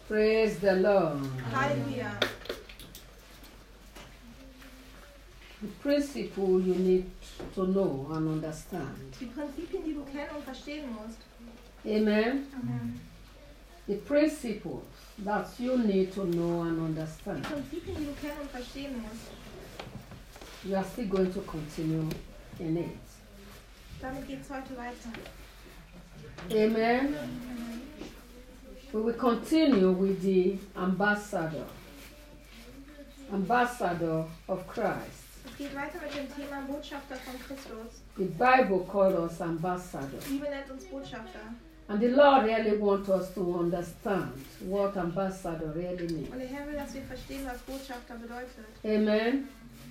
Praise the Lord. Halleluja. The principle you need to know and understand. Die Prinzipien, die du kennen und verstehen musst. Amen. Amen. The principles that you need to know and Die understand. Prinzipien, die du kennen und verstehen musst. We are still going to continue in it. Damit geht es heute weiter. Amen. We will continue with the ambassador of Christ. Es geht weiter mit dem Thema Botschafter von Christus. The Bible calls us ambassadors. Die Bibel nennt uns Botschafter. And the Lord really wants us to understand what ambassador really means. Und der Herr will, dass wir verstehen, was Botschafter bedeutet. Amen.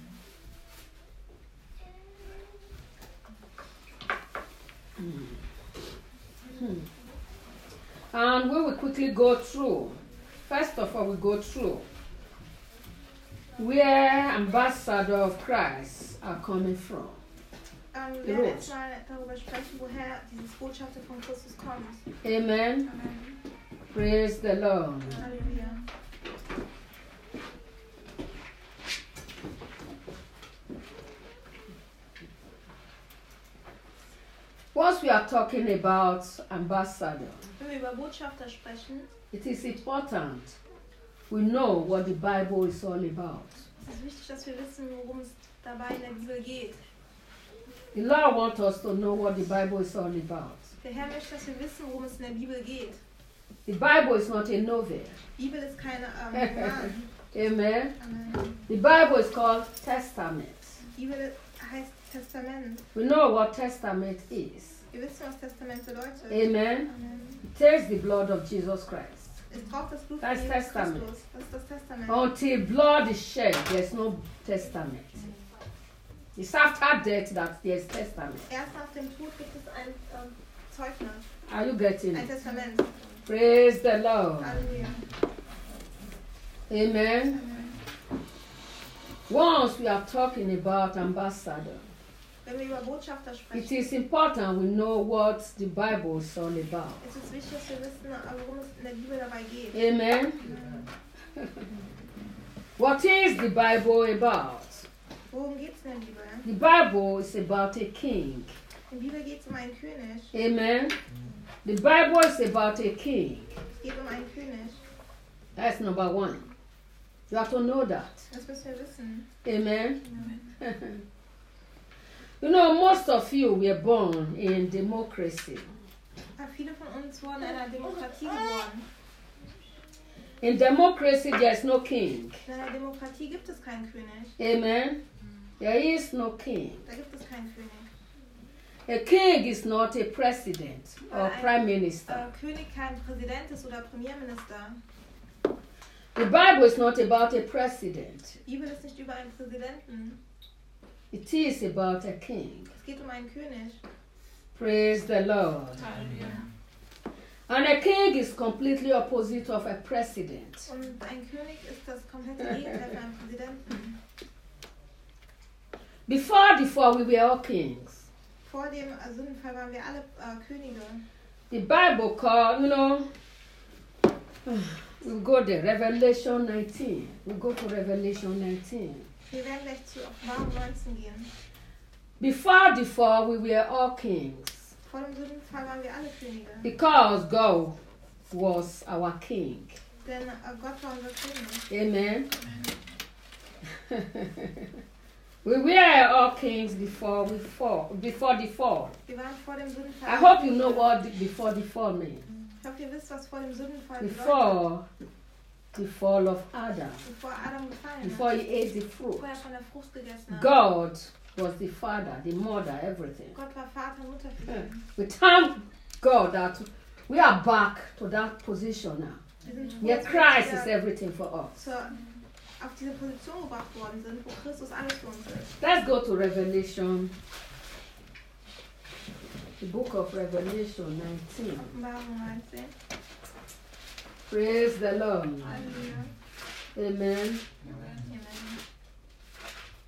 And we will quickly go through. First of all, we go through where ambassador of Christ are coming from. Wir werden jetzt mal darüber sprechen, woher dieses Botschafter von Christus kommt. Amen. Amen. Praise the Lord. Halleluja. Once we are talking about ambassador, Wenn wir über Botschafter sprechen, it is important we know what the Bible is all about. ist es wichtig, dass wir wissen, worum es dabei in der Bibel geht. The Lord wants us to know what the Bible is all about. Der Herr möchte, dass wir wissen, worum es in der Bibel geht. The Bible is not a novel. Die Bibel ist keine Roman. Amen. Amen. The Bible is called Testament. Die Bibel heißt Testament. We know what Testament is. Wir wissen, was Testament bedeutet. Amen. Amen. It takes the blood of Jesus Christ. Es braucht das Blut Das von ist Jesus Testament. Christus. Das ist das Testament. Until blood is shed, there's no testament. It's after death that there's testament. Erst nach dem Tod gibt es ein Zeugnis, Are you getting ein it? Testament. Praise the Lord. Halleluja. Amen. Amen. Once we are talking about ambassador, Wenn wir über Botschafter it sprechen, is important we know what the Bible is all about. ist es wichtig, dass wir wissen, worum es in der Bibel dabei geht. Amen. What is the Bible about? Worum geht es in der Bibel? The Bible is about a king. In der Bibel geht es um einen König. Amen. The Bible is about a king. Es geht um einen König. That's number one. You have to know that. Das müssen wir wissen. Amen. You know, most of you were born in democracy. Aber viele von uns wurden in einer Demokratie geboren. In democracy, there's no king. In einer Demokratie gibt es keinen König. Amen. There is no king. Da gibt es keinen König. A king is not a president or prime minister. König kein Präsident ist oder Premierminister. The Bible is not about a president. Die Bibel ist nicht über einen Präsidenten. It is about a king. Es geht um einen König. Praise the Lord. And a king is completely opposite of a president. Und ein König ist das komplette Gegenteil von einem Präsidenten. Before the fall, we were all kings. Vor dem Sündenfall waren wir alle Könige. The Bible called, you know, we'll go there, Revelation 19. We'll go to Revelation 19. Wir werden gleich zu Offenbarung 19 gehen. Before the fall, we were all kings. Vor dem Sündenfall waren wir alle Könige. Because God was our king. Denn Gott war unser König. Amen. We were all kings before the fall. Wir waren vor dem Sündenfall. I hope you know what before the fall means. Ich hoffe, ihr wisst, was vor dem Sündenfall bedeutet. Before the fall of Adam. Bevor Adam gefallen Before hat. he ate the fruit. Bevor er von der Frucht gegessen hat. God was the father, the mother, everything. Gott war Vater, Mutter für ihn. We thank God that we are back to that position now. Wir sind froh, Where dass wir Christ wieder is everything for us. auf diese Position gebracht worden sind, wo Christus alles für uns ist. Let's go to Revelation. The book of Revelation 19. Offenbarung 19. Praise the Lord. Halleluja. Amen. Amen.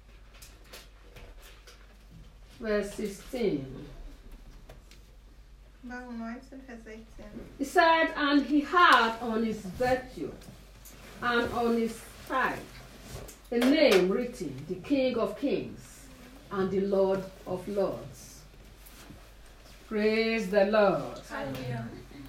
Verse 16. Offenbarung 19, Vers 16. He said, and he had on his virtue and on his thigh a name written, the King of Kings and the Lord of Lords. Praise the Lord. Halleluja.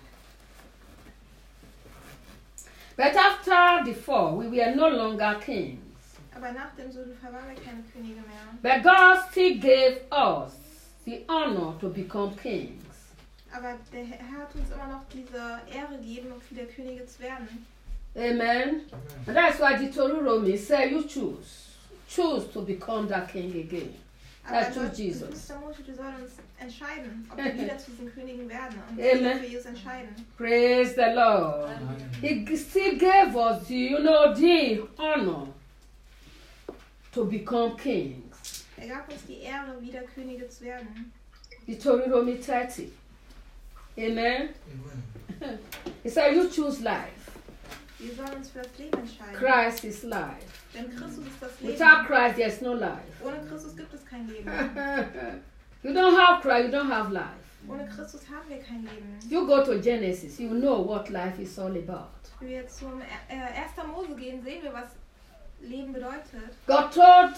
But after the fall, we were no longer kings. Aber nach dem Sündenfall waren wir keine Könige mehr. But God still gave us the honor to become kings. Aber der Herr hat uns immer noch diese Ehre gegeben, um wieder Könige zu werden. Amen. And that's why Deuteronomy said, you choose. Choose to become that king again. Aber choose Jesus. Wir sollen uns entscheiden, ob wir wieder zu diesen Königen werden und Amen. für Jesus entscheiden. Praise the Lord. He still gave us the honor to become kings. Gab uns die Ehre, wieder Könige zu werden. Deuteronomy 30. Amen. He said, you choose life. Wir sollen uns für das Leben entscheiden. Christ is life. Denn Christus ist das Leben. Without Christ, there's no life. Ohne Christus gibt es kein Leben. You don't have Christ, you don't have life. Ohne Christus haben wir kein Leben. If you go to Genesis, you know what life is all about. Wenn wir zum 1. Mose gehen, sehen wir, was Leben bedeutet. God told,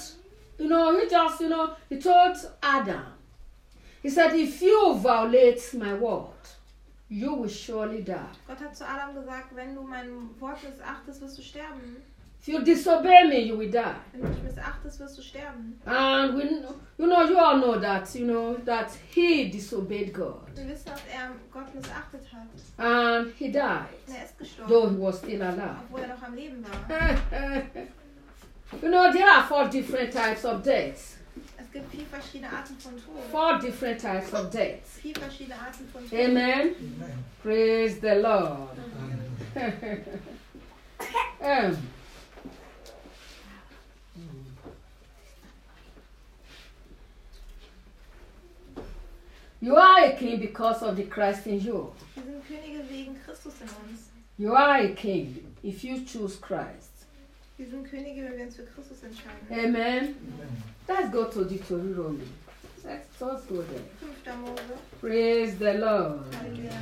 he told Adam, he said, if you violate my word, you will surely die. Gott hat zu Adam gesagt, wenn du mein Wort missachtest, wirst du sterben. If you disobey me, you will die. Wenn du mich missachtest, wirst du sterben. And you all know that, that he disobeyed God. Wir wissen, dass Gott missachtet hat. And he died, Und ist gestorben, though he was still alive. obwohl noch am Leben war. There are 4 different types of deaths. Es gibt 4 verschiedene Arten von Tod. 4 different types of deaths. 4 verschiedene Arten von Tod. Amen. Praise the Lord. You are a king because of the Christ in you. Wir sind Könige wegen Christus in uns. You are a king if you choose Christ. Wir sind Könige, wenn wir uns für Christus entscheiden. Amen. Let's go to Deuteronomy. Let's go there. 5. Mose. Praise the Lord. Halleluja.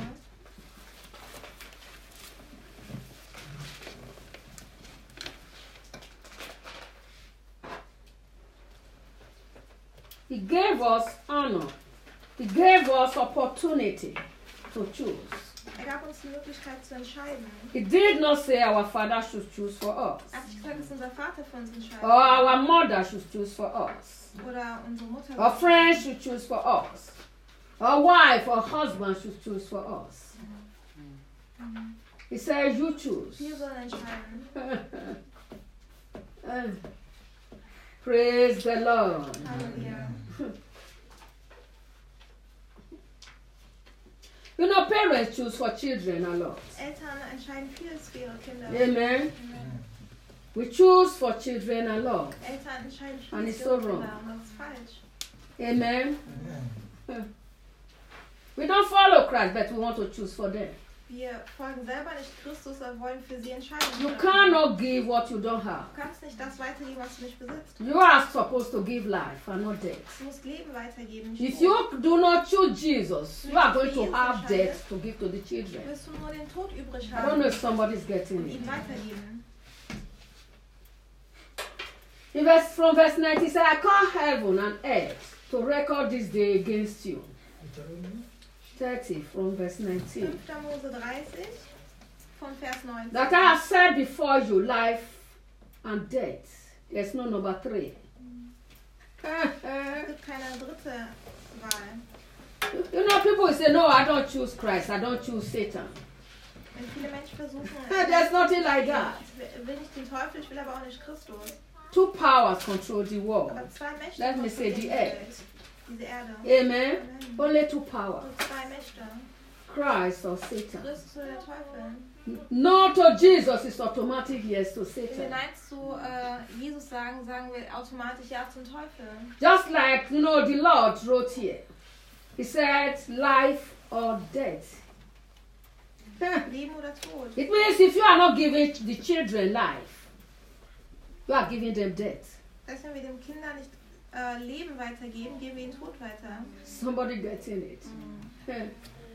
He gave us honor. He gave us opportunity to choose. Gab uns die Möglichkeit zu entscheiden. He did not say our father should choose for us. Hat nicht gesagt, dass unser Vater für uns entscheidet. Or our mother should choose for us. Oder unsere Mutter. Our friends should choose for us. Our wife or husband should choose for us. He said, you choose. Wir sollen entscheiden. Praise the Lord. Halleluja. Parents choose for children a lot. Eltern entscheiden vieles für ihre Kinder. Amen. We choose for children a lot. Eltern entscheiden And vieles it's für so ihre wrong. Kinder. Und das ist falsch. Amen. We don't follow Christ, but we want to choose for them. Wir folgen selber nicht Christus, aber wollen für sie entscheiden. You cannot give what you don't have. Du kannst nicht das weitergeben, was du nicht besitzt. You are supposed to give life and not death. Du musst Leben weitergeben. Nicht If Tod. you do not choose Jesus, you are going to have death to give to the children. Wirst du nur den Tod übrig I don't haben know if somebody's getting und it. ihn weitergeben. From verse 90, it says, I call heaven and earth to record this day against you. 30 from verse 19. 5. Mose 30 von Vers 19. That I have said before you life and death. There's no number 3. Es gibt keine dritte Wahl. People say, no, I don't choose Christ. I don't choose Satan. Wenn viele Menschen versuchen, There's nothing like that. ich will nicht den Teufel, ich will aber auch nicht Christus. 2 powers control the world. Aber 2 Mächte Let me say kontrollieren the die earth. Welt, diese Erde. Amen. Only 2 powers. Nur 2 Mächte. Christ or Satan. Christus oder der Teufel. No to Jesus is automatic yes to Wenn wir Satan. Nein zu Jesus sagen, sagen wir automatisch Ja zum Teufel. Just like, the Lord wrote here. He said, life or death. Leben oder Tod. It means if you are not giving the children life, you are giving them death. Das heißt, wenn wir den Kindern nicht Leben weitergeben, geben wir ihnen Tod weiter. Somebody getting it.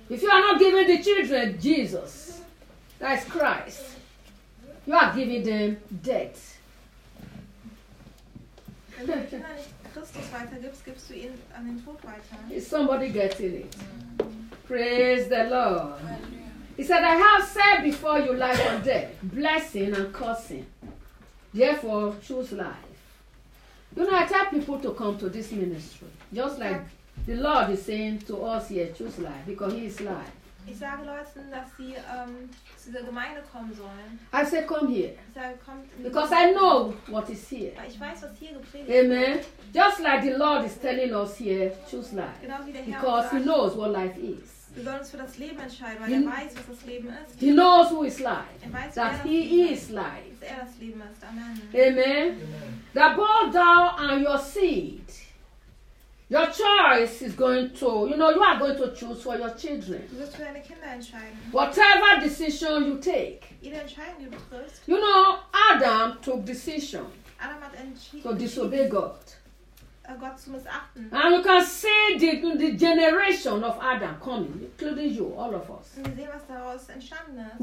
If you are not giving the children Jesus, that is Christ, you are giving them death. Wenn du den Kindern nicht Christus weitergibst, gibst du ihnen an den Tod weiter. Is somebody getting it? Praise the Lord. He said, I have set before you life and death, blessing and cursing. Therefore, choose life. You know, I tell people to come to this ministry. Just like the Lord is saying to us here, choose life, because He is life. Ich sage Leuten, dass sie zu dieser Gemeinde kommen sollen. I say, come here. Ich sage, kommt in die Because I know what is here. Weil ich weiß, was hier gepredigt wird. Amen. Just like the Lord is telling us here, choose life. Genau wie der Herr Because He sagt, knows what life is. wir sollen uns für das Leben entscheiden, weil er weiß, was das Leben ist. He knows who is life. Er weiß, That wer das He Leben is life. dass er das Leben ist. Amen. Amen. That both thou and your seed, your choice is going to, you are going to choose for your children. Du wirst für deine Kinder entscheiden. Whatever decision you take. Jede Entscheidung, die du triffst. Adam took decision Adam hat entschieden, to disobey God. Gott zu missachten. And you can see the generation of Adam coming, including you, all of us. Und wir sehen, was daraus entstanden ist.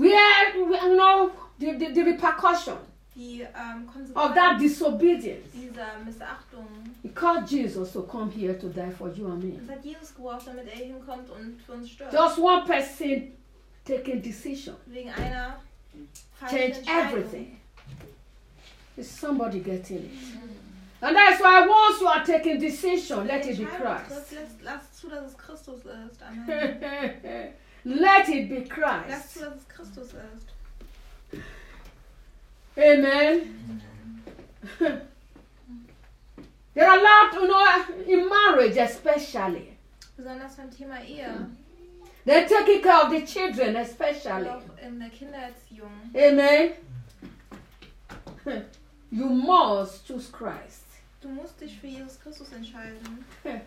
The repercussion Die of that disobedience. dieser Missachtung. He called Jesus to come here to die for you and me. Es hat Jesus gebraucht, damit er hinkommt und für uns stirbt. Just one person taking decision. Wegen einer falschen Change Entscheidung. everything. Is somebody getting it? And that's why once you are taking decision, let it be Christ. Lass zu, dass es Christus ist. Amen. Let it be Lass Christ. zu, dass es Christus ist. Amen. There are a lot, in marriage especially. Besonders beim Thema Ehe. They're taking care of the children especially. Auch in der Kindererziehung. Amen. You must choose Christ. Du musst dich für Jesus Christus entscheiden.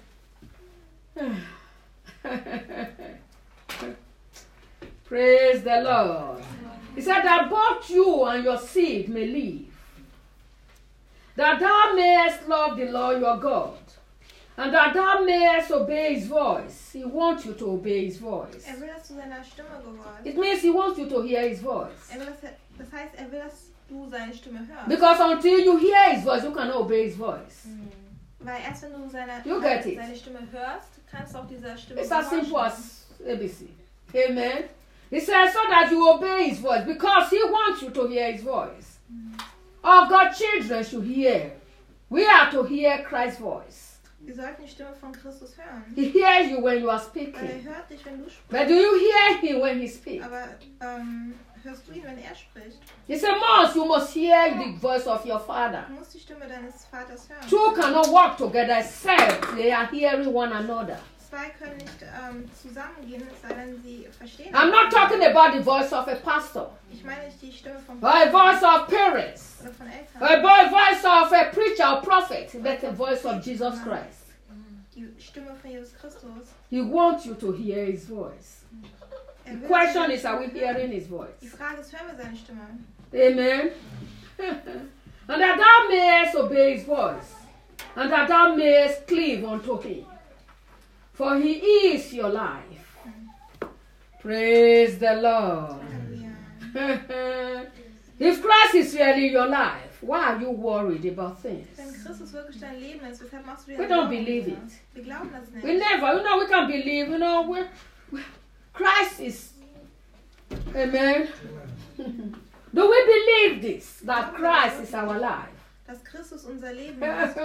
Praise the Lord. He said that both you and your seed may live, that thou mayest love the Lord your God, and that thou mayest obey His voice. He wants you to obey His voice. Will, dass du seiner Stimme gehorchst. It means He wants you to hear His voice. Will, das heißt, will, dass du seine Stimme hörst. Because until you hear His voice, you cannot obey His voice. Weil erst wenn du seine Stimme hörst, kannst du auch dieser Stimme It's as simple as ABC. Amen. He says so that you obey His voice, because He wants you to hear His voice. All God's children should hear. We are to hear Christ's voice. Wir sollten die Stimme von Christus hören. He hears you when you are Weil speaking. hört dich, wenn du sprichst. But do you hear Him when He speaks? Aber hörst du ihn, wenn spricht? He said, you must hear the voice of your Father. Du musst die Stimme deines Vaters hören. Two cannot work together except they are hearing one another. Zwei können nicht zusammengehen, es sei denn, sie verstehen. I'm not talking about the voice of a pastor, Ich meine nicht die Stimme von or a voice of parents, oder von Eltern. or a voice of a preacher or prophet, but the voice of Jesus Christ. Die Stimme von Jesus Christus. He wants you to hear His voice. The Will question is, are we hearing His voice? Die Frage ist, hören wir seine Stimme? Amen. And that thou mayest obey His voice, and that thou mayest cleave unto Him. For He is your life. Praise the Lord. Halleluja. If Christ is really your life, why are you worried about things? Wenn Christus wirklich dein Leben ist, weshalb machst du dir We Sorgen? don't believe it. Wir glauben das nicht. We never, we can believe, Christ is, amen. Do we believe this, that Christ is our life? Dass Christus unser Leben ist.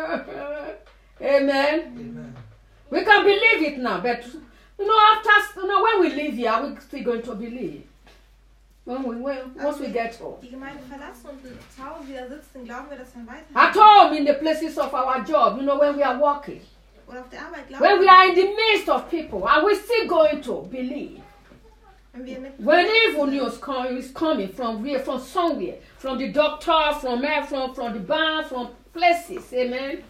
Amen. We can believe it now, but after when we leave here, we're still going to believe. Once we get home. Die Gemeinde verlassen und zu Hause wieder sitzen, glauben wir das dann weiter. At home, in the places of our job, when we are working, Oder auf der Arbeit glauben when we are in the midst of people, are we still going to believe? wenn wir mit When evil news is coming from somewhere, from the doctor, from the bank, from places, amen.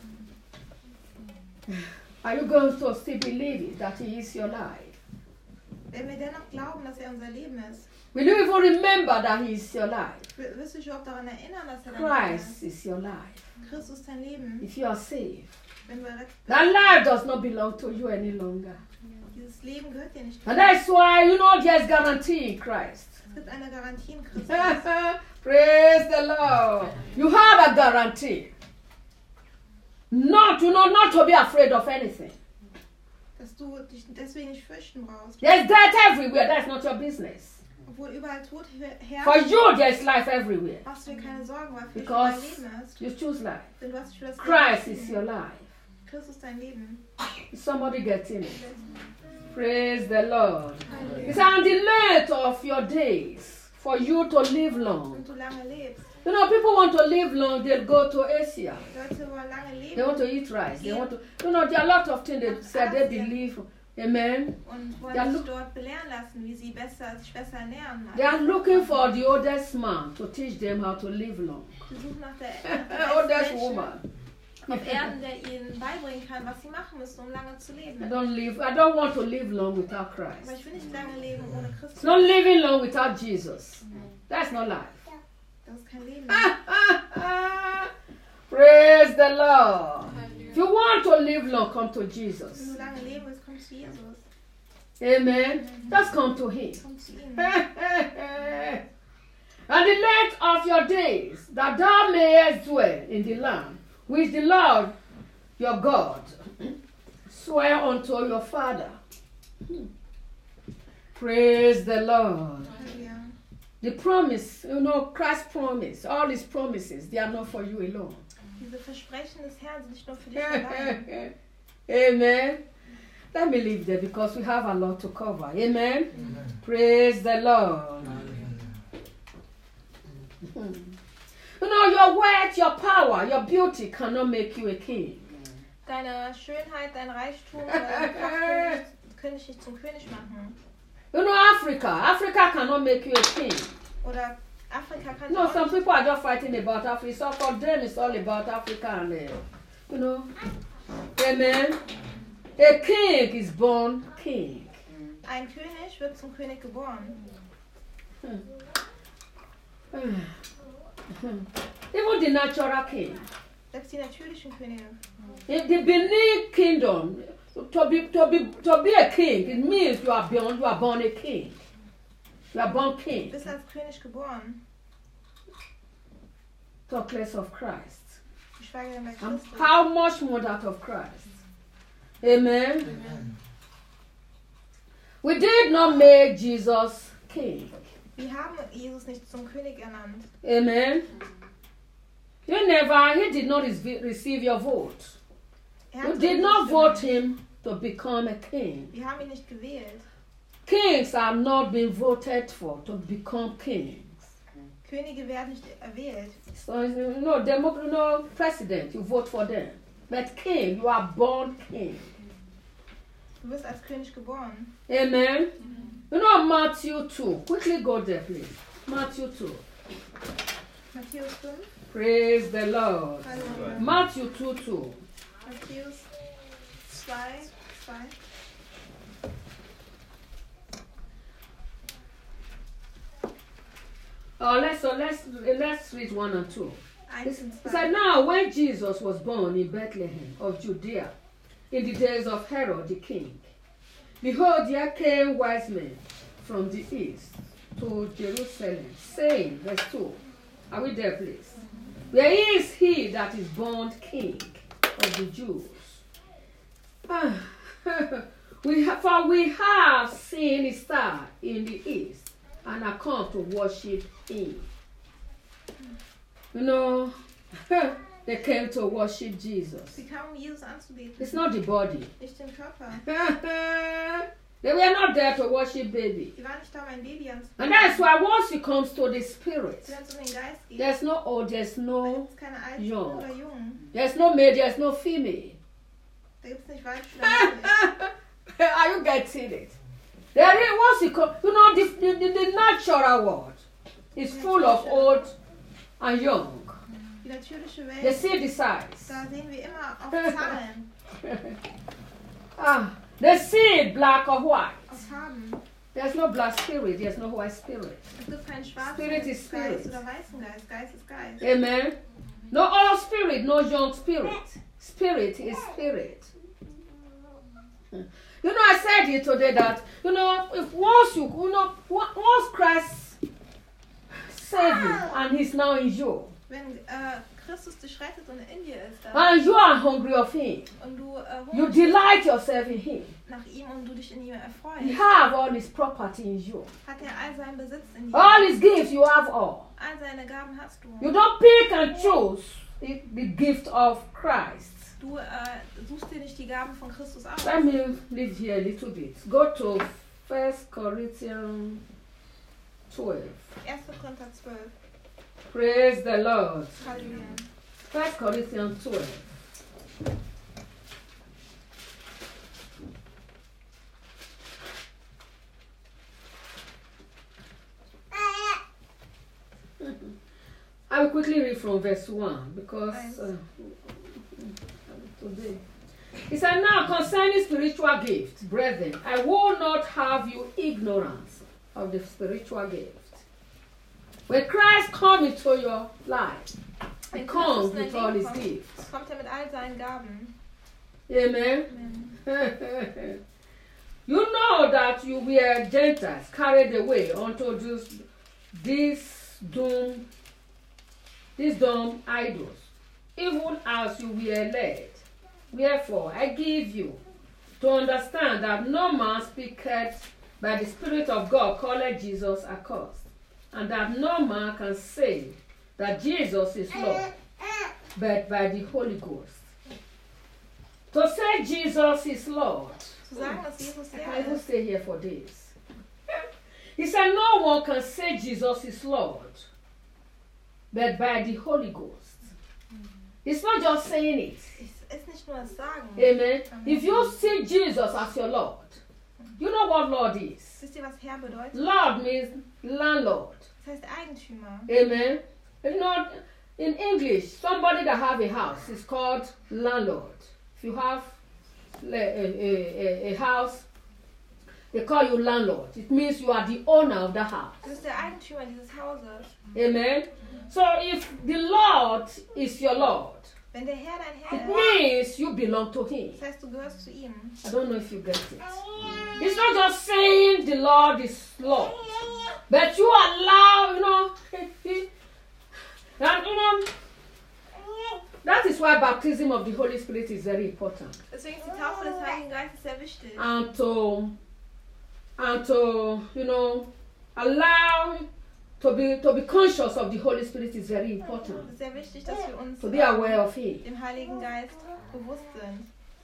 Are you going to still believe it, that He is your life? Wenn wir dennoch glauben, dass unser Leben ist, Will you even remember that He is your life? wirst du dich auch daran erinnern, dass dein Leben Christ is your life. Christus dein Leben, If you are saved, wenn du errettet bist. that life does not belong to you any longer. Dieses Leben gehört dir nicht. And that's why, there's guarantee in Christ. Es gibt eine Garantie in Christus. Praise the Lord. You have a guarantee. Not to be afraid of anything. Dass du dich deswegen nicht fürchten brauchst. There's death everywhere. That's not your business. Obwohl überall Tod herrscht. For you, there's life everywhere. Machst du dir keine Sorgen, weil für dich Because dein Leben ist. you choose life. Denn du hast dich für das Christ Leben is your life. Christus ist dein Leben. Is somebody getting it? Praise the Lord. It's on the length of your days for you to live long. Und du lange lebst. People want to live long, they'll go to Asia. Leute wollen lange leben. They want to eat rice. They want to, there are a lot of things they say they believe. Amen. Und wollen sich dort belehren lassen, wie sie sich besser ernähren. They are looking for the oldest man to teach them how to live long. Sie suchen nach der Oldest woman. auf Erden, der ihnen beibringen kann, was sie machen müssen, um lange zu leben. I don't want to live long without Aber Christ. ich will nicht lange leben ohne Christus. It's not living long without Jesus. That's not life. Das ist kein Leben. Praise the Lord. If you want to live long, come to Wenn Jesus. du lange leben willst, komm zu Jesus. Amen. Just come to Him. Komm zu ihm. And the length of your days, that thou mayest dwell in the land which the Lord your God swear unto your father. Praise the Lord. Halleluja. The promise, Christ's promise, all His promises, they are not for you alone. Diese Versprechen des Herrn sind nicht nur für dich allein. Amen. Let me leave there because we have a lot to cover. Amen. Praise the Lord. Your wealth, your power, your beauty cannot make you a king. Deine Schönheit, dein Reichtum, deine Kraft können dich nicht zum König machen. Africa cannot make you a king. Oder Afrika kann No, dich auch some nicht. people are just fighting about Africa. So for them, it's all about Africa and Amen. A king is born king. Ein König wird zum König geboren. Even the natural king. Selbst die natürlichen Könige. The Benin kingdom, to be a king, it means you are born a king. You are born Du king. bist als König geboren. Talk less of Christ. Geschweige denn bei And Christus. how much more that of Christ? Amen. We did not make Jesus king. Wir haben Jesus nicht zum König ernannt. Amen. He did not receive your vote. You did not vote him to become a king. Wir haben ihn nicht gewählt. Kings have not been voted for to become kings. Könige werden nicht erwählt. So, president, you vote for them. But king, you are born king. Du wirst als König geboren. Amen. Matthew 2. Quickly go there, please. Matthew 2. Matthäus 5. Praise the Lord. Halleluja. Matthew 2:2. Matthäus 2, 2. Let's read 1 and 2. 1 It und said, 2. now when Jesus was born in Bethlehem of Judea, in the days of Herod the king, behold, there came wise men from the east to Jerusalem, saying, verse 2, are we there, please? Where is he that is born king of the Jews? For we have seen his star in the east, and are come to worship him. They came to worship Jesus. Sie kamen, um Jesus anzubeten. It's not the body. Nicht den Körper. They were not there to worship baby. Sie waren nicht da, um ein Baby anzubeten. And that's why once it comes to the spirit, Wenn es um den Geist geht, there's no old, there's da no gibt es keine Alten Jung. oder Jungen. there's no male, there's no female. Da gibt es nicht weiblich oder männlich. Are you getting it? There is, once it comes, the natural world is full of old and young. Die natürliche They Welt, see the size. da sehen wir immer auf Zahlen, They see it black or white. auf Farben. There's no black spirit, there's no white spirit. Es gibt keinen schwarzen Spirit is spirit. Geist oder weißen Geist. Geist ist Geist. Amen. No old spirit, no young spirit. Spirit is spirit. You know, I said it today that, you know, if once Christ saved you and he's now in you, Wenn Christus dich rettet und in dir ist, dann, and you are hungry of him, und du you hungerst delight yourself in him, nach ihm und du dich in ihm he erfreust, have all his property in you. hat all seinen Besitz in dir. All his gifts, you have all. All seine Gaben hast du. You don't pick and choose the gift of Christ. Du suchst dir nicht die Gaben von Christus aus. Let me leave here a little bit. Go to 1 Corinthians 12. 1. Korinther 12. Praise the Lord. Halleluja. 1 Corinthians 12. I will quickly read from verse 1 because today. He said, now concerning spiritual gifts, brethren, I will not have you ignorant of the spiritual gift. When Christ comes into your life, he comes with all his gifts. Kommt mit all seinen Gaben. Amen. Amen. You know that you were Gentiles carried away unto these dumb idols, even as you were led. Wherefore I give you to understand that no man speaketh by the Spirit of God calleth Jesus accursed, and that no man can say that Jesus is Lord, but by the Holy Ghost. To say Jesus is Lord, Zu sagen, dass Jesus I Herr will ist. stay here for this. He said, no one can say Jesus is Lord, but by the Holy Ghost. It's not just saying it. Es ist nicht nur das Sagen. Amen. If you see Jesus as your Lord, you know what Lord is. Wisst ihr, was Herr bedeutet? Lord means landlord. Das heißt Eigentümer. Amen. You know, in English, somebody that have a house is called landlord. If you have a house, they call you landlord. It means you are the owner of the house. Du bist der Eigentümer dieses Hauses. Amen. So if the Lord is your Lord, Wenn der Herr dein it Herr ist, means you belong to him. das heißt, du gehörst zu ihm. I don't know if you get it. It's not just saying the Lord is Lord, but you allow, and that is why baptism of the Holy Spirit is very important. Deswegen ist die Taufe des Heiligen Geistes sehr wichtig. And to allow to be conscious of the Holy Spirit is very Es important. ist sehr wichtig, dass wir uns To be aware of Him. dem Heiligen Geist bewusst sind.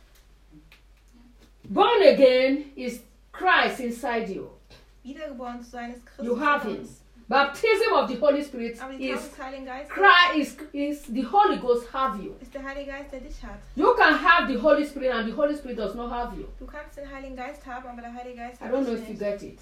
Born again is Christ inside you. Wiedergeboren zu sein ist Christus. You have in Him. uns. Baptism of the Holy Spirit Aber die Taufe is des Heiligen Geistes Christ is the Holy Ghost have you. ist der Heilige Geist, der dich hat. You can have the Holy Spirit and the Holy Spirit does not have you. Du kannst den Heiligen Geist haben, aber der Heilige Geist I hat don't know dich if you nicht. get it.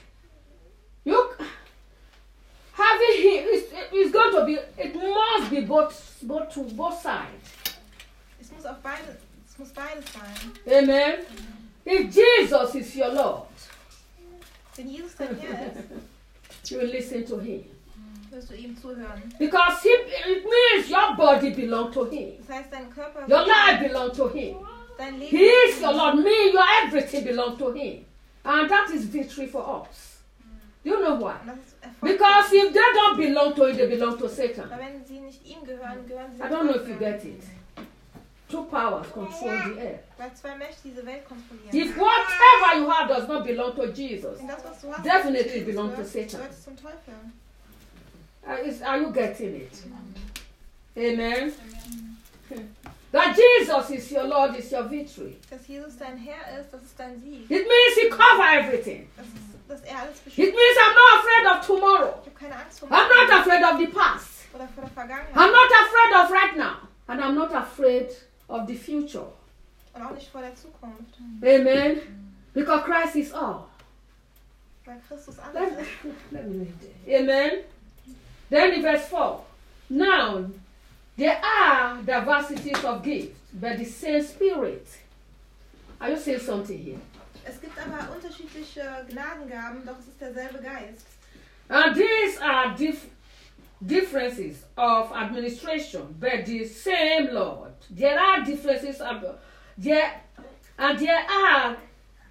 Having Him is going to be. It must be both sides. Es muss beides sein. Amen. If Jesus is your Lord, Wenn Jesus dein Herr ist, you will listen to Him wirst du ihm zuhören. because it means your body belongs to Him. Das heißt, dein Körper, Your life belongs to Him. dein Leben, He is your Lord. Me, your everything belongs to Him, and that is victory for us. Do you know why? Und das ist Erfolg. Because if they don't belong to Him, they belong to Satan. Weil wenn sie nicht ihm gehören, gehören sie I dem don't know if you Teufel. get it. Two powers control the air. Weil zwei Mächte diese Welt kontrollieren. If whatever you have does not belong to Jesus, Und das, was du hast, definitely das belong to gehört, Satan. gehört zum Teufel. Are you getting it? Amen. That Jesus is your Lord is your victory. Dass Jesus dein Herr ist, das ist dein Sieg. It means He covers everything. Dass er alles It beschützt. means I'm not afraid of tomorrow. Ich habe keine Angst vor I'm not afraid of the past. oder vor der Vergangenheit. I'm not afraid of right now. And I'm not afraid of the future. Und auch nicht vor der Zukunft. Amen. Because Christ is all. Weil Christus alles ist. Let me read it. Amen. Then in verse 4. Now, there are diversities of gifts, but the same Spirit. Are you saying something here? Es gibt aber unterschiedliche Gnadengaben, doch es ist derselbe Geist. And these are differences of administration, but the same Lord. There are differences there are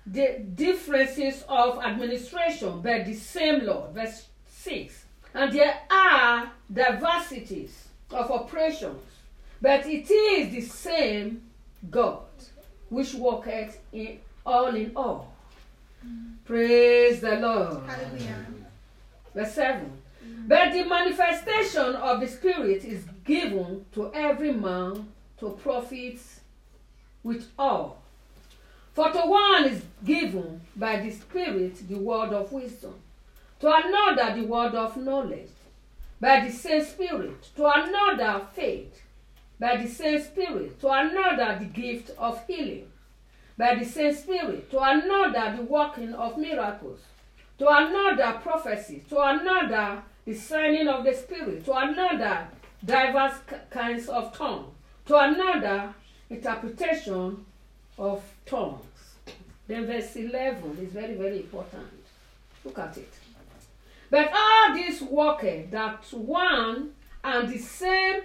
the differences of administration, but the same Lord. Verse 6. And there are diversities of operations, but it is the same God which worketh in all. Praise the Lord. Halleluja. Verse 7. But the manifestation of the Spirit is given to every man to profit with all. For to one is given by the Spirit the word of wisdom, to another the word of knowledge, by the same Spirit, to another faith, by the same Spirit, to another the gift of healing, by the same Spirit, to another the working of miracles, to another prophecy, to another the signing of the Spirit, to another diverse kinds of tongues, to another interpretation of tongues. Then verse 11 is very, very important. Look at it. But all this worketh that one and the same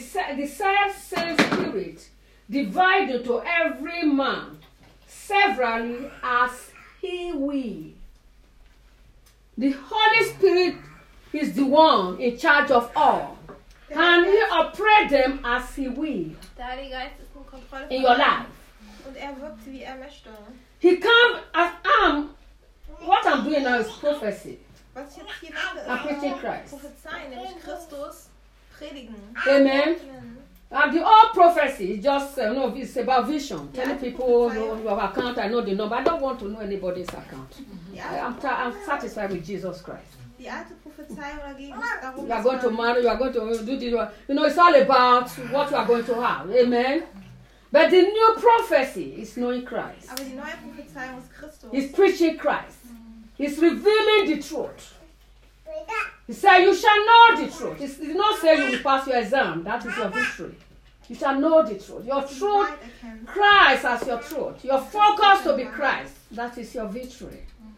Spirit divided to every man severally as he will. The Holy Spirit is the one in charge of all. And he operates them as he will Der Heilige Geist ist in Kontrolle in your life. und er wirkt, wie er möchte. He comes as what I'm doing now is prophecy. Was ich jetzt hier mache, I'm preaching Christ. Prophezeien, nämlich Christus predigen. Amen. And the old prophecy is just, it's about vision. Telling people your account, I know the number. I don't want to know anybody's account. Ja. I'm satisfied with Jesus Christ. Die alte Prophezeiung dagegen ist darum, You are going to marry, you are going to do this. It's all about what you are going to have. Amen. But the new prophecy is knowing Christ. aber die neue Prophezeiung ist Christus. He's preaching Christ. He's revealing the truth. He said, you shall know the truth. He did not say you will pass your exam. That is your victory. You shall know the truth. Your truth, Christ as your truth. Your focus to be Christ. That is your victory.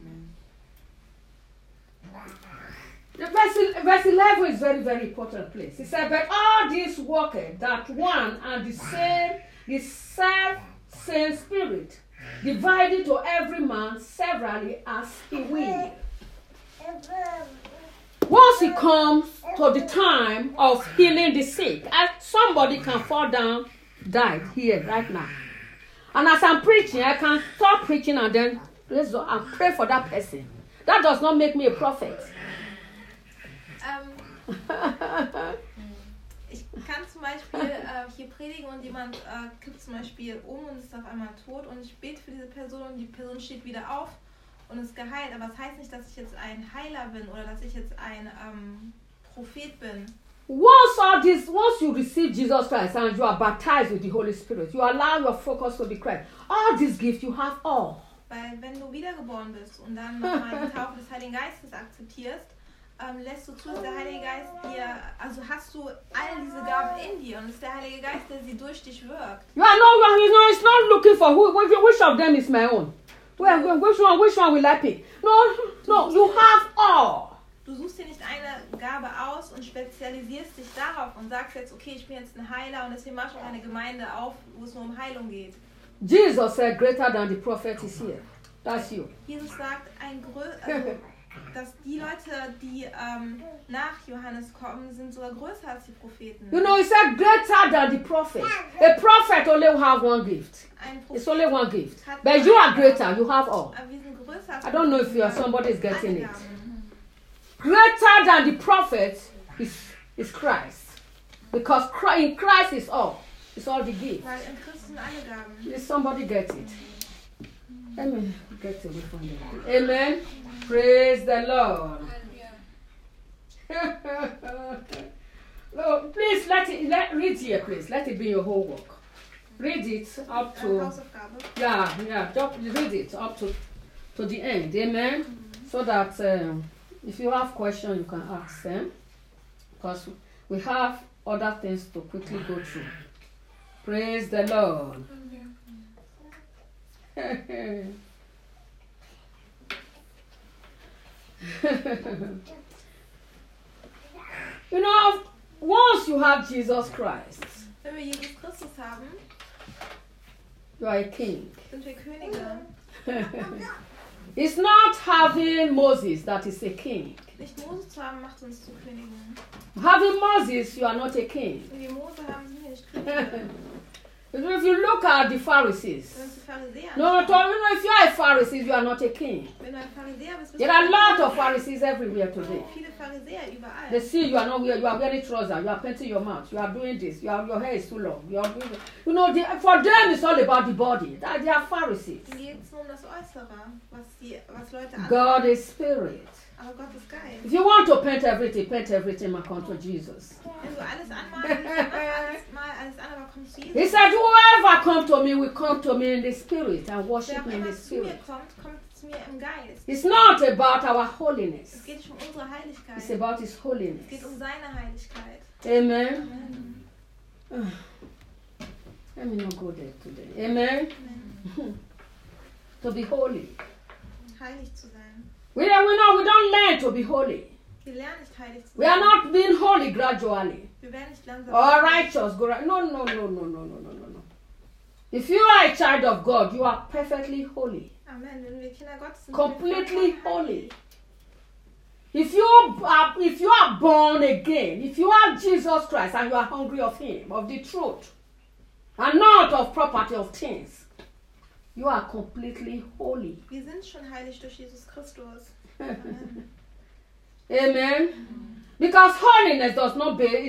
The verse 11 is very, very important place. He said, but all this worketh that one and the self-same Spirit, divided to every man severally as he will. Once it comes to the time of healing the sick, somebody can fall down, die here right now. And as I'm preaching, I can stop preaching and then pray for that person. That does not make me a prophet. Ich kann zum Beispiel hier predigen und jemand kippt zum Beispiel um und ist auf einmal tot und ich bete für diese Person und die Person steht wieder auf und ist geheilt. Aber das heißt nicht, dass ich jetzt ein Heiler bin oder dass ich jetzt ein Prophet bin. Once you receive Jesus Christ and you are baptized with the Holy Spirit, you allow your focus to be Christ. All these gifts, you have all. Weil wenn du wiedergeboren bist und dann nochmal die Taufe des Heiligen Geistes akzeptierst, lässt du zu, dass der Heilige Geist dir, also hast du all diese Gaben in dir und es ist der Heilige Geist, der sie durch dich wirkt. It's not looking for which of them is my own. Which one will I pick? No, you have all. Du suchst dir nicht eine Gabe aus und spezialisierst dich darauf und sagst jetzt, okay, ich bin jetzt ein Heiler und deswegen mache ich auch eine Gemeinde auf, wo es nur um Heilung geht. Jesus said, greater than the prophet is here. That's you. Jesus sagt, dass die Leute, die nach Johannes kommen, sind sogar größer als die Propheten. He said greater than the prophet. A prophet only have one gift. It's only one gift. But you are greater. You have all. Aber wir sind größer als I don't know if somebody is getting it. Greater than the prophet is Christ. Because in Christ is all. It's all the gift. Weil in Christus sind alle Gaben. Did somebody get it? Let me get away from them. Amen. Praise the Lord. No, please read here, please. Let it be your homework. Read it up to just read it up to the end. Amen. So that if you have questions, you can ask them. Because we have other things to quickly go through. Praise the Lord. Once you have Jesus Christ, wenn wir Jesus Christus haben, you are a king. sind wir Könige. It's not having Moses that is a king. Nicht Mose zu haben, macht uns zu Königen. Having Moses, you are not a king. Wenn wir Mose haben, sind wir nicht Könige. If you look at the Pharisees, Wenn uns die Pharisäer no, anschauen, if you are a Pharisee, you are not a king. wenn du ein Pharisäer bist, bist There du are a kein lot König. of Pharisees everywhere today. Viele Pharisäer überall. They see you are not wearing, you are wearing trousers, you are painting your mouth, you are doing this, your hair is too long. You are doing, for them it's all about the body. They are Pharisees. Ihnen geht es nur um das Äußere, was Leute God anschauen. is spirit. Aber Gott ist Geist. If you want to paint everything and come to Jesus. Wenn du alles anmalen willst, dann mach alles an, aber komm zu He Jesus. said, whoever come to me will come to me in the spirit and Wer worship auch me in immer the zu mir spirit. kommt, kommt zu mir im Geist. It's not about our holiness. Es geht nicht um unsere Heiligkeit. It's about his Es holiness. geht um seine Heiligkeit. Amen. Amen. Let me not go there today. Amen. Amen. To be holy. Heilig zu sein. We don't learn to be holy. Wir lernen nicht heilig zu We are sein. not being holy gradually. Wir werden nicht langsam. Or righteous. No. If you are a child of God, you are perfectly holy. Amen. Wenn wir Kinder Gottes sind, Completely sind wir vollkommen holy. heilig. If you are born again, if you are Jesus Christ and you are hungry of him, of the truth, and not of property of things, you are completely holy. Wir sind schon heilig durch Jesus Christus. Amen. Amen. Because holiness does not be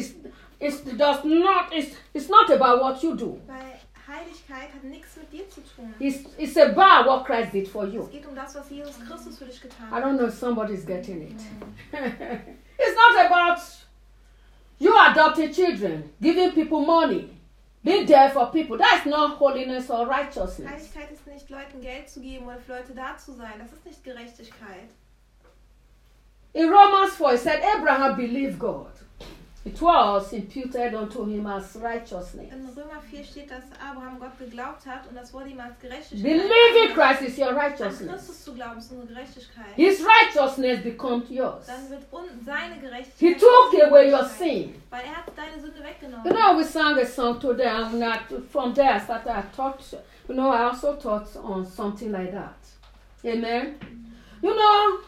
it's not about what you do. Weil Heiligkeit hat nichts mit dir zu tun. It's about what Christ did for you. Es geht um das, was Jesus Christus für dich getan I hat. don't know if somebody's getting it. It's not about you adopting children, giving people money, being there for people. That's not holiness or righteousness. Heiligkeit ist nicht, Leuten Geld zu geben oder für Leute da zu sein. Das ist nicht Gerechtigkeit. In Romans 4, it said Abraham believed God. It was imputed unto him as righteousness. In Römer 4 steht, dass Abraham Gott geglaubt hat und das wurde ihm als Gerechtigkeit. Believing Christ is your An righteousness. Christus zu glauben ist unsere Gerechtigkeit. His righteousness becomes yours. Dann wird seine Gerechtigkeit. He took away your Gerechtigkeit. sin. Weil er hat deine Sünde weggenommen. You know, we sang a song today, and from there I started. I also taught on something like that. Amen. You know,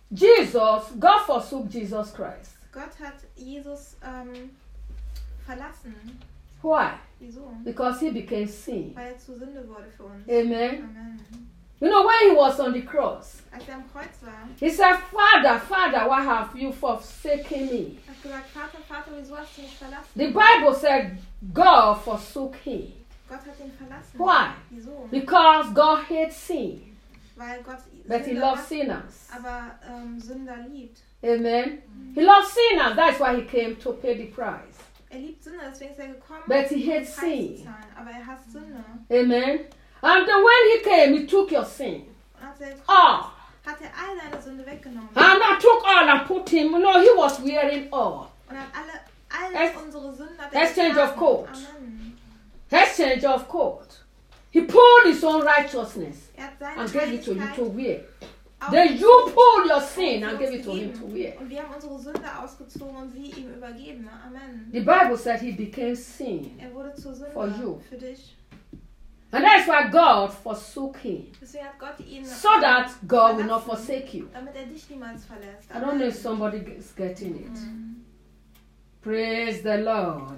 God forsook Jesus Christ. Gott hat Jesus verlassen. Why? Wieso? Because he became sin. Weil er zur Sünde wurde für uns. Amen. Amen. You know, when he was on the cross, Als er am Kreuz war, he said, Father, why have you forsaken me? hat gesagt, Vater, wieso hast du mich verlassen? The Bible said God forsook him. Gott hat ihn verlassen. Why? Wieso? Because God hates sin, Weil Gott but he Sünder loves hasst, sinners. aber Sünder liebt. Amen. He loves sinners. That's why he came to pay the price. Er liebt Sünder, deswegen ist er gekommen, But he um den hates Preis sin. zu zahlen. Aber er hasst Sünde. Amen. And when he came, he took your sin. Und als er gekommen All. ist, hat er all deine Sünde weggenommen. And I took all and put him. No, he was wearing all. Und er hat alle Ex- unsere Sünden hat exchange of getragen. coat. Amen. Exchange of coat. He pulled his own righteousness Er hat seine and gave it to you Heiligkeit to wear. auf Then you pulled your sin and uns gave it to him gegeben. to wear. Und wir haben unsere Sünde ausgezogen und sie ihm übergeben. Amen. The Bible said he became sin. Er wurde zur Sünde For you. für dich. And that's why God forsook him. Deswegen hat Gott ihn So that God will not forsake you. damit er dich niemals verlässt. I don't know if somebody is getting it. Praise the Lord.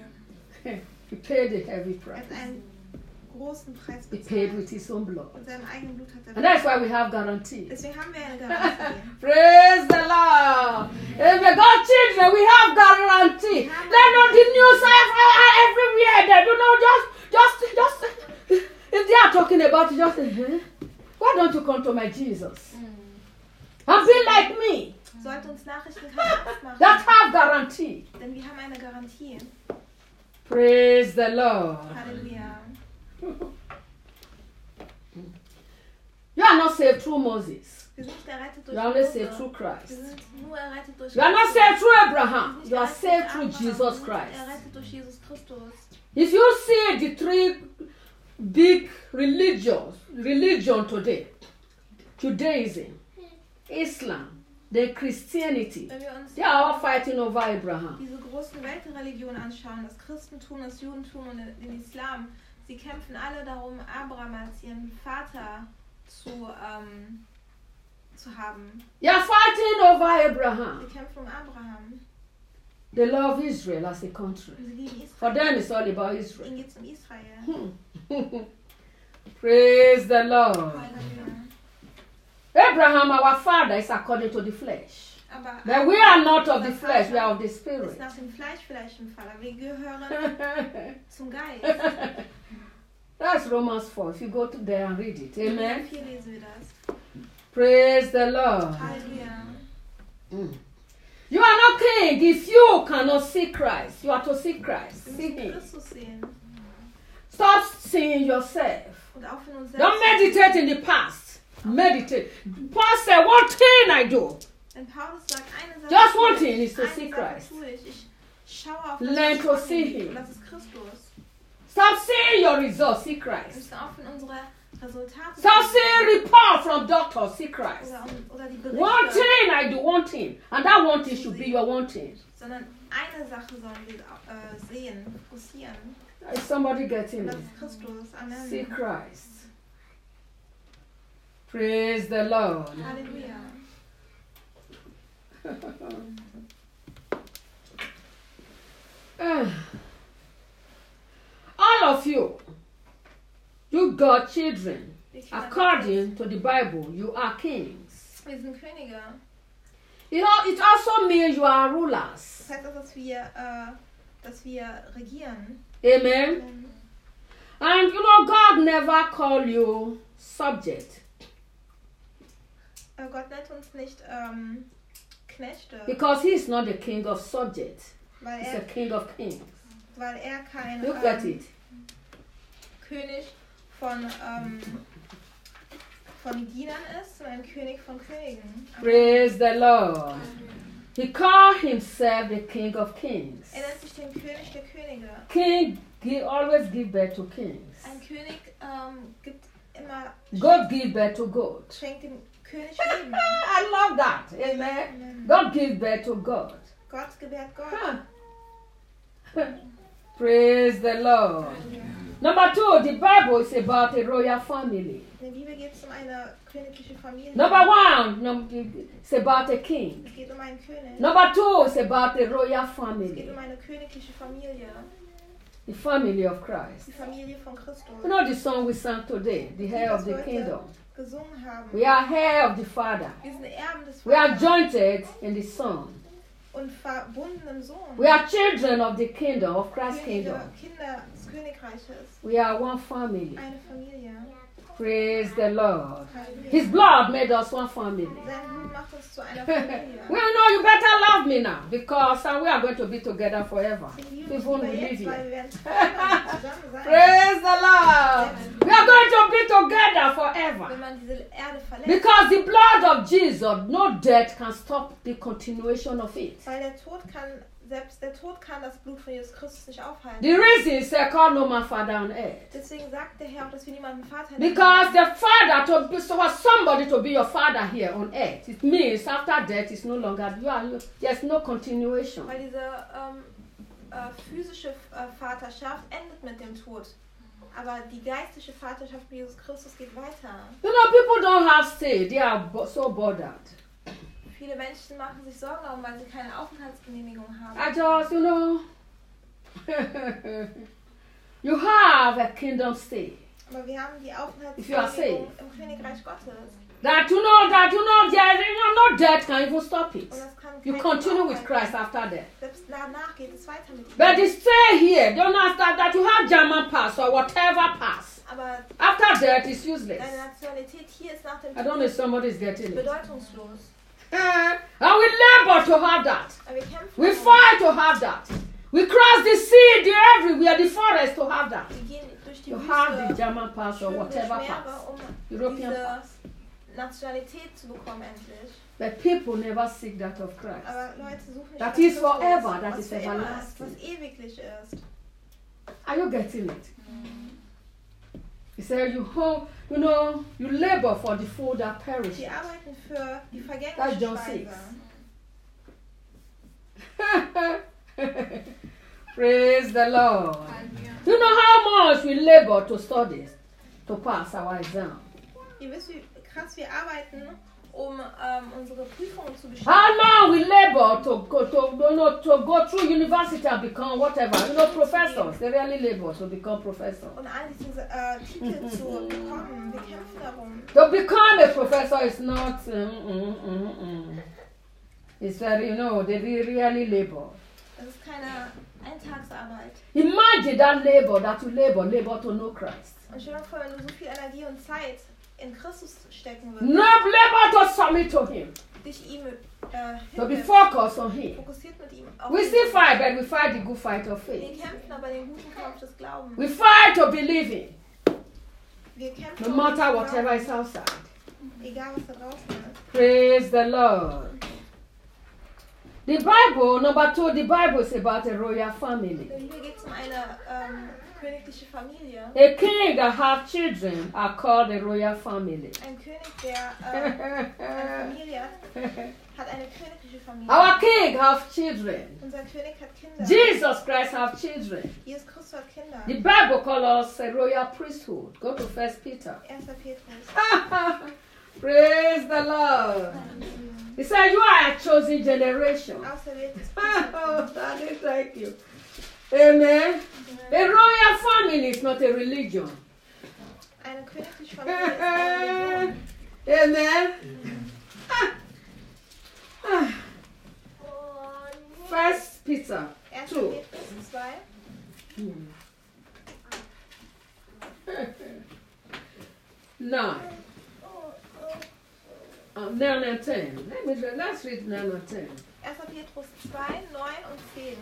He paid the heavy Er price. hat einen großen Preis He paid bezahlt. with his own blood. Mit seinem eigenen Blut hat er And that's why we have guarantee. Deswegen haben wir eine Garantie. Praise the Lord. If we got children, we have guarantee. Let not the news everywhere. They do know just if they are talking about it, just why don't you come to my Jesus and be like me? Sollte uns Nachrichten keine Angst machen. That have guarantee. Denn wir haben eine Garantie. Praise the Lord. Halleluja. You are not saved through Moses. Wir sind nicht errettet durch You are only Mose. saved through Wir Christ. sind nur errettet durch You are not Christus. saved through Wir Abraham. sind nicht You are errettet saved durch through Abraham. Jesus Wir sind Christ. errettet durch Jesus Christus. If you see the three big religion today, Judaism, Islam, then Christianity, Wenn wir uns they are all fighting over Abraham. diese großen Weltreligionen anschauen, das Christentum, das Judentum und den Islam, sie kämpfen alle darum, Abraham als ihren Vater zu haben. You are fighting over Abraham. Sie kämpfen um Abraham. They love Israel as a country. Und sie lieben For Israel. them, it's all about Israel. Ihnen geht es um Israel. Praise the Lord. Halleluja. Abraham, our father, is according to the flesh. Aber But we are not of the unser flesh, we Vater are of the ist spirit. nach dem Fleisch vielleicht im Fall, aber wir gehören zum Geist. That's Romans 4. If you go to there and read it. Amen. Hier lesen wir das. Praise the Lord. Halleluja. You are not king if you cannot see Christ. You are to see Christ. Wir See müssen him. Christus sehen Stop seeing yourself. und auch in uns Don't selbst. meditate in the past. Meditate. Paul said, one thing I do. Wenn Paulus sagt, eine Sache Just tue one ich, thing is to eine see Sache Christ. tue ich. Ich schaue auf Learn das, to was see vor mir liegt, him. und das ist Christus. Stop seeing your results. See Wir Christ. müssen auch in unsere Resultate Stop seeing report from doctors. See Christ. oder die One Berichte, thing I do, one thing. And that one thing should be your one thing. sondern eine Sache sollen wir sehen, fokussieren. Is somebody getting Und it? das ist Christus. Amen. See Christ. Praise the Lord. Halleluja. All of you, you got children. Wir Kinder According to the Bible, you are kings. Gottes, wir sind Könige. You know, it also means you are rulers. Das heißt auch, dass wir regieren. Amen. And you know, God never called you subject Gott nennt uns nicht Knechte, because He is not the king of subject. weil He's a er, king of kings. weil er kein Look at it. König von Dienern ist, sondern ein König von Königen. Praise the Lord. He called himself the king of kings. Er nennt sich den König der Könige. King always give birth to kings. Ein König gibt immer, God give birth to God. schenkt dem König Leben. I love that. Amen. God give birth to God. Gott gebärt Gott. Huh. Praise the Lord. Number 2, the Bible is about a royal family. In der Bibel geht es um eine königliche Familie. Number 1, it's about a king. Es geht um einen König. Number 2 is about a royal Es geht family. um eine königliche Familie. The family of Christ. Die Familie von Christus. You know the song we sang today, the heir of the kingdom. Gesungen haben. We are heir of the Father. Wir sind Erben des We are Vaters jointed in the Son. und verbunden im Sohn. We are children of the kingdom, of Christ's kingdom. Kinder des Königreiches. We are one family. Eine Familie. Praise the Lord. Halleluja. His blood made us one family. Sein Blut macht uns zu einer Well, Familie. no, you better love me now because we are going to be together forever. Wir lieben Even uns we lieber live jetzt, weil here. wir werden zusammen sein. Praise the Lord. We are going to be together forever. Wenn man diese Erde verlässt. Because the blood of Jesus, no death can stop the continuation of it. Weil selbst der Tod kann das Blut von Jesus Christus nicht aufhalten. The reason is I call no man Father on earth. Deswegen sagt der Herr auch, dass wir niemanden Vater nennen. Because the Father, for somebody to be your Father here on earth, it means after death is no longer, there's no continuation. Weil diese physische Vaterschaft endet mit dem Tod. Aber die geistliche Vaterschaft mit Jesus Christus geht weiter. You know, people don't have say, they are so bothered. Viele Menschen machen sich Sorgen darum, weil sie keine Aufenthaltsgenehmigung haben. I just, you know, you have a kingdom stay. Aber wir haben die If you are Aufenthaltsgenehmigung im Königreich Gottes. That you know, no death can even stop it. Und das kann You kein continue Tod with aufhalten. Christ after that. Selbst danach geht es weiter mit ihm. But the stay here, don't ask that you have German pass or whatever pass. Aber After that, it's useless. deine Nationalität hier ist nach dem I don't know if somebody is getting it. bedeutungslos. And we labor to have that. Aber wir kämpfen. We fight to have that. We cross the sea, the everywhere, the forest to have that. Wir gehen durch die You have the Wüste, German pass or schwimmen durch whatever Meere, pass. um European diese pass. Nationalität zu bekommen endlich. But people never seek that of Christ. Aber Leute suchen nicht That das is Christus, forever, that was is für immer ist, everlasting. was ewiglich ist. Are you getting it? He said, you labor for the food that perishes. Wir arbeiten für die That's vergängliche John Speise. 6. Praise the Lord. You know how much we labor to study, to pass our exam. Ihr wisst, wie krass wir arbeiten, um unsere Prüfungen zu bestehen. How long we labor to go through university and become whatever. You know, professors, they really labor to become professors. Und all diese Titel zu bekommen. Wir kämpfen darum. To become a professor is not, it's very, you know, they really labor. Das ist keine Eintagsarbeit. Imagine that labor labor to know Christ. Und stell dir vor, wenn du so viel Energie und Zeit in Christus stecken würdest, No labor to submit to Him, dich ihm to be focused on Him. fokussiert mit ihm auf We ihn. still fight, but we fight the good fight of Wir faith. kämpfen aber den guten Kampf des Glaubens. We fight to believe Him, Wir kämpfen no um matter den whatever Glauben, is outside. egal was da draußen ist. Praise the Lord. The Bible, number 2, the Bible is about a royal family. Denn hier geht es um eine königliche Familie. A king that have children are called a royal family. Ein König, der eine Familie hat eine königliche Familie. Our king have children. Unser König hat Kinder. Jesus Christ have children. Jesus Christus hat Kinder. The Bible calls us a royal priesthood. Go to 1 Peter. 1. Petrus. Praise the Lord. He said, you are a chosen generation. Auserwähltes Oh, Priester. Daddy, thank you. Amen. A royal family is not a religion. Eine königliche Familie ist eine Religion. Amen. First Peter 1. 2. Petrus 2. 9. 9 and 10. Let's read 9 and 10. 1. Petrus 2, 9 und 10.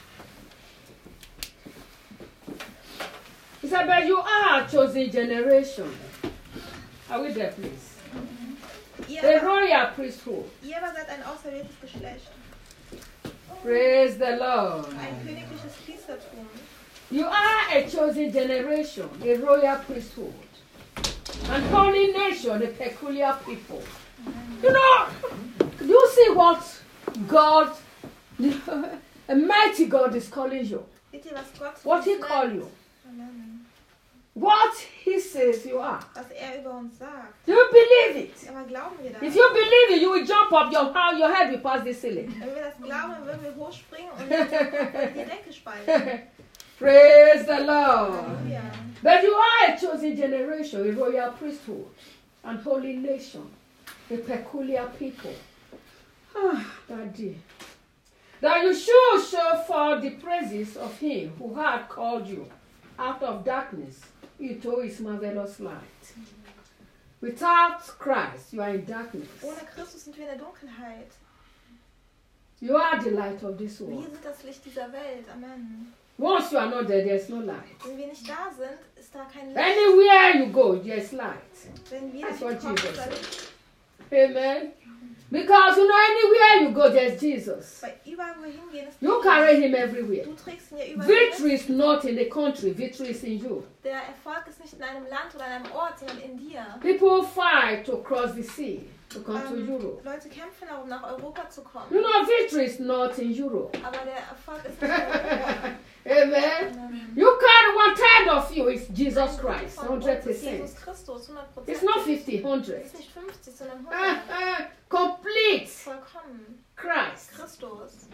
He said, but you are a chosen generation. Are we there, please? A royal priesthood. Ihr aber seid ein auserwähltes Geschlecht. Praise the Lord. Ein königliches Priestertum. You are a chosen generation, a royal priesthood, an holy nation, a peculiar people. You know, do you see what God, a mighty God is calling you? Seht ihr, was Gott What He uns call nennt? you? Amen. What He says you are. Was über uns sagt. Do you believe it? Aber glauben wir das? If you believe it, you will jump up, your head will pass the ceiling. Wenn wir das glauben, würden wir hochspringen und die Decke spalten. Praise the Lord. Halleluja. But you are a chosen generation, a royal priesthood, an holy nation, a peculiar people. Daddy. That you should show forth the praises of Him who had called you out of darkness into His marvelous light. Without Christ, you are in darkness. Ohne Christus sind wir in der Dunkelheit. You are the light of this Wir world. sind das Licht dieser Welt. Amen. Once you are not there, there's no light. Wenn wir nicht da sind, ist da kein Licht. Anywhere you go, there's light. Wenn wir That's nicht what kommen, Jesus ist da said. Licht. Amen. Because you know, anywhere you go, there's Jesus. Weil überall, wo wir hingehen, ist You carry Him everywhere. Du trägst ihn ja überall. Victory is not in the country, victory is in you. Der Erfolg ist nicht in einem Land oder einem Ort, sondern in dir. People fight to cross the sea, to come to Europe. Leute kämpfen darum, nach Europa zu kommen. You know, victory is not in Europe. Aber der Erfolg ist nicht in Europa. Amen. You carry 1/3 of you is Jesus Christ, Von uns ist 100%. Jesus Christus, 100%. It's not 50, Es 100. ist nicht 50, sondern 100. Complete Vollkommen. Christ. Christus.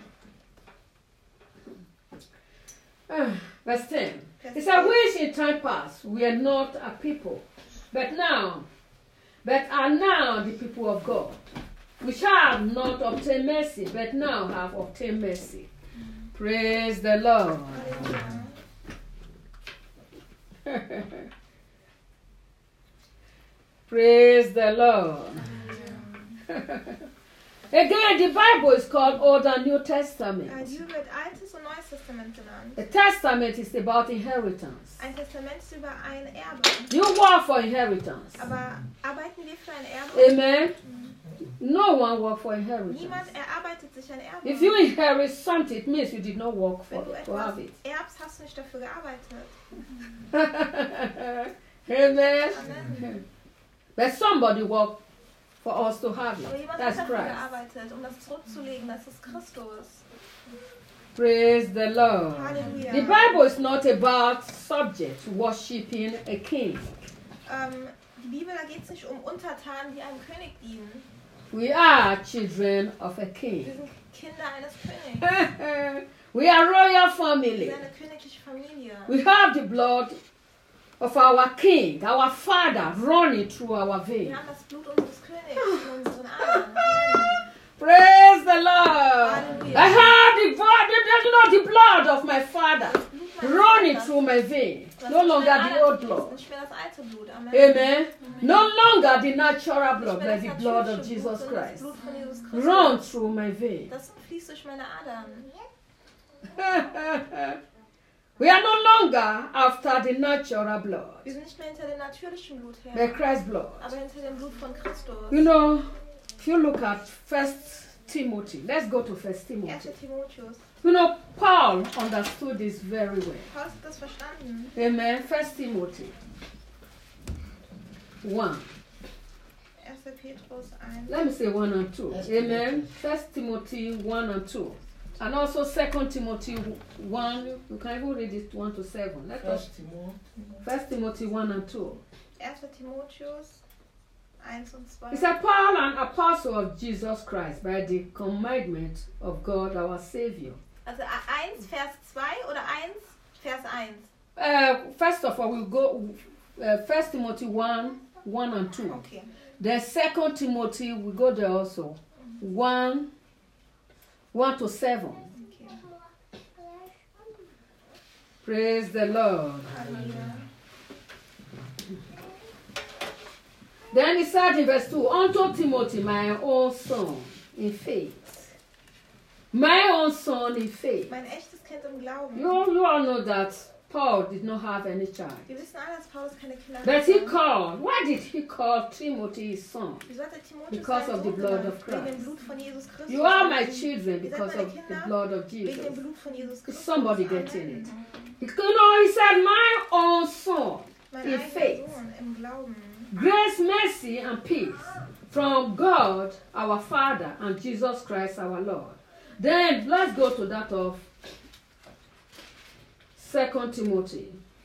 Verse 10. It said, which in time past were not a people, but are now the people of God, which have not obtained mercy, but now have obtained mercy. Praise the Lord. Halleluja. Praise the Lord. Again, the Bible is called Old and New Testament. Die Bibel wird Altes und Neues Testament genannt. The Testament is about inheritance. Ein Testament ist über ein Erbe. You work for inheritance. Aber arbeiten wir für ein Erbe? Amen. No one work for inheritance. Niemand erarbeitet sich ein Erbe. If you inherit something, it means you did not work Wenn du to have etwas it. erbst, hast du nicht dafür gearbeitet. Amen. Amen. But somebody worked for us to have Aber it. jemand That's hat dafür Christ. gearbeitet, um das zurückzulegen. Das ist Christus. Praise the Lord. Halleluja. The Bible is not about subjects worshiping a king. Die Bibel, da geht es nicht um Untertanen, die einem König dienen. We are children of a Wir king. sind Kinder eines Königs. We are royal Wir family. sind eine königliche Familie. We have the blood of our king, our father, running through our Wir veins. haben das Blut unseres Königs in unseren Adern. Amen. Praise the Lord. Hallelujah. I have the blood of my father running through my veins. No longer the old blood. Nicht mehr das alte Blut. Amen. Amen. No longer the natural blood, Nicht mehr but das the blood natürliche of Blut, Jesus sondern das Christ. Blut von Jesus Christus. Run through my veins. Das fließt durch meine Adern. We are no longer after the natural blood, Wir sind nicht mehr hinter dem natürlichen Blut but her, Christ's blood. aber hinter dem Blut von Christus. You know, if you look at First Timothy, let's go to First 1. Timothy. Timotheus. You know, Paul understood this very well. Paulus hat das verstanden. Amen. First Timothy 1. 1. Petrus 1. Let me say 1 and 2. Amen. First Timothy 1 and 2. And also 2 Timothy 1. You can even read it 1 to 7. Let us. First Timothy 1 and 2. 1. Timotheus 1 und 2. It's a Paul, an apostle of Jesus Christ, by the commandment of God our Savior. Also 1 Vers 2 oder 1 Vers 1? First of all, we'll go 1 Timothy 1, 1 and 2. Okay. Then 2 Timothy, we go there also. 1 to 7. Okay. Praise the Lord. Halleluja. Then he said in verse 2, unto Timothy, my own son in faith. My own son in faith. Mein echtes Kind im Glauben. You all know that Paul did not have any child. Wir wissen alle, dass Paulus keine Kinder But he hatte. called, why did he call Timothy his son? Wieso hat er Timotheus Because seinen of the Sohn blood genannt? of Wegen Christ. dem Blut von Jesus Christus. You are my children Ihr seid because meine of the Kinder blood of wegen dem Jesus. Blut von Jesus Christus. Somebody getting Amen. it. You know, he said, my own son Mein in eigener faith. Sohn im Glauben. Grace, mercy, and peace from God our Father and Jesus Christ our Lord. Then let's go to that of 2 Timothy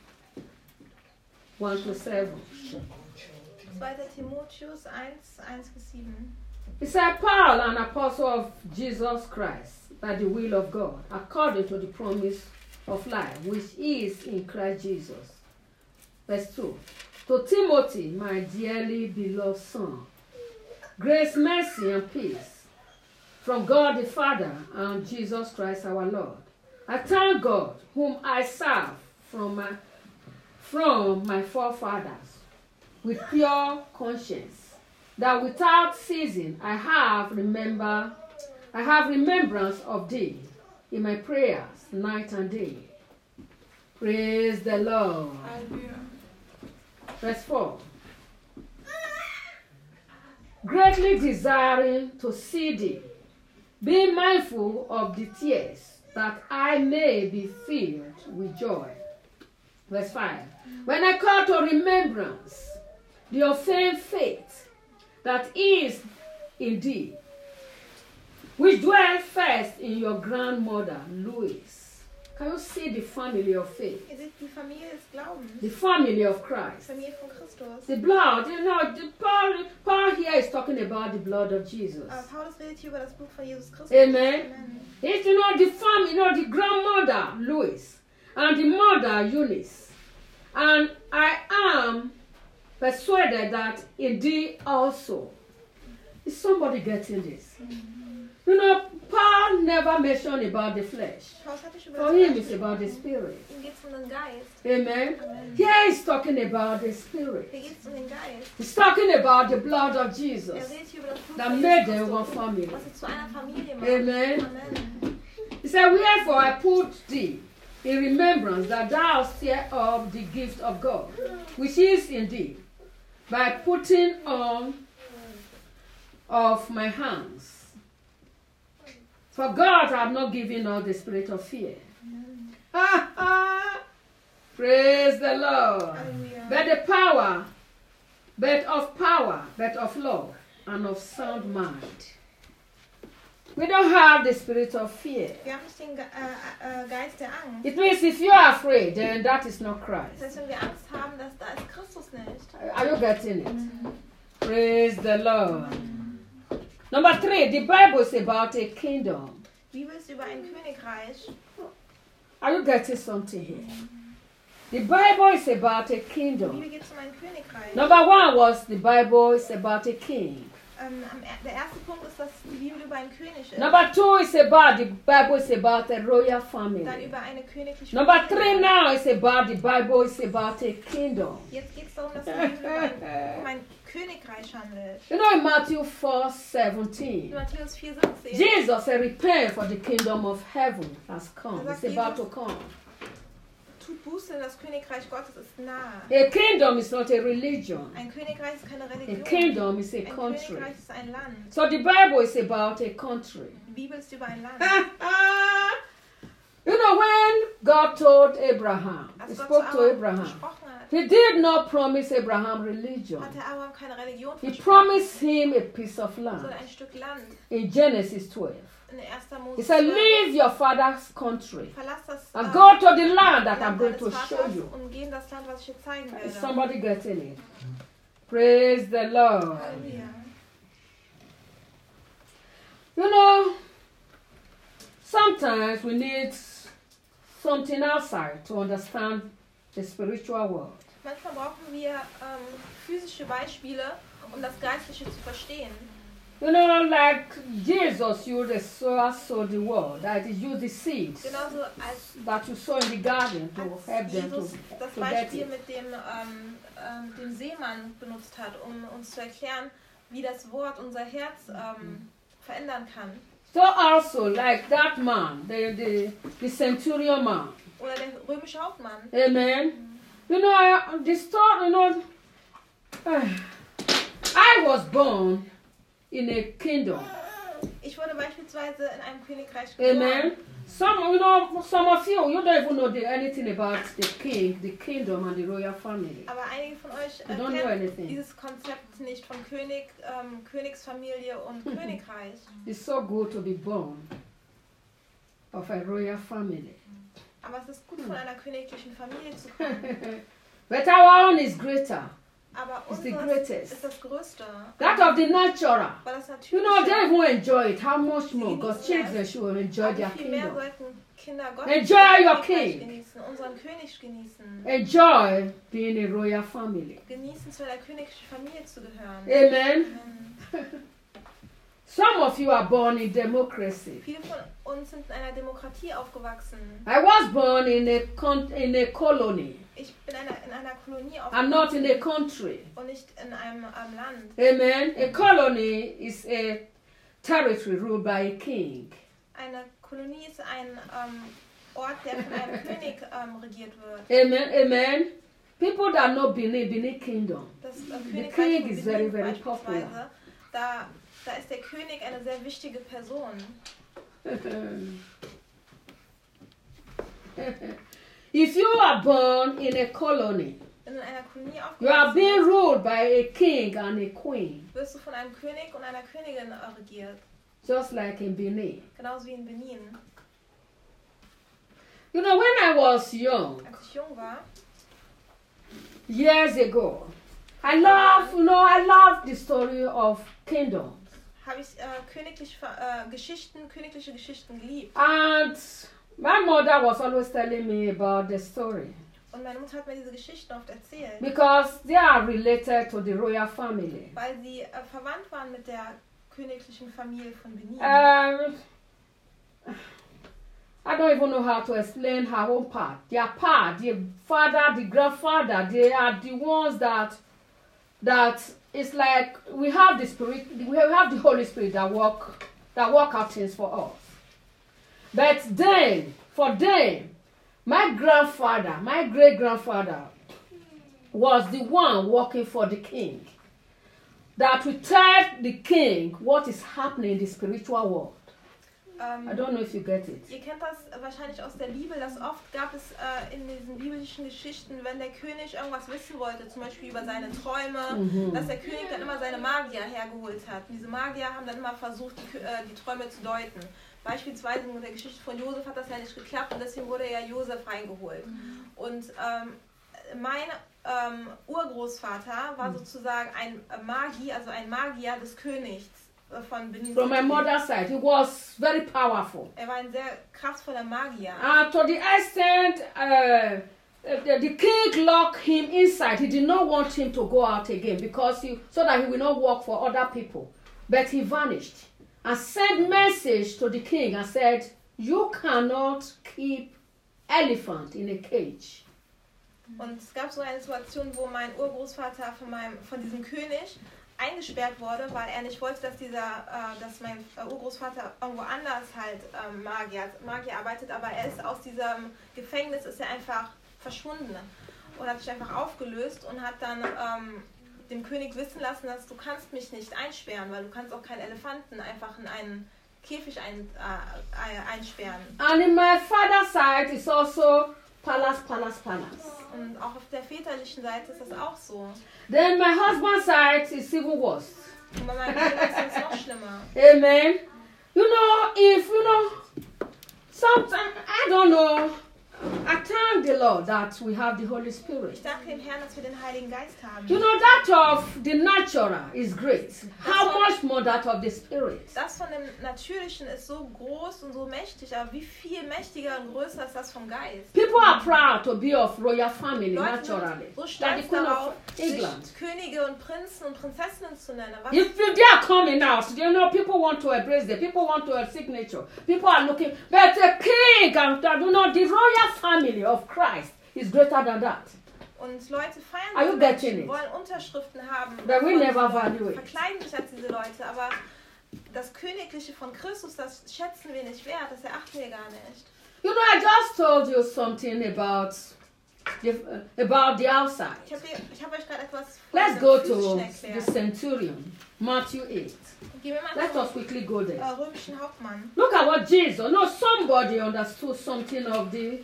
1 to 7. 2. Timotheus 1 bis 7. He said, Paul, an apostle of Jesus Christ, by the will of God, according to the promise of life, which is in Christ Jesus. Verse 2. To Timothy, my dearly beloved son, grace, mercy, and peace from God the Father and Jesus Christ our Lord. I thank God, whom I serve from my forefathers, with pure conscience, that without ceasing I have remembrance of thee in my prayers night and day. Praise the Lord. Halleluja. Verse 4. Greatly desiring to see thee, be mindful of the tears, that I may be filled with joy. Verse 5. When I call to remembrance the unfeigned faith that is in thee, which dwelt first in your grandmother Lois. Can you see the family of faith? Ihr seht die Familie des Glaubens. The family of Die Christ. Familie von Christus. The blood, you know, Paul here is talking about the blood of Jesus. Paulus redet hier über das Blut von Jesus Christus. Amen. It's, you know, the family, you know, the grandmother, Lois, and the mother, Eunice. And I am persuaded that in thee also. Is somebody getting this? You know, Paul never mentioned about the flesh. Paulus hat nicht über For das him, Fleisch it's about the gesprochen. spirit. Ihm geht es um den Geist. Amen. Amen. Here he's talking about the spirit. Hier geht es um den Geist. He's talking about the blood of Jesus Redet hier über das Blut that von made Jesus them one Christus, family. was sie zu einer Familie macht. Amen. Amen. He said, wherefore I put thee in remembrance that thou stir up the gift of God, which is in thee, by putting on of my hands. For God hath not given us the spirit of fear. Praise the Lord. Halleluja. But of love, and of sound mind. We don't have the spirit of fear. Wir haben nicht den Geist der Angst. It means if you are afraid, then that is not Das Christ. heißt, wenn wir Angst haben, da ist Christus nicht. Are you getting it? Praise the Lord. Number 3, the Bible is about a kingdom. Die Bibel ist über ein Königreich. Are you getting something here? The Bible is about a Die kingdom. Bibel geht um ein Königreich. Number 1 was the Bible is about a king. Der erste Punkt ist, dass die Bibel über einen König ist. Number 2 is about the Bible is about a royal Dann family. über eine königliche Number 3 Familie. now is about the Bible is about a kingdom. Jetzt geht es darum, dass die Bibel um ein Königreich handelt. You know in Matthew In 4:17, Matthäus 4,17 Jesus said, repent for the kingdom of heaven has come. It's about to come. tut Buße, denn das Königreich Gottes ist nahe. A kingdom is not a religion. Ein Königreich ist keine A Religion. kingdom is a Ein country. Königreich ist ein Land. So the Bible is about a country. Die Bibel ist über ein Land. You know, when God told Abraham, He Als Gott spoke zu to Abraham Abraham, gesprochen hat, He did not promise Abraham religion. hat er Abraham keine Religion He versprochen, promised him a piece of land sondern ein Stück Land. in Genesis 12. In 1. He Mose said, 12. leave your father's country Verlass das and go to the land that I'm Land going deines to show Vaters you. und geh in das Land, was ich dir zeigen Is werde. somebody getting it? Praise the Lord. Halleluja. You know, sometimes we need something outside to understand the spiritual world. Manchmal brauchen wir physische Beispiele, um das Geistliche zu verstehen. You know, like Jesus used the sower sow the world, that he used the seeds Genauso als that you sow in the garden to help them Jesus das to get Beispiel it. mit dem Seemann benutzt hat, um uns zu erklären, wie das Wort unser Herz verändern kann. So also, like that man, the centurion man, Oder der römische Hauptmann. amen. You know, the story, you know, I was born in a kingdom. Ich wurde beispielsweise in einem Königreich geboren. Amen. Some of you don't even know anything about the king, the kingdom, and the royal family. Aber einige von euch You don't know kennen anything. dieses Konzept nicht von Königsfamilie und Königreich. It's so good to be born of a royal family. Aber es ist gut, von einer königlichen Familie zu kommen. But our own is greater. Aber It's the unseres greatest. ist das Größte. That of the natural. Weil das You know, they Natürliche. won't enjoy it. How much more? God's children should enjoy Aber their wie viel mehr kingdom. sollten Kinder Gott Enjoy your king. genießen, unseren König genießen. Enjoy being a royal family. Genießen, zu einer königlichen Familie zu gehören. Amen. Amen. Some of you are born in democracy. Viele von uns sind in einer Demokratie aufgewachsen. I was born in a colony Ich bin in einer Kolonie and not in a aufgewachsen country. und nicht in einem Land. Amen. A colony is a territory ruled by a king. Eine Kolonie ist ein Ort, der von einem König regiert wird. Amen. Amen. People that know Benin Kingdom. Das king Königreich von is very, Benin very beispielsweise, da ist der König eine sehr wichtige Person. If you are born in a colony, Wenn du in einer Kolonie you are aufgewachsen being bist, ruled by a king and a queen, wirst du von einem König und einer Königin regiert. just like in Benin. Genauso wie in Benin. You know, when I was young, Als ich jung war, years ago, I love the story of kingdoms. habe ich königliche Geschichten geliebt. And my mother was always telling me about the story Und meine Mutter hat mir diese Geschichten oft erzählt, because they are related to the royal family. weil sie verwandt waren mit der königlichen Familie von Benin. I don't even know how to explain her own part. Their part, the father, the grandfather, they are the ones that it's like we have the spirit, we have the Holy Spirit that work out things for us. But then, for them, my grandfather, my great grandfather, was the one working for the king. That will tell the king what is happening in the spiritual world. I don't know if you get it. Ihr kennt das wahrscheinlich aus der Bibel, dass oft gab es in diesen biblischen Geschichten, wenn der König irgendwas wissen wollte, zum Beispiel über seine Träume, dass der König dann immer seine Magier hergeholt hat. Und diese Magier haben dann immer versucht, die Träume zu deuten. Beispielsweise in der Geschichte von Josef hat das ja nicht geklappt und deswegen wurde ja Josef reingeholt. Und mein Urgroßvater war sozusagen ein Magier des Königs. From my mother's side, he was very powerful. Er war ein sehr kraftvoller Magier. To the extent the king locked him inside. He did not want him to go out again so that he will not work for other people. But he vanished and sent message to the king and said, "You cannot keep elephant in a cage." Und es gab so eine Situation, wo mein Urgroßvater von diesem König eingesperrt wurde, weil er nicht wollte, dass mein Urgroßvater irgendwo anders halt Magier arbeitet, aber er ist aus diesem Gefängnis einfach verschwunden und hat sich einfach aufgelöst und hat dann dem König wissen lassen, dass du kannst mich nicht einsperren, weil du kannst auch keinen Elefanten einfach in einen Käfig einsperren. And in my father's side is also palace. Und auch auf der väterlichen Seite ist das auch so. Then my husband's side is even worse. Und bei meinem Bruder ist es noch schlimmer. Amen. Sometimes, I don't know, I thank the Lord that we have the Holy Spirit. Ich danke dem Herrn, dass wir den Heiligen Geist haben. That of the natural is great. How much more that of the Spirit? Das von dem Natürlichen ist so groß und so mächtig, aber wie viel mächtiger und größer ist das vom Geist? People are proud to be of royal family Leute naturally. sind so stolz darauf, England. sich Könige und Prinzen und Prinzessinnen zu nennen. If they are coming out, people want to embrace them. People want to have signature. People are looking, but the king and the royal family of Christ is greater than that. Und Leute Are you feiern getting it? wollen Unterschriften haben. But we von never diesen value Leuten, it. verkleiden sich als diese Leute, aber das Königliche von Christus, das schätzen wir nicht wert, das erachten wir gar nicht. I just told you something about the outside. Ich hab euch gerade etwas von Let's den go Physischen to erklärt. the centurion, Matthew 8. Gehen wir mal Let zum us quickly go there. römischen Hauptmann. Look at what Jesus. No, somebody understood something of the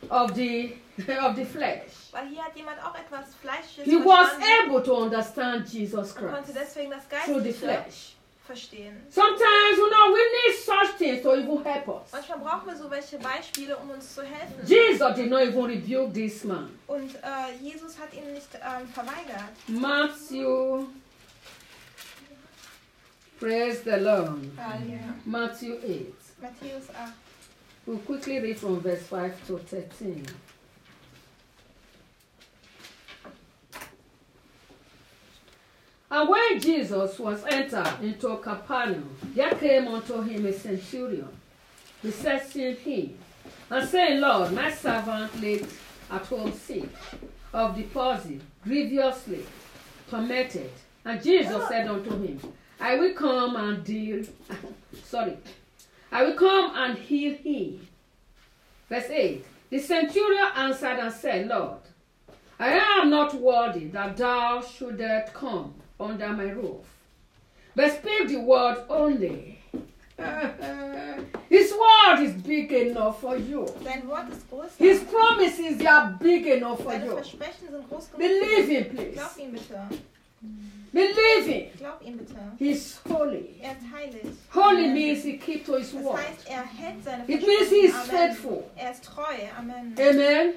flesh. Weil hier hat jemand auch etwas Fleischliches He was verstanden able to understand Jesus und konnte Christ deswegen das through the Geistliche flesh. verstehen. Sometimes, we need such things to even help us. Manchmal brauchen wir so welche Beispiele, um uns zu helfen. Jesus did not even rebuke this man. Und Jesus hat ihn nicht verweigert. Matthew, praise the Lord. Matthew 8. Matthäus 8. We'll quickly read from verse 5 to 13. And when Jesus was entered into Capernaum, there came unto him a centurion, beseeching him, and saying, Lord, my servant laid at home sick of the palsy, grievously tormented. And Jesus said unto him, I will come and heal him. Verse 8. The centurion answered and said, Lord, I am not worthy that thou shouldest come under my roof, but speak the word only. His word is big enough for you. Sein Wort ist groß. His promises, they are big enough for Seine you. Versprechen sind groß genug. Believe him, please. Glaub ihm bitte. Believe him. Glaub ihm bitte. He's holy. Er ist heilig. Holy means he keeps to his Das word. heißt, er hält seine It means he is Amen. faithful. Er ist treu. Amen. Amen.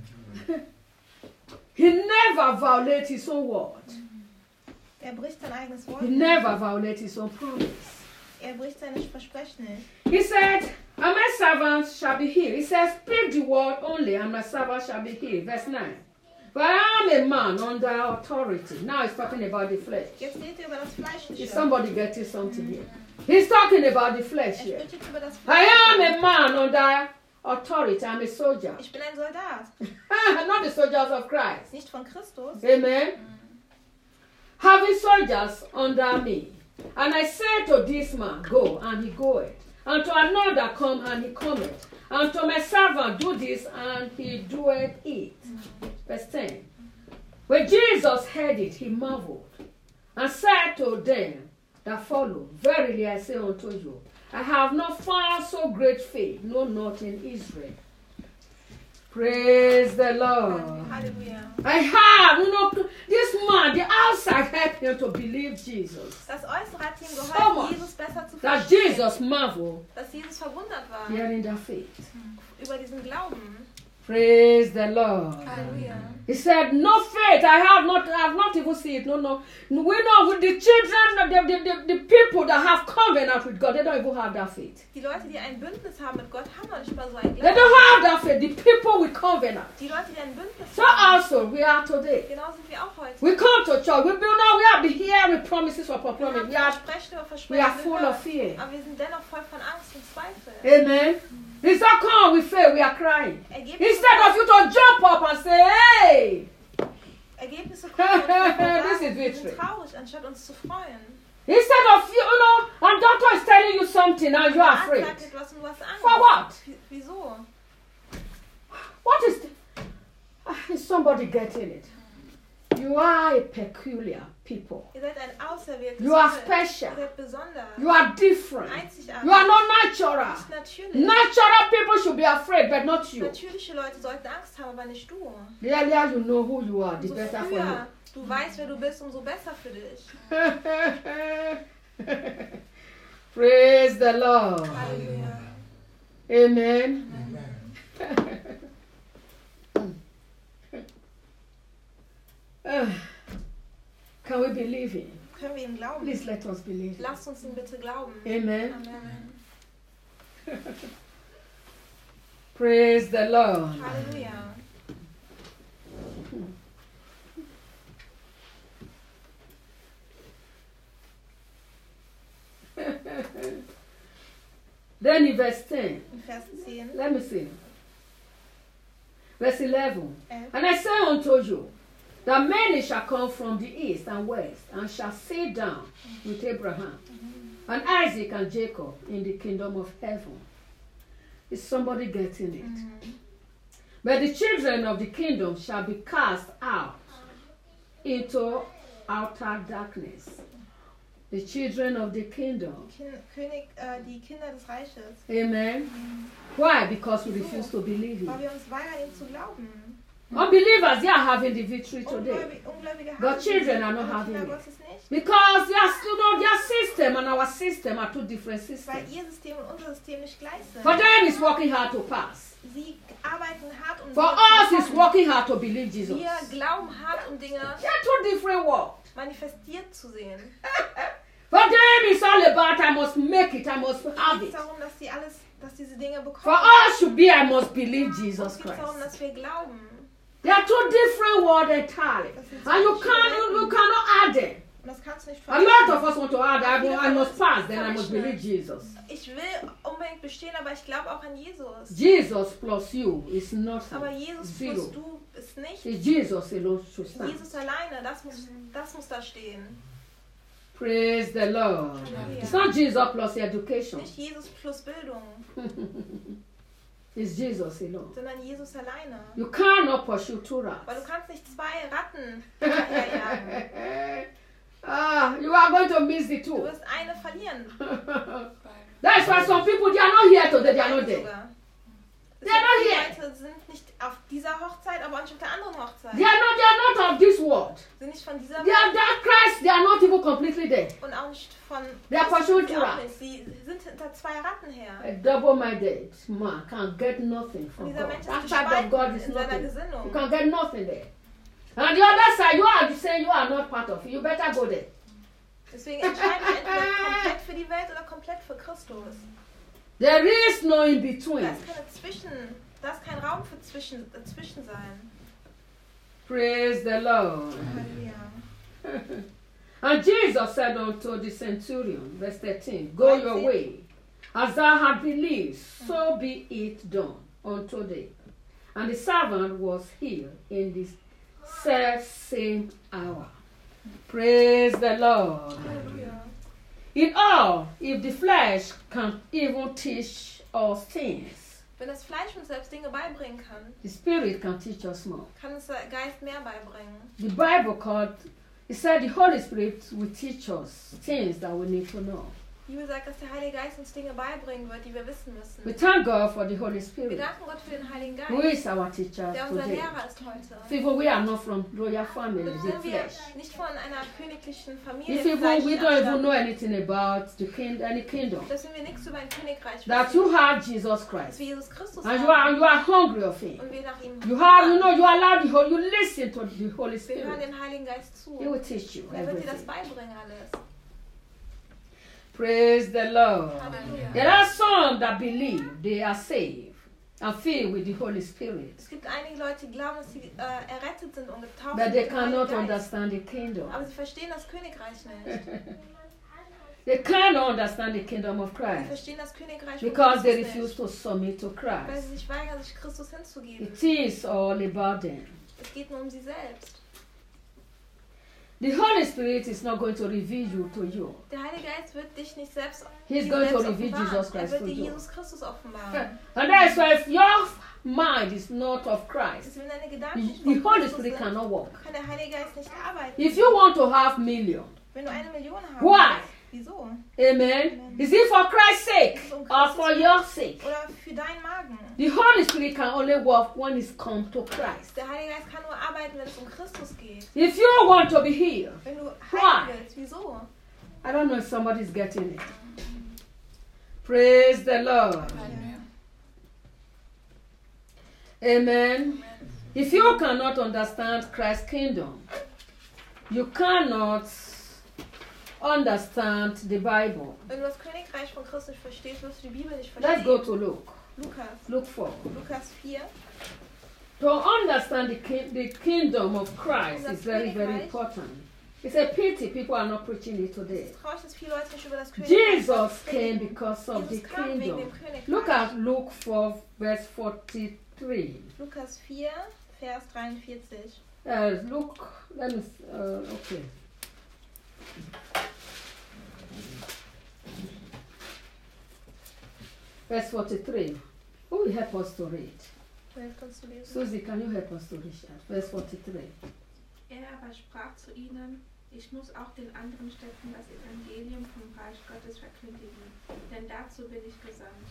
He never violates his own word. Er bricht sein eigenes Wort He nicht. never violates his own promise. Er bricht seine Versprechen nicht. He said, and my servant shall be healed. He says, speak the word only, and my servant shall be healed. Verse 9. But I am a man under authority. Now he's talking about the flesh. Jetzt redet er über das Fleischliche. Is somebody getting something here? He's talking about the flesh Er here. spricht jetzt über das I am Fleischliche. a man under authority. I'm a soldier. Ich bin ein Soldat. Not the soldiers of Christ. Nicht von Christus. Amen. Having soldiers under me. And I said to this man, go, and he goeth. And to another, come, and he cometh. And to my servant, do this, and he doeth it. Verse 10. When Jesus heard it, he marveled, and said to them that followed, verily I say unto you, I have not found so great faith, no, not in Israel. Praise the Lord. Halleluja. I have, this man, the outside helped him to believe Jesus. Das Äußere hat ihm So geholfen, much Jesus besser zu that verstehen. Jesus marveled Dass Jesus verwundert war hearing their faith. über diesen Glauben. Praise the Lord. Halleluja. He said, no faith, I have not even seen it. No. We know with the children, the people that have covenant with God, they don't even have that faith. Die Leute, die ein Bündnis haben mit Gott, haben noch nicht mal so ein They Glauben. don't have that faith. The people with covenant. Die Leute, die ein Bündnis So haben, also we are today. genau sind wir auch heute. We come to church. We have been hearing promises for Wir fulfillment. haben Versprechen über We are Versprechen full gehört, of fear. aber wir sind dennoch voll von Angst und Zweifel. Amen. It's not come we fail, we are crying. Ergebnisse Instead of you to jump up and say, hey, kommen und wir This is wir victory. sind traurig, anstatt uns zu freuen. instead of and doctor is telling you something and you are Der afraid. Arzt sagt etwas und du hast Angst. For what? Wieso? What is somebody getting it? You are a peculiar people. Ihr seid ein auserwähltes You are Volk. special. Ihr seid besonders. You are different. Einzigartig. You are not natural. Nicht natürlich. Natural people should be afraid, but not you. Natürliche Leute sollten Angst haben, aber nicht du. The earlier you know who you are, the Umso better for früher du weißt, wer du bist, umso besser für dich. you. Praise the Lord. Halleluja. Amen. Can we believe him? Können wir ihm glauben? Please let us believe him. Lasst uns ihm bitte glauben. Amen. Amen. Praise the Lord. Halleluja. Then in verse 10, In Vers 10. let me see. Verse 11. 11. And I say unto you, that many shall come from the east and west, and shall sit down with Abraham and Isaac and Jacob in the kingdom of heaven. Is somebody getting it? But the children of the kingdom shall be cast out into outer darkness. The children of the kingdom. Die Kinder des Reiches. Amen. Why? Because we refuse to believe Weil it. wir uns weigern, ihm zu glauben. Unbelievers, they are having the victory today. Ungläubige But haben children are sie, not aber having Kinder it. Gottes nicht. Because their system and our system are two different Weil systems. ihr System und unser System nicht gleich sind. For them, it's working hard to pass. Sie arbeiten hart, um For Dinge us, zu it's bekommen. working hard to believe Jesus. Wir glauben hart, um Dinge They are two different worlds. manifestiert zu sehen. For them, it's all about I must make it, I must have Es geht it. darum, dass diese Dinge bekommen. For us should be I must believe Jesus Es geht darum, Christ. dass wir glauben. They are two different worlds entirely. And you cannot add them. Und das kannst du nicht A lot of us want to add, I must pass, then I must believe Jesus. Ich will unbedingt bestehen, aber ich glaube auch an Jesus. Jesus plus you is nothing. Aber Jesus Zero. plus du ist nicht. It's Jesus alone should stand. Jesus alleine, das muss da stehen. Praise the Lord. Halleluja. It's not Jesus plus education. Nicht Jesus plus Bildung, It's Jesus alone. sondern Jesus alleine. You cannot pursue two Weil du rats. kannst nicht zwei Ratten hinterherjagen. You are going to miss the Du two. wirst eine verlieren. That's why some people, they are not here today, they are not there. Sogar. They are not Die here. Leute sind nicht auf dieser Hochzeit, aber auch nicht auf der anderen Hochzeit. They are not of this world. Sind nicht von dieser They are that Christ, they are not even completely there. und auch nicht von They are pursuing sie two auch rats. nicht. Sie sind hinter zwei Ratten her. A double-minded man can get nothing Und from dieser God. Mensch That ist side of God is gespalten in seiner nothing. Gesinnung. You can get nothing there. And the other side, you are saying you are not part of it. You better go there. Deswegen entscheiden wir entweder komplett für die Welt oder komplett für Christus. There is no in between. Da ist kein Raum für dazwischen sein. Praise the Lord. Halleluja. And Jesus said unto the centurion, verse 13, Go your way, as thou hast believed, so be it done unto thee. And the servant was healed in the same hour. Praise the Lord. Halleluja. In all, if the flesh can even teach us things, Wenn das Fleisch uns selbst Dinge beibringen kann, the Spirit can teach us more. kann uns der Geist mehr beibringen. The Bible it said the Holy Spirit will teach us things that we need to know. Die Bibel sagt, dass der Heilige Geist uns Dinge beibringen wird, die wir wissen müssen. We thank God for the Holy Wir Spirit, danken Gott für den Heiligen who Geist, is our teacher der unser today. Lehrer ist heute. People, we are not from royal family, Nun the sind wir flesh. nicht von einer königlichen Familie, If even we don't even abstammen, know anything about any kingdom, dass wir nichts über ein Königreich that wissen, you have Jesus dass Christ, wir Jesus Christus and haben you are hungry of Him. und wir nach ihm You have, you hungern. know, you allow the Holy, you listen to the Holy Wir hören Spirit. dem Heiligen Geist zu. He will teach you Und er wird dir das everything. beibringen alles. Praise the Lord. Halleluja. There are some that believe they are saved and filled with the Holy Spirit, Es gibt einige Leute, die glauben, dass sie errettet sind und getauft but sind they mit dem Heiligen cannot Geist. understand the kingdom. Aber sie verstehen das Königreich nicht. They cannot understand the kingdom of Sie Christ verstehen das Königreich von because they Christus refuse nicht, to submit to weil Christ. sie sich weigern, sich Christus hinzugeben. It is all about them. Es geht nur um sie selbst. The Holy Spirit is not going to reveal you to you. Der Heilige Geist wird dich nicht selbst, He's dir going to selbst reveal offenbaren. Jesus Christ Er to wird dir you. Jesus Christus offenbaren. And that's why if your mind is not of Christ, Wenn deine Gedanken nicht the von Holy Christus Spirit sind, cannot work. kann der Heilige Geist nicht arbeiten. If you want to have million, Wenn du 1 Million haben Why? willst, wieso? amen, is it for Christ's sake or for your sake? Oder für deinen Magen. The Holy Spirit can only work when it's come to Christ. Der Heilige Geist kann nur arbeiten, wenn es um Christus geht. If you want to be healed, Wenn du Why? heilen willst, wieso? I don't know if somebody's getting it. Praise the Lord. Amen. If you cannot understand Christ's kingdom, you cannot understand the Bible. Wenn du das Königreich von Christus nicht verstehst, wirst du die Bibel nicht Let's go verstehen. to Luke. Lukas. Luke 4. Lukas 4. To understand the kingdom of Christ is very, very important. It's a pity people are not preaching it today. Es ist traurig, dass viele Leute nicht über das Königreich Jesus came reden. because of the Jesus kam wegen kingdom. dem Königreich. Look at Luke 4, verse 43. Lukas 4, Vers 43. Look, let me, okay. Verse 43. Who will help us to read? Wer hilft uns zu lesen? Susie, can you help us to read that? Verse 43. Er aber sprach zu ihnen, ich muss auch den anderen Städten das Evangelium vom Reich Gottes verkündigen, denn dazu bin ich gesandt.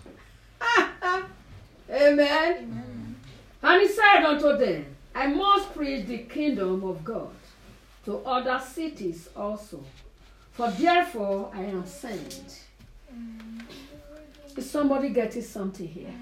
Amen. Amen. And he said unto them, I must preach the kingdom of God to other cities also, for therefore I am sent. Is somebody getting something here?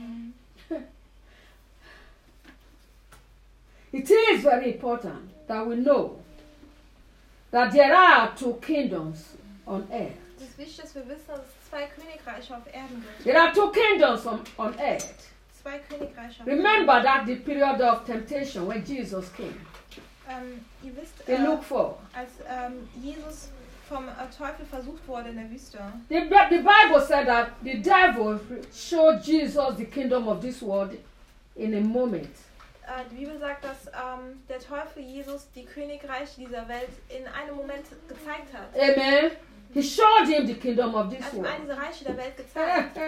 It is very important that we know that there are two kingdoms on earth. Es ist wichtig, dass wir wissen, dass es 2 Königreiche auf Erden gibt. There are two kingdoms on earth. 2 Königreiche auf Remember that the period of temptation when Jesus came. Ihr wisst, In Luke 4. als Jesus vom Teufel versucht wurde in der Wüste, The Bible said that the devil showed Jesus the kingdom of this world in a moment. die Bibel sagt, dass der Teufel Jesus die Königreiche dieser Welt in einem Moment gezeigt hat. Amen. He showed him the kingdom of this Er hat ihm all world. diese Reiche der Welt gezeigt.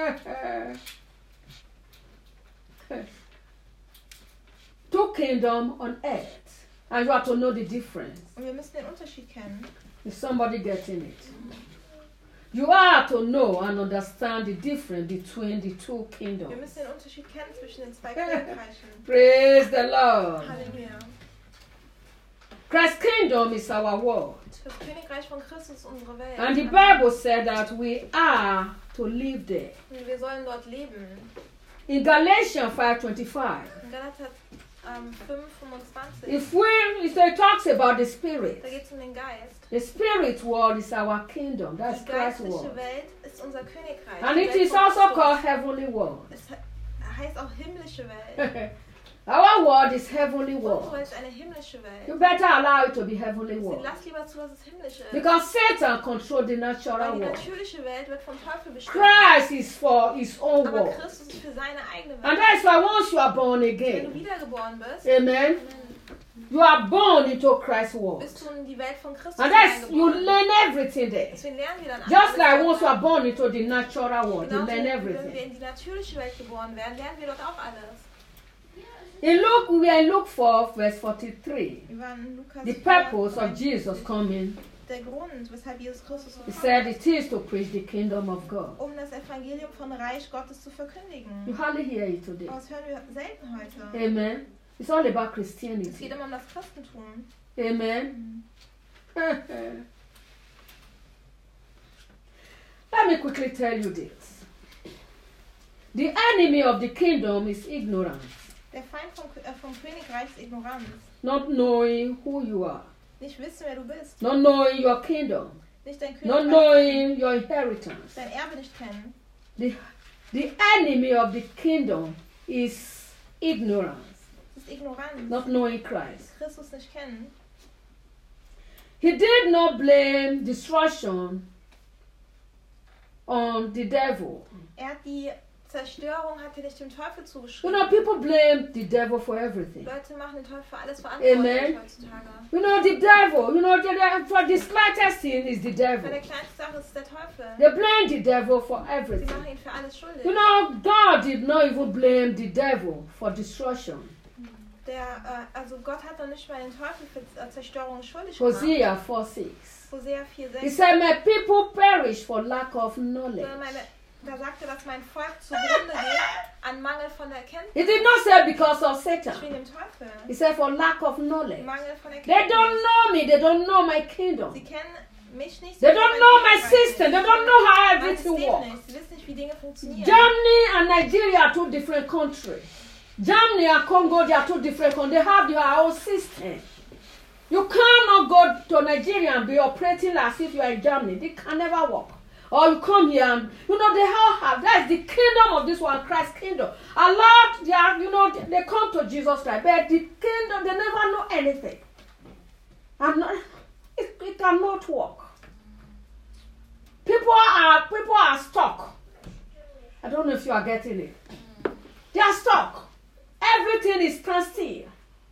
Two kingdoms on earth. And you have to know the difference. Und wir müssen den Unterschied kennen. Is somebody getting it? You have to know and understand the difference between the two Wir kingdoms. müssen den Unterschied kennen zwischen den 2 Königreichen. Praise the Lord. Halleluja. Christ's kingdom is our world. Das Königreich von Christus ist unsere Welt. And the Bible said that we are to live there. Und wir sollen dort leben. In Galatians 5:25, In Galater 5,25. if it talks about the spirit, Da geht es um den Geist. the spirit world is our kingdom. That's Die Christ's geistliche world. Welt ist unser Königreich. And Die it Welt is von also Christus. called heavenly world. Es heißt auch himmlische Welt. Our world is heavenly Unsere world. Welt ist eine himmlische You Welt. better allow it to be heavenly Deswegen world. lass lieber zu, dass es himmlisch ist. Because Satan controls the Weil natural die world. natürliche Welt wird vom Teufel bestimmt. Christ is for his own Aber world. Christus ist für seine eigene And Welt. that's why once you are born Wenn du again, wiedergeboren bist, amen, you are born into Christ's world. bist du in die Welt von Christus And that's, you hineingeboren. learn everything there. Deswegen lernen wir dann Just like alles. once you are born into the natural world, you Genauso, learn wenn wir everything. in die natürliche Welt geboren werden, lernen wir dort auch alles. We are in Luke 4, verse 43. Wir waren in Lukas The 4, purpose of Jesus coming der Grund, weshalb Jesus Christus He gekommen said ist, it is to preach the kingdom of God. um das Evangelium von Reich Gottes zu You verkündigen. hardly hear it today. Aber das hören wir selten heute. Amen. It's all about Es Christianity. geht immer um das Christentum. Amen. Let me quickly tell you this. The enemy of the kingdom is ignorance, Der Feind vom Königreich ist Ignoranz. not knowing who you are, Nicht wissen, wer du bist. not knowing your kingdom, Nicht dein not Königreich, knowing your inheritance. dein Erbe nicht kennen. The enemy of the kingdom is ignorance, Das ist Ignoranz. not knowing Christ. Christus nicht kennen. He did not blame destruction on the devil. Er hat die Zerstörung hat er nicht dem Teufel You zugeschrieben. know, people blame the devil for everything. Leute machen den Teufel für alles verantwortlich Amen. heutzutage. You know, the devil, you know, for the slightest sin is the Bei devil. der kleinsten Sache ist es der Teufel. They blame the devil for Sie everything. machen ihn für alles schuldig. You know, God did not even blame the devil for destruction. Also Gott hat doch nicht mal den Teufel für Zerstörung schuldig gemacht. Hosea 4:6. Hosea 4,6. He said, my people perish for lack of knowledge. Da sagt er, dass mein Volk zugrunde geht an Mangel von Erkenntnis. He did not say because of Satan. Wegen dem Teufel. He said for lack of knowledge. Mangel von They Erkenntnis. don't know me. They don't know my kingdom. Sie kennen mich nicht. They sie don't kennen know mein my Königreich system. They nicht. don't know how Mein everything System works. nicht. Sie wissen nicht, wie Dinge funktionieren. Germany and Nigeria are two different countries. Germany and Congo, they are two different countries. They have their own system. You cannot go to Nigeria and be operating as if you are in Germany. They can never work. Or you come here and, you know, they all have, that's the kingdom of this one, Christ's kingdom. A lot, they are, you know, they come to Jesus Christ, but the kingdom, they never know anything. And it cannot work. People are stuck. I don't know if you are getting it. They are stuck. Everything is standstill.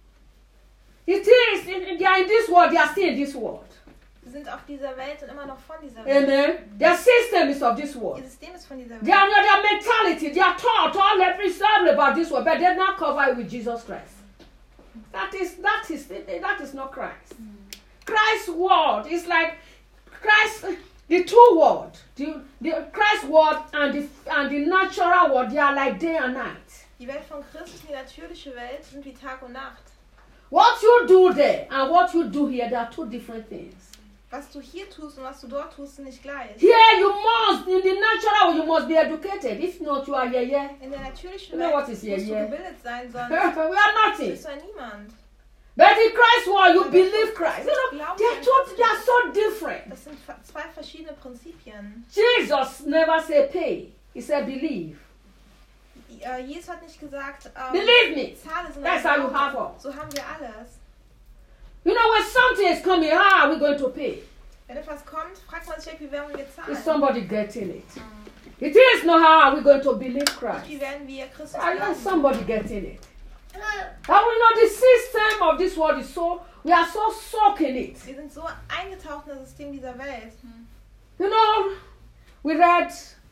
It is, they are in this world, they are still in this world. Sie sind auf dieser Welt und immer noch von dieser Welt. Amen. Their system is of this world. Ihr System ist von dieser Their Welt. mentality, their thought, all everything about this world, but they're not covered with Jesus Christ. That is not Christ. Christ's word is like Christ, the two word, the Christ's word and the natural word, they are like day and night. Die Welt von Christus, die natürliche Welt, sind wie Tag und Nacht. What you do there and what you do here, they are two different things. Was du hier tust und was du dort tust, sind nicht gleich. Here you must, in the natural, you must be educated. If not, you are yeah. In der natürlichen You know what Welt is musst du here? gebildet sein, sonst We are nothing. bist du ein Niemand. But in Christ's word, you believe Christ. You know, they are so different. Das sind zwei verschiedene Prinzipien. Jesus never said pay. He said believe. Jesus hat nicht gesagt, Believe me. zahle, sondern That's how you glaube. have all. So haben wir alles. You know, when something is coming, how are we going to pay? Wenn etwas kommt, fragt man sich, wie werden wir zahlen? Is somebody getting it? It is not how are we going to believe Christ. Wie werden wir Christus Is glauben? somebody getting it? How we know the system of this world is so, we are so soaked in it. Wir sind so eingetaucht in das System dieser Welt. You know, we read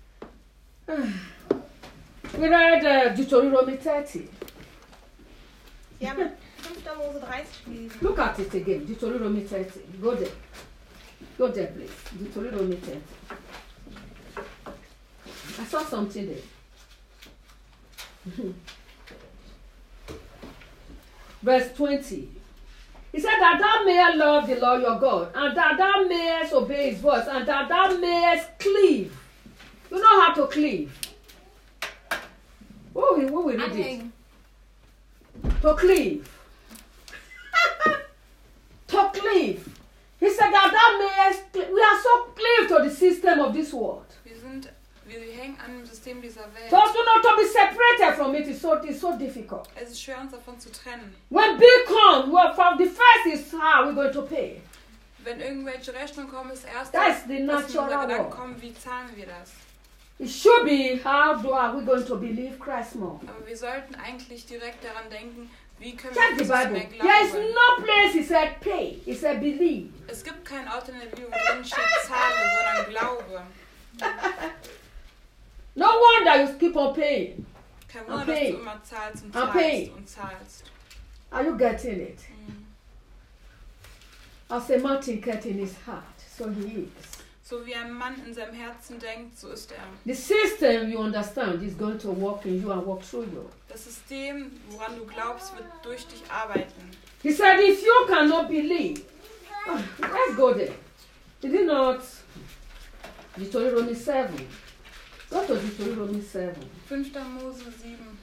Deuteronomy 30. Wir haben 5. Mose 30 gelesen. Look at it again, Deuteronomy 30. Go there. Go there, please. Deuteronomy 30. I saw something there. Verse 20. He said that thou mayest love the Lord your God, and that thou mayest obey his voice, and that thou mayest cleave. You know how to cleave. Oh, we read it. Anhängen. To cleave. To cleave. He said that thou mayest cleave. We are so cleave to the system of this world. Wir hängen an dem System dieser Welt. So you know, to be separated from it is so difficult. Es ist schwer, uns davon zu trennen. When bill comes, well, from the first is how we're going to pay. Wenn irgendwelche Rechnungen kommen, ist erst That's the dass natural unser Gedanken world. kommen, wie zahlen wir das? It should be how are we going to believe Christ more. Aber wir sollten eigentlich direkt daran denken, wie können Check wir the Jesus mehr Bible. There is glauben. no place he said pay. He said believe. Es gibt keinen Ort in der Bibel, wo drin steht zahle, sondern glaube. No wonder you keep on paying. Kein Wunder, I'm dass paying. du immer zahlst und I'm zahlst paying. und zahlst. Are you getting it? As a man thinketh in his heart, so he is. So wie ein Mann in seinem Herzen denkt, so ist er. The system you understand is going to work in you and work through you. Das System, woran du glaubst, wird durch dich arbeiten. He said, if you cannot believe, let's go there. Did he not? Deuteronomy 7. Go to Deuteronomy 7. 5. Mose 7.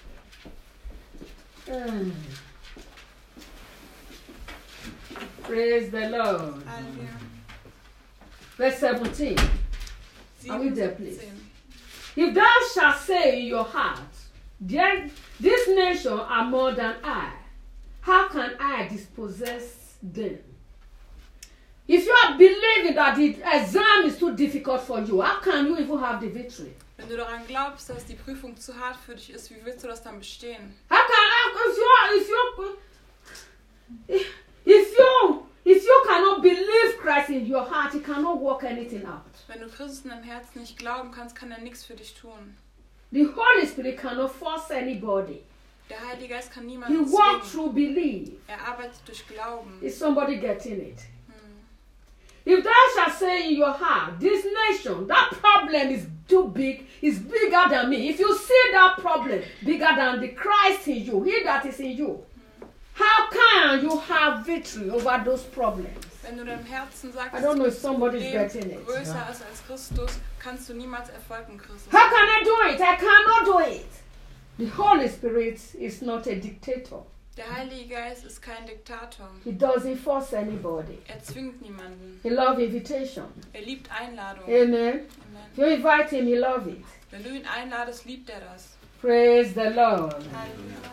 Praise the Lord. Halleluja. Verse 17. Are we there, 7, please? 17. If thou shalt say in your heart, this nation are more than I, how can I dispossess them? If you are believing that the exam is too difficult for you, how can you even have the victory? Wenn du daran glaubst, dass die Prüfung zu hart für dich ist, wie willst du das dann bestehen? If you cannot believe Christ in your heart, you cannot work anything out. Wenn du Christus in deinem Herzen nicht glauben kannst, kann er nichts für dich tun. The Holy Spirit cannot force anybody. Der Heilige Geist kann He niemanden works zwingen. through belief. Er arbeitet durch Glauben. Is somebody getting it? If thou shalt say in your heart, this nation, that problem is too big, is bigger than me. If you see that problem bigger than the Christ in you, he that is in you, how can you have victory over those problems? Wenn du deinem Herzen sagst, I don't know if das somebody's Problem getting it. größer ist als Christus, kannst du niemals Erfolg in Christus How haben. can I do it? I cannot do it. The Holy Spirit is not a dictator. Der Heilige Geist ist kein Diktator. He doesn't force anybody. Er zwingt niemanden. He loves invitation. Er liebt Einladung. Amen. Amen. If you invite him, he loves it. Wenn du ihn einladest, liebt er das. Praise the Lord. Halleluja.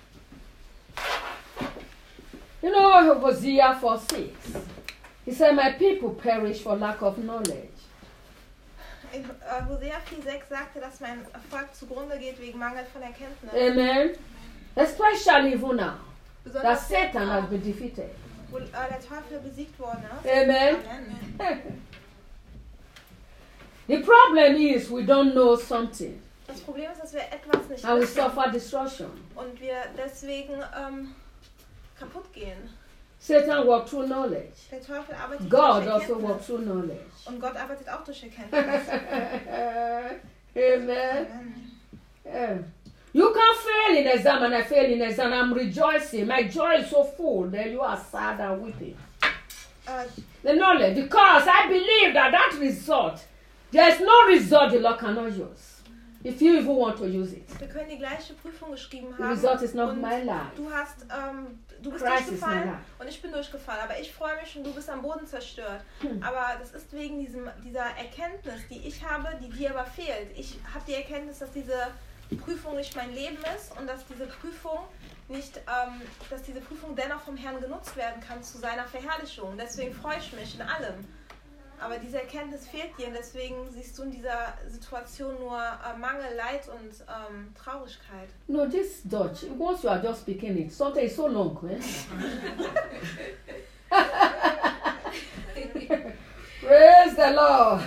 You know, Hosea 4:6. He said, my people perish for lack of knowledge. In Hosea 4,6 sagte, dass mein Erfolg zugrunde geht wegen Mangel von Erkenntnis. Amen. Especially even now that Besonders Satan has jetzt, been defeated. wo der Teufel besiegt worden ist. Amen. Amen. The problem is we don't know something Das Problem ist, dass wir etwas nicht and we wissen suffer destruction. und wir deswegen kaputt gehen. Satan works through knowledge. Der Teufel arbeitet God durch also Erkenntnis. works through knowledge. Und Gott arbeitet auch durch Erkenntnis. Amen. Amen. Yeah. You can fail in exam and I fail in exam. I'm rejoicing. My joy is so full. Then you are sad and weeping. The knowledge, because I believe that result, there is no result the Lord cannot use. If you even want to use it. Wir können die gleiche Prüfung geschrieben The haben. result is not und my life. du bist Christ is my durchgefallen life. und ich bin durchgefallen. Aber ich freue mich und du bist am Boden zerstört. Aber das ist wegen dieser Erkenntnis, die ich habe, die dir aber fehlt. Ich habe die Erkenntnis, dass diese Prüfung nicht mein Leben ist und dass diese Prüfung dennoch vom Herrn genutzt werden kann zu seiner Verherrlichung. Deswegen freue ich mich in allem. Aber diese Erkenntnis fehlt dir und deswegen siehst du in dieser Situation nur Mangel, Leid und Traurigkeit. No, this Dutch, once you are just speaking it, something is so long. Praise the Lord.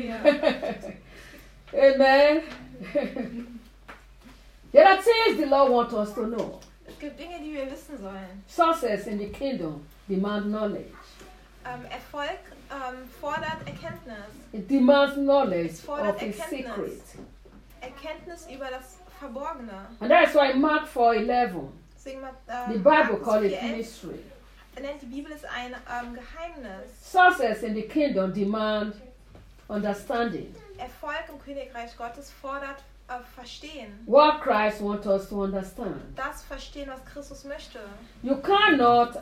Amen. There are things the Lord wants us to know. Es gibt Dinge, die wir wissen sollen. Success in the kingdom demand knowledge. Erfolg fordert Erkenntnis. It demands knowledge Es fordert of his Erkenntnis. secret. Erkenntnis über das Verborgene. And that's why Mark 4:11, Deswegen the Bible Markus calls it 4,11 mystery. nennt die Bibel es ein Geheimnis. Success in the kingdom demands understanding. Erfolg im Königreich Gottes fordert Verstehen. What Christ wants us to understand. Das Verstehen, was Christus möchte. You cannot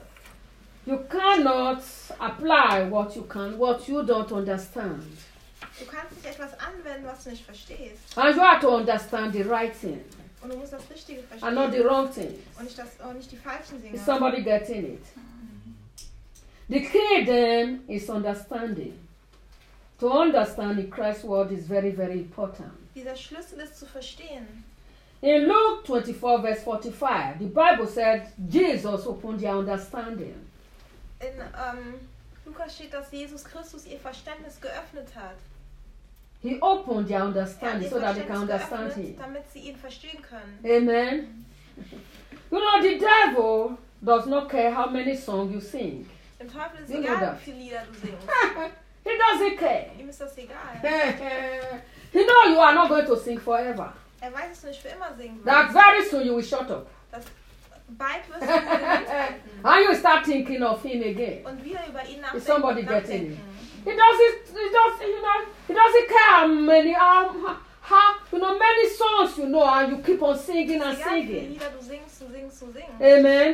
apply what you don't understand. Du kannst nicht etwas anwenden, was du nicht verstehst. And you have to understand the right thing Und du musst das Richtige and not the verstehen. wrong thing. Und nicht die falschen Dinge. Is somebody getting it? The key then is understanding. To understand the Christ's word is very, very important. Dieser Schlüssel ist zu verstehen. In Luke 24 verse 45, the Bible said Jesus opened their understanding. In Lukas steht, dass Jesus Christus ihr Verständnis geöffnet hat. He opened their Er hat understanding ihr so that they can Verständnis understand geöffnet, him. damit sie ihn verstehen können. Amen. You know, the devil does not care how many songs you sing. Dem Teufel ist You know egal, that. wie viele Lieder du singst. He doesn't care. Ihm ist das egal. He know you are not going to sing forever. Er weiß, dass du nicht für immer singen That wirst. very soon you will shut up. Das bald wirst du den Mund halten. And you start thinking of him again. Und wieder über ihn Is somebody nachdenken. getting it? He doesn't care how many, many songs you know, and you keep on singing and Egal wie viele singing. Lieder du singst. Amen.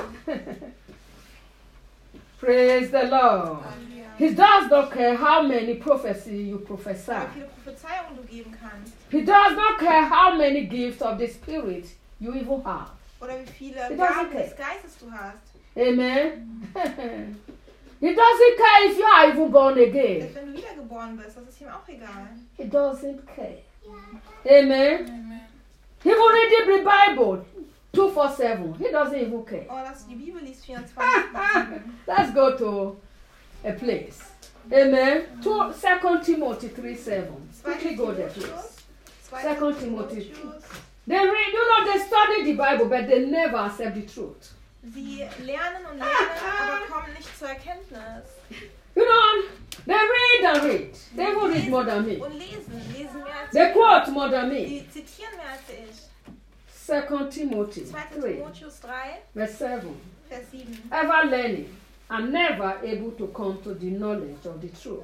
Praise the Lord. Halleluja. He does not care how many prophecies you prophesy. Wie viele Prophezeiungen du geben kannst. He does not care how many gifts of the Spirit you even have. Oder wie viele It doesn't Gaben care. des Geistes du hast. Amen. He doesn't care if you are even born again. Selbst wenn du wiedergeboren bist, das ist ihm auch egal. He doesn't care. Amen. Amen. He will read the Bible 247. He doesn't even care. Oh, dass du die Bibel liest 24/7. Let's go to a place. Amen. 2 Timothy 3:7. Quickly go there, please. 2 Timothy. They read, they study the Bible, but they never accept the truth. Sie lernen und lernen, aber kommen nicht zur Erkenntnis. They read and read. They will read more than me. Und lesen mehr als They ich. quote more than me. Die zitieren mehr als ich. 2 Timothy 2. 3, Timotheus 3, verse 7. Vers 7. Ever learning and never able to come to the knowledge of the truth.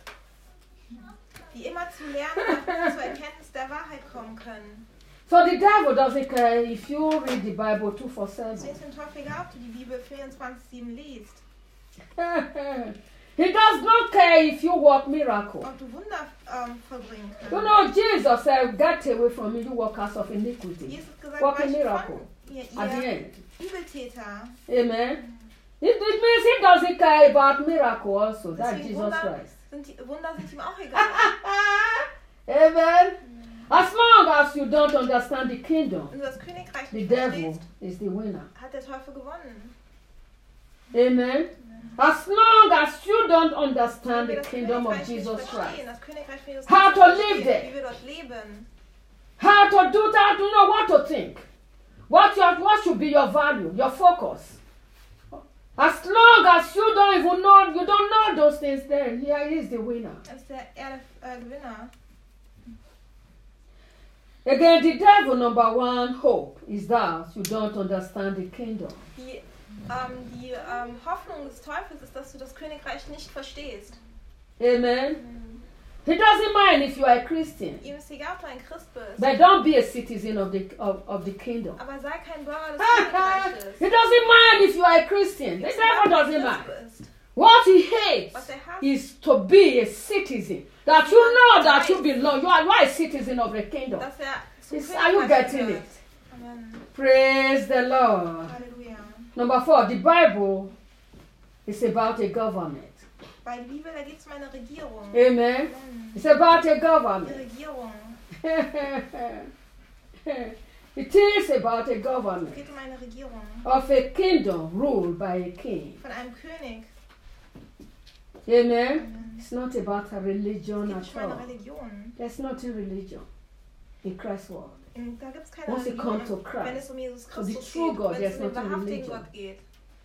Die immer zu lernen und zur Erkenntnis der Wahrheit kommen können. So the devil doesn't care if you read the Bible Deswegen 247. ist dem Teufel egal, ob du die Bibel 24/7 liest. He does not care if you work miracle. Ob du Wunder vollbringen You kannst. know, Jesus said, "Get away from me, you workers of iniquity." Jesus hat gesagt, Work a weicht miracle. von ihr, At the ihr end. Übeltäter. Amen. It means he doesn't care about miracle also. That's Deswegen Jesus Christ. Wunder sind ihm auch egal. Amen. As long as you don't understand the kingdom, Wenn du das Königreich the nicht devil verstehst, is the winner. hat der Teufel gewonnen. Amen. As long as you don't Wenn understand wir the das kingdom of Königreich nicht Jesus verstehen, Christ, das Königreich von Jesus How to Christus live verstehen, there. wie wir dort leben, how to do that, you know what to think. What should be your value, your focus. As long as you don't know those things, then here is the winner. ist der Gewinner. Again, the devil number one hope is that you don't understand the kingdom. Die Hoffnung des Teufels ist, dass du das Königreich nicht verstehst. Amen. He doesn't mind if you are a Christian, Ihm ist egal, ob du ein Christ bist. but don't be a citizen of the kingdom. Aber sei kein Bürger des Königreiches. He doesn't mind if you are a Christian. The Ihm ist devil egal, ob doesn't du mind. Christ bist. What he hates Was hasst, is to be a citizen. That you know that you belong. You are a citizen of the kingdom. dass zum Are you Königreich getting gehört. it? Amen. Praise the Lord. Halleluja. Number 4, the Bible is about a government. Bei der Bibel, da geht es um eine Regierung. Amen. It's about a Die government. Regierung. It is about a Es government geht um eine Regierung. of a kingdom ruled by a king. Von einem König. Amen. It's not about a Es religion geht at nicht um eine all. Religion. There's not a religion in Christ's world. Da gibt es keine Once you come to Religion, wenn Christ, es um Jesus to the Christus true geht, God, wenn there's es um den not a wahrhaftigen religion. Gott geht.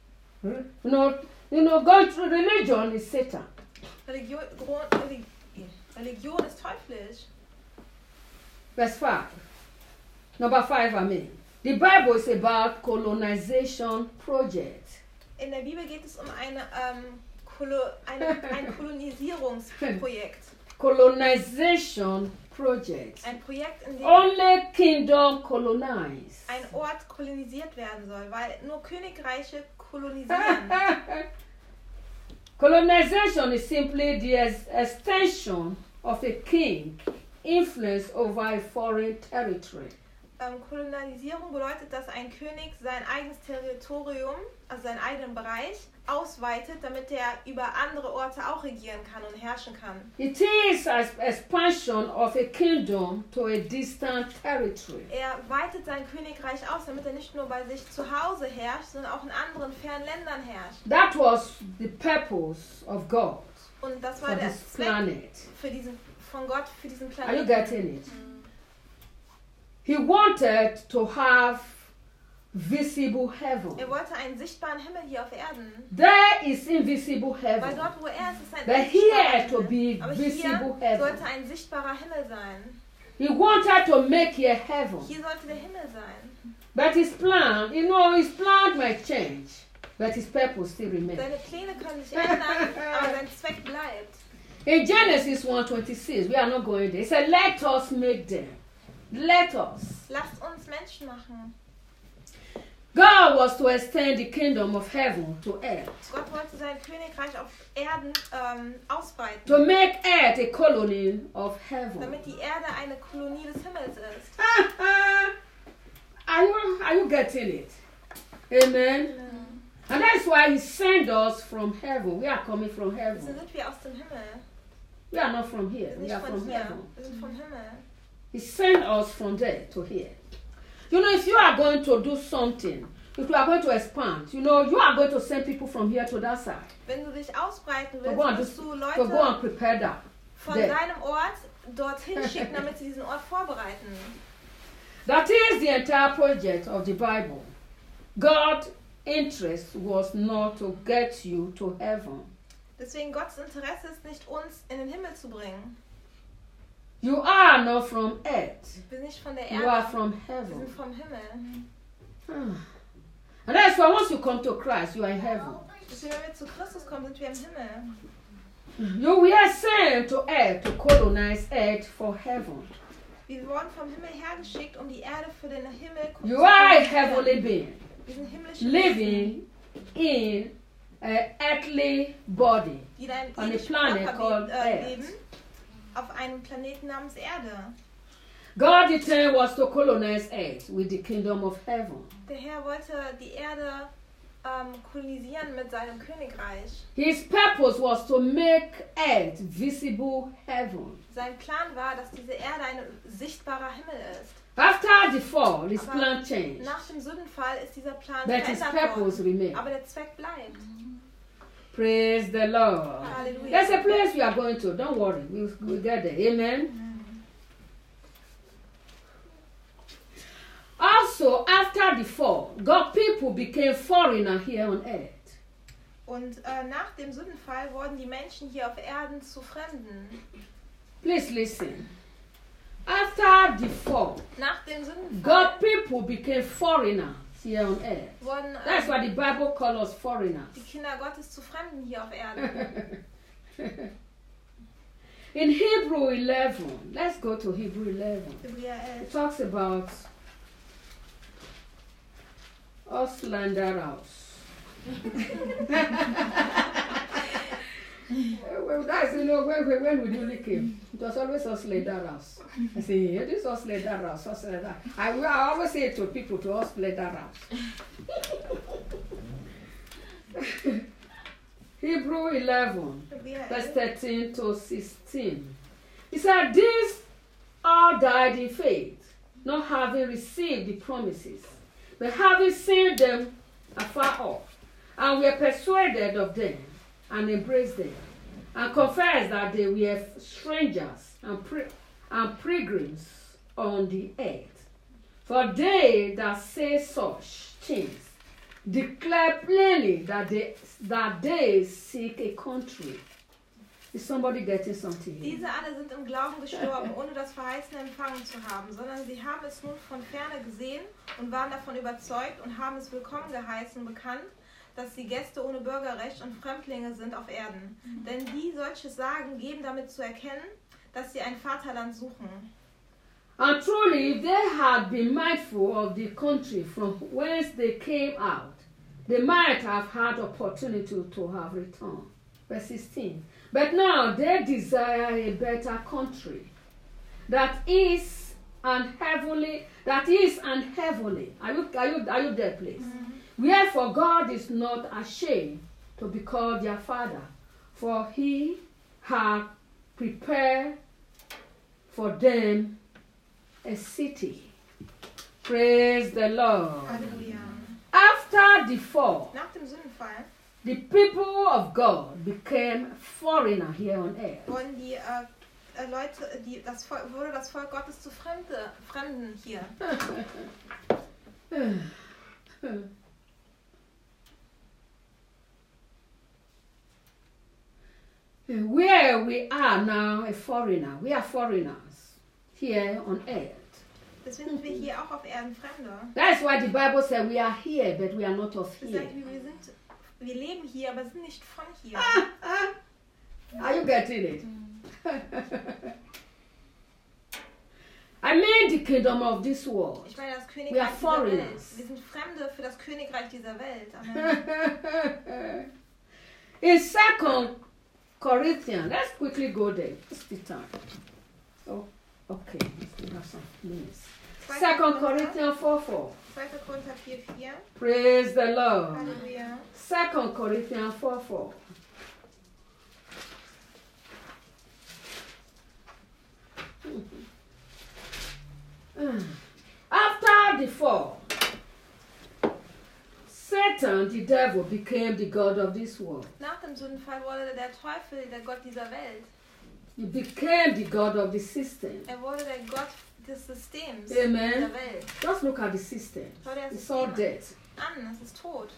Going through religion is Satan. Religion ist teuflisch. Verse 5. Number 5, I mean. The Bible is about colonization project. In der Bibel geht es um ein Kolonisierungsprojekt. Colonization project. Ein Projekt, in dem Only kingdom colonize. ein Ort kolonisiert werden soll, weil nur Königreiche kolonisieren. Colonization is simply the extension of a king influence over a foreign territory. Kolonisierung bedeutet, dass ein König sein eigenes Territorium, also seinen eigenen Bereich, ausweitet, damit er über andere Orte auch regieren kann und herrschen kann. It is an expansion of a kingdom to a distant territory. Er weitet sein Königreich aus, damit er nicht nur bei sich zu Hause herrscht, sondern auch in anderen fernen Ländern herrscht. That was the purpose of God Und das war for der this Zweck planet. von Gott für diesen Are you Planeten. getting it? He wanted to have visible heaven. Er wollte einen sichtbaren Himmel hier auf Erden. There is invisible Weil heaven. dort, wo er ist, ist ein But unsichtbarer here to Himmel. be Aber visible hier heaven. sollte ein sichtbarer Himmel sein. He wanted to make here heaven. Hier sollte der Himmel sein. But his plan, his plan might change. But his purpose still remains. Seine Pläne können sich ändern, aber sein Zweck bleibt. In Genesis 1:26, we are not going there. It said, let us make them. Let us. Lasst uns Menschen machen. God was to extend the kingdom of heaven to earth. Gott wollte sein Königreich auf Erden ausbreiten, To make earth a colony of heaven. damit die Erde eine Kolonie des Himmels ist. Are you getting it? Amen. And that's why he sent us from heaven. We are coming from Deswegen heaven. sind wir aus dem Himmel. We are not from here. Wir sind We nicht are von from hier. heaven. Wir sind vom Himmel. He sent us from there to here. You know, if you are going to do something, if you are going to expand, you are going to send people from here to that side. Wenn du dich ausbreiten To go and, willst, musst du to go and Leute prepare that. von there. deinem Ort dorthin schicken, damit sie diesen Ort vorbereiten. That is the entire project of the Bible. God's interest was not to get you to heaven. Deswegen Gottes Interesse ist nicht, uns in den Himmel zu bringen. You are not from earth. Wir sind nicht von der You are Erde. from Wir heaven. sind vom Himmel. And that's why once you come to Christ, you are in heaven. Deswegen, wenn wir zu Christus kommen, sind wir im Himmel. You were sent to earth to colonize earth for heaven. Wir wurden vom Himmel hergeschickt, um die Erde für den Himmel zu You are a kolonisieren. heavenly being Wir sind himmlische Wesen, living in an earthly body. die in einem on a irdischen planet Körper called Earth. leben, auf einem Planeten namens Erde. God's intent was to colonize earth with the kingdom of heaven. Der Herr wollte die Erde kolonisieren mit seinem Königreich. His purpose was to make earth visible heaven. Sein Plan war, dass diese Erde ein sichtbarer Himmel ist. After the fall, his Aber plan changed, Nach dem Sündenfall ist dieser Plan but his verändert purpose worden. remained. Aber der Zweck bleibt. Praise the Lord. Halleluja. There's a place we are going to. Don't worry, we'll get there. Amen. Also, after the fall, God people became foreigner here on earth. Und nach dem Sündenfall wurden die Menschen hier auf Erden zu Fremden. Please listen. After the fall, Nach dem Sündenfall God people became foreigners here on earth. wurden That's why the Bible calls us foreigners. die Kinder Gottes zu Fremden hier auf Erden. In Hebrew 11, let's go to Hebrew 11. Hebräer It 11. talks about us slanderers. Well, that's, when we newly came, it was always us slanderers. I say, yeah, this is us slanderers, us slanderers. I always say to people, to us slanderers. Hebrew 11, Hebräer verse 11. 13 to 16. He said, these all died in faith, not having received the promises, but having seen them afar off, and were persuaded of them, and embraced them, and confessed that they were strangers and pilgrims on the earth. For they that say such things declare plainly that they seek a country. Is somebody getting something here? Diese alle sind im Glauben gestorben, ohne das Verheißene empfangen zu haben, sondern sie haben es nun von ferne gesehen und waren davon überzeugt und haben es willkommen geheißen und bekannt, dass sie Gäste ohne Bürgerrecht und Fremdlinge sind auf Erden. Denn die solches sagen, geben damit zu erkennen, dass sie ein Vaterland suchen. And truly, if they had been mindful of the country from whence they came out, they might have had opportunity to have returned. Verse 16. But now they desire a better country, that is an heavenly. Are you there, please? Wherefore God is not ashamed to be called their Father, for He had prepared for them a city. Praise the Lord. Halleluja. After the fall, Nach dem Sündenfall the people of God became foreigner here on earth. wurden die Leute, wurde das Volk Gottes zu Fremden hier. Where we are now a foreigner, we are foreigners here on earth. Deswegen sind wir hier auch auf Erden Fremde. That's why the Bible said we are here, but we are not of Das here. sagt, wir leben hier, aber sind nicht von hier. Are you getting it? I mean the kingdom of this world. Ich meine das We are Königreich dieser Welt. foreigners. Wir sind Fremde für das Königreich dieser Welt. Amen. In 2 Corinthians, let's quickly go there. What's the time? Oh, okay. We have some minutes. 2 Corinthians 4:4. 2. Korinther 4,4. Praise the Lord. Halleluja. 2 Corinthians 4:4. After the fall, Satan, the devil, became the God of this world. Nach dem Sündenfall wurde der Teufel der Gott dieser Welt. He became the God of the system. Er wurde der Gott des Systems Amen. dieser Welt. Just look at the system. Schau dir das It's all System dead. an, es ist tot.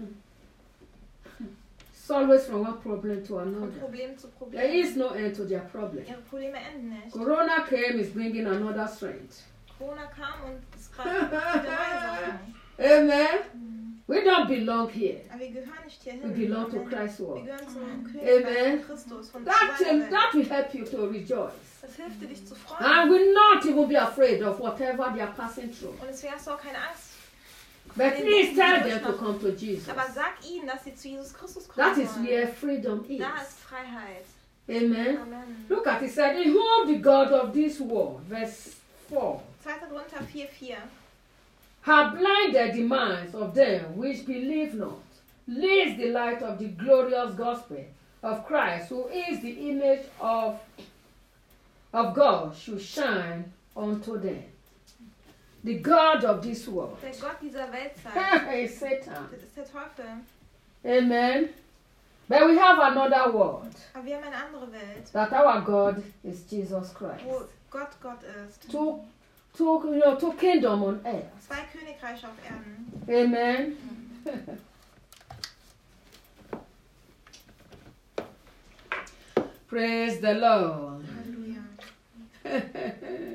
It's always from one problem to Von another. Problem zu There is Problem. no end to their problem. Ihre Probleme enden nicht. Corona came, is bringing another strength. Corona kam und es gerade wieder neue Sachen. Amen. We don't belong here. Aber wir gehören nicht We hierhin. belong to Amen. Christ's Wir world. gehören zum Amen. Königreich von Christus, von That seiner Welt. that will help you to rejoice. Das hilft dir, dich zu freuen. And will not even be afraid of whatever they are passing through. Und deswegen hast du auch keine Angst. But please tell them to come to Jesus. Aber sag ihnen, dass sie zu Jesus Christus kommen That is sollen. where freedom is. Da ist Freiheit. Amen. Amen. Look at it, said, in whom the God of this world, verse 4, 2. Korinther 4,4. have blinded the minds of them which believe not, lest the light of the glorious gospel of Christ, who is the image of God, should shine unto them. The God of this world Der Gott dieser Welt sagt, is Satan. das ist der Teufel. Amen. But we have another world, Aber wir haben eine andere Welt, that our God is Jesus Christ. wo Gott Gott ist. Two kingdom on earth. 2 Königreiche auf Erden. Amen. Praise the Lord. Halleluja.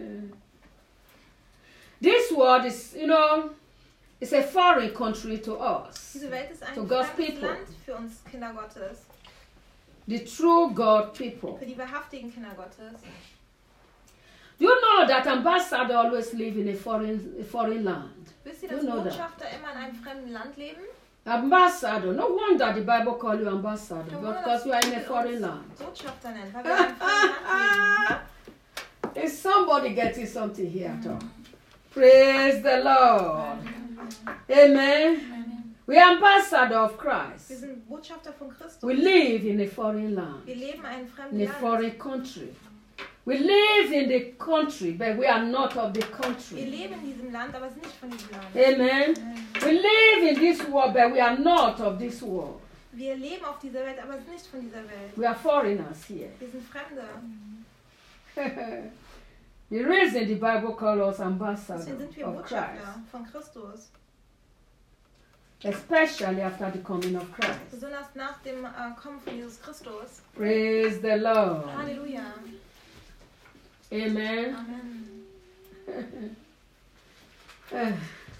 This world is, it's a foreign country to us. Diese Welt ist ein To God's fremdes people. Land für uns Kinder Gottes. The true God people. Für die wahrhaftigen Kinder Gottes. Do you know that ambassadors always live in a foreign land? Wisst ihr, You dass know that. Botschafter immer in einem fremden Land leben? Ambassador. No wonder the Bible calls you ambassador, Kein Wunder, because dass you are in die a Bibel foreign uns land. Botschafter nennt, weil wir in einem fremden Land leben. Is somebody getting something here at all? Praise the Lord. Amen. We are ambassador of Wir Christ. sind Botschafter von Christus. We live in a foreign land, Wir leben in einem fremden in a Land. foreign country. We live in the country, but we are not of the Wir country. leben in diesem Land, aber sind nicht von diesem Land. Amen. We live in this world, but we are not of this world. Wir leben auf dieser Welt, aber sind nicht von dieser Welt. We are foreigners here. Wir sind Fremde. The reason the Bible calls us ambassadors Deswegen sind wir of Botschafter Christ, von Christus. especially after the coming of Christ. Besonders nach dem Kommen von Jesus Christus. Praise the Lord. Halleluja. Amen. Amen.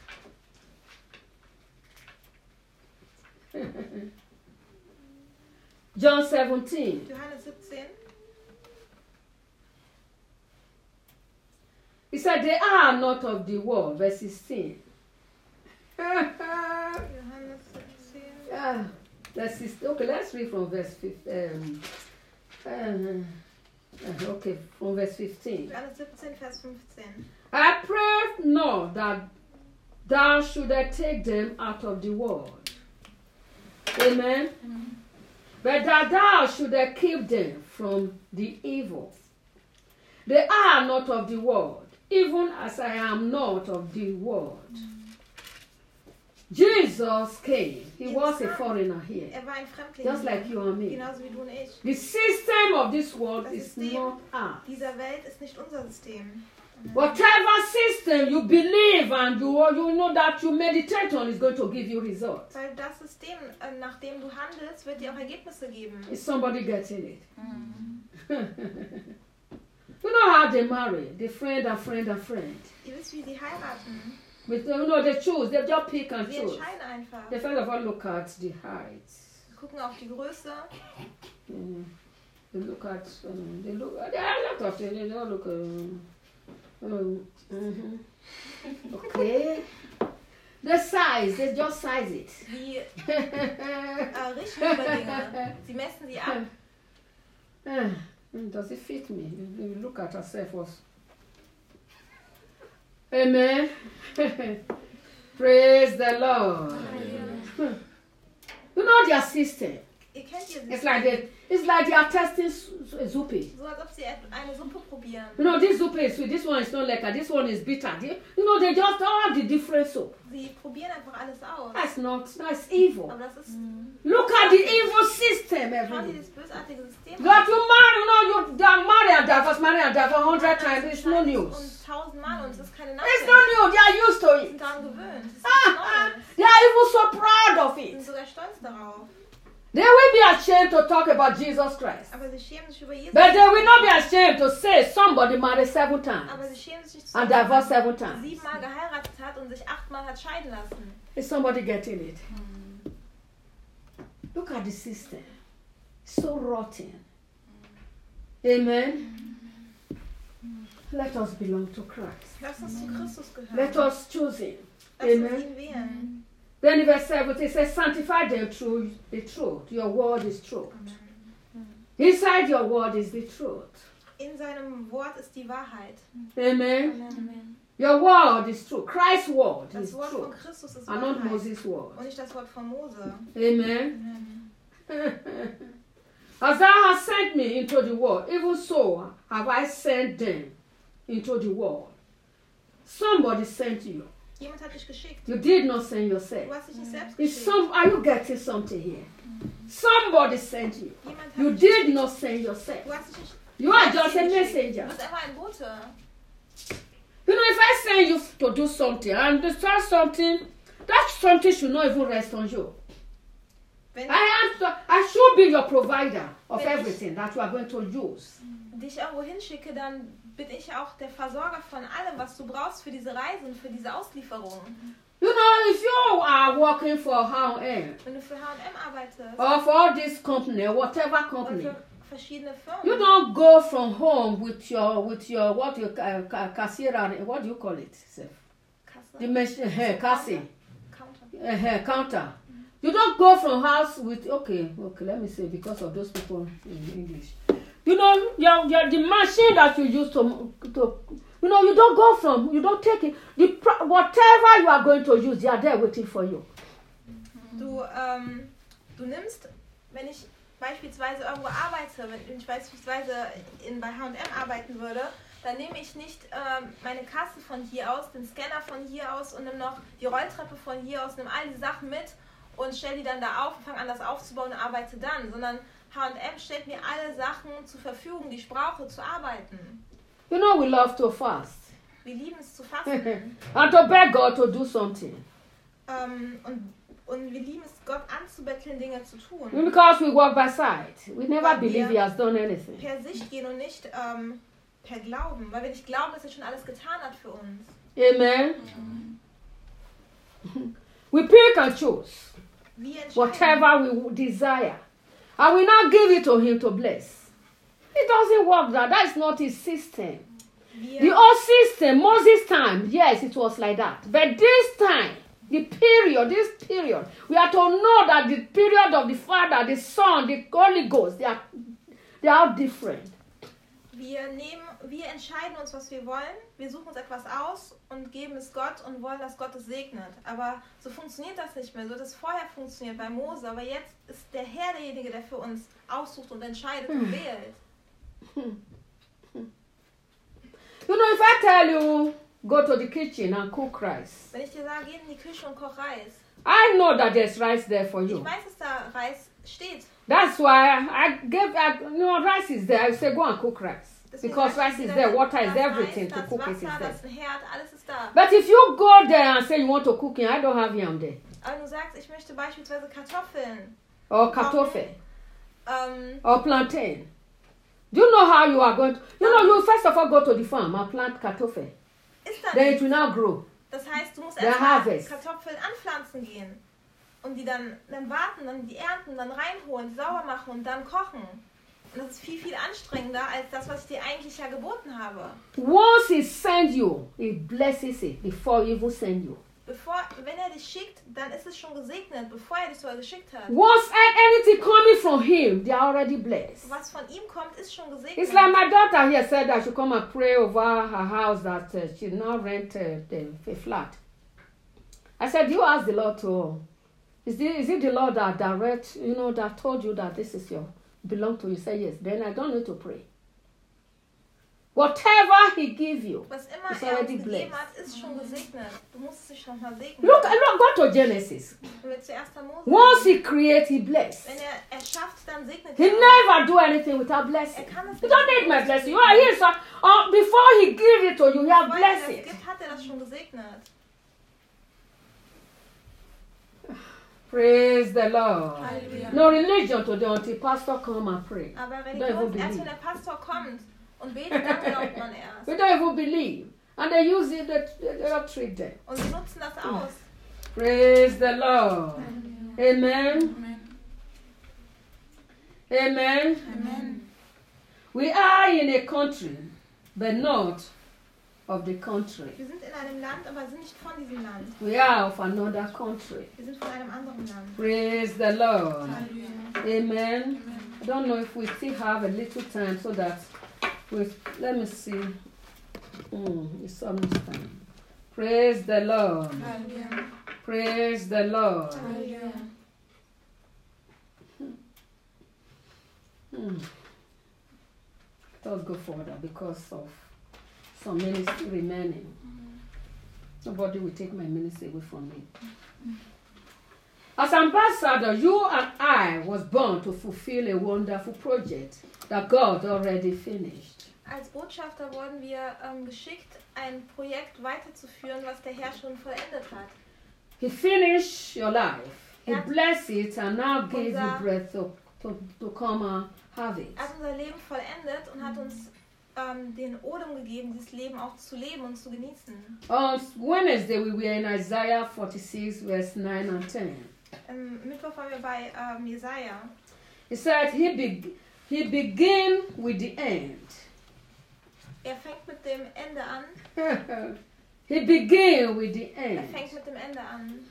John 17. Johannes 17. He said, they are not of the world, verse 16. Johannes 17. Verse 16. Okay, let's read from verse 15. Okay, from verse 15. Johannes 17, Vers 15. I pray not that thou shouldest take them out of the world. Amen. But that thou shouldest keep them from the evil. They are not of the world, even as I am not of the world. Jesus came. He was a foreigner here, Er war ein Fremdling. just like you and me. Genauso wie du und ich. The system of this world Das is System not ours. dieser Welt ist nicht unser System. Whatever system you believe live and you know that you meditate on is going to give you results. Weil das System, nach dem du handelst, wird dir auch Ergebnisse geben. Is somebody getting it? You know how they marry? They friend and friend and friend. Ihr wisst, wie sie heiraten. But you know, they choose. They just pick and Sie choose. entscheiden einfach. They first of all look at the height. Sie gucken auf die Größe. They look at. There are a lot of things. They don't look. Okay. The size. They just size it. Sie richten über Dinge. Sie messen sie ab. Does it fit me? You look at herself first. Amen. Praise the Lord. You know their system. Ihr kennt ihr It's like they are testing Zupi. So als ob sie eine Suppe probieren. You know, this Zupi is sweet, this one is not lekker, this one is bitter. You know, they just all have the different soup. Sie probieren einfach alles aus. That's evil. Aber das ist... Look at the evil system, Schau dir everyone. dieses bösartige System That you marry, you marry and divorce 100 times, it's no news. Und 1000 Mal und es ist keine It's Nachricht. no news, they are used to Sie sind it. daran gewöhnt. Es ist nichts Neues. They are even so proud of Sie sind it. sogar stolz darauf. They will be ashamed to talk about Jesus Christ. Aber sie schämen sich über Jesus. But they will not be ashamed to say somebody married 7 times Aber sie schämen sich nicht zu and sagen, divorced 7 dass times. sie 7-mal geheiratet hat und sich 8-mal hat scheiden lassen. Is somebody getting it? Look at the system. So rotten. Amen. Let us belong to Christ. Lass uns zu Christus gehören. Let us choose him. Lass uns Amen. ihn wählen. Then in verse 7 it says, sanctify them through the truth. Your word is truth. Inside your word is the truth. In seinem Wort ist die Wahrheit. Amen. Amen. Your word is true. Christ's word Das is Wort von truth. Christus ist And not Wahrheit. Moses' word. Und nicht das Wort von Mose. Amen. As thou hast sent me into the world, even so have I sent them into the world. Somebody sent you. Jemand hat dich geschickt. You did not send yourself. Du hast dich nicht selbst Is geschickt. are you getting something here? Somebody sent you. Jemand hat You dich did geschickt. not send yourself. Du hast dich nicht You are selbst just a geschickt. messenger. Du bist einfach ein Bote. You know, if I send you to do something and to start something, that something should not even rest on you. Wenn I should be your provider of Wenn ich- everything that you are going to use. ich dich irgendwo hinschicke, dann bin ich auch der Versorger von allem, was du brauchst für diese Reise und für diese Auslieferung. You know, if you are working for H&M Wenn du für H&M arbeitest or for all this company, whatever oder company, für verschiedene Firmen, you don't go from home with your what you cashier, what do you call it? Kasse, The machine, cassie, Counter. counter. You don't go from house with okay. Let me say because of those people in English. You know, the machine that you use to you know, you don't go from, you don't take it. Whatever you are going to use, they are there waiting for you. Du nimmst, wenn ich beispielsweise irgendwo arbeite, wenn ich beispielsweise bei H&M arbeiten würde, dann nehme ich nicht meine Kasse von hier aus, den Scanner von hier aus und nehme noch die Rolltreppe von hier aus, nehme all die Sachen mit und stelle die dann da auf, fange an das aufzubauen und arbeite dann, sondern H&M stellt mir alle Sachen zur Verfügung, die ich brauche, zu arbeiten. You know, we love to fast Wir lieben es zu fasten and to beg God to do something und wir lieben es, Gott anzubetteln, Dinge zu tun. because we walk by sight. We never Weil believe wir He has done anything. per Sicht gehen und nicht per Glauben, weil wir nicht glauben, dass er schon alles getan hat für uns. Amen. We pick and choose Wir entscheiden. whatever we desire, and we now give it to Him to bless. It doesn't work that. That is not His system. The Wir, old system, Moses' time, yes, it was like that. But this time, this period, we are to know that the period of the Father, the Son, the Holy Ghost, they are different. wir entscheiden uns, was wir wollen. Wir suchen uns etwas aus und geben es Gott und wollen, dass Gott es segnet. Aber so funktioniert das nicht mehr. So hat es vorher funktioniert bei Mose. Aber jetzt ist der Herr derjenige, der für uns aussucht und entscheidet und wählt. You know, if I tell you, go to the kitchen and cook rice, Wenn ich dir sage, geh in die Küche und koch Reis. I know that there's rice there for Ich you. weiß, dass da Reis steht. That's why rice is there. I say, go and cook rice. Deswegen Because sagt rice sie is dann, there, water is das everything Reis, to das cook it is Wasser, there. das Herd, alles ist da. But if you go there and say you want to cook it, I don't have yam there. Aber du sagst, ich möchte beispielsweise Kartoffeln Or kartoffel. ähm, Or plantain. Do you know how you are going to, you first of all go to the farm and plant kartoffel. ist da Then it nicht. will now grow. Das heißt, du musst The erstmal harvest. Kartoffeln anpflanzen gehen. Und die dann warten, dann die ernten, dann reinholen, die sauber machen und dann kochen. Und das ist viel, viel anstrengender als das, was ich dir eigentlich ja geboten habe. Once he sends you, he blesses it before he even sends you. Wenn er dich schickt, dann ist es schon gesegnet, bevor er dich sogar geschickt hat. Once anything coming from him, they are already blessed. Was von ihm kommt, ist schon gesegnet. It's like my daughter here said that I should come and pray over her house that she now rent a flat. I said, you ask the Lord to, is it the Lord that direct, that told you that this is your, belong to you? Say yes. Then I don't need to pray. Whatever he give you, Was immer it's er uns already gegeben blessed. hat, ist schon gesegnet. Du musst es dich nochmal segnen. Look, go to Genesis. Wenn wir zuerst Mose Once he creates, he bless. wenn er schafft, dann segnet He er. never do anything without blessing. Er kann es You don't need my blessing. You are here, so before he give it to you, you have Weil er das blessed it. gibt, hat er das schon gesegnet. Praise the Lord. Halleluja. No religion today until pastor come and pray. Aber Don't even Religion, believe. erst wenn der Pastor kommt und betet, dann glaubt man erst. We don't even believe. And they use it, they don't treat them. Und sie nutzen das aus. Praise the Lord. Amen. Amen. Amen. Amen. We are in a country, but not of the country. Wir sind in einem Land, aber sind nicht von diesem Land. We are of another country. Wir sind von einem anderen Land. Praise the Lord. Halleluja. Amen. Amen. I don't know if we still have a little time so that let me see. It's almost time. Praise the Lord. Halleluja. Praise the Lord. Halleluja. Let's go further because of some ministry remaining. Nobody will take my ministry away from me. As ambassador, you and I was born to fulfill a wonderful project that God already finished. Als Botschafter wurden wir geschickt, ein Projekt weiterzuführen, was der Herr schon vollendet hat. He finished your life. He Ja. blessed it and now gave you Unser- breath to come and have it. Er hat unser Leben vollendet und hat uns den Odem gegeben, dieses Leben auch zu leben und zu genießen. On Wednesday, we were in Isaiah 46, verse 9 and 10. Mittwoch waren wir bei Jesaja. He said, he began with the end. Er fängt mit dem Ende an. He began with the Er end. fängt mit dem Ende an.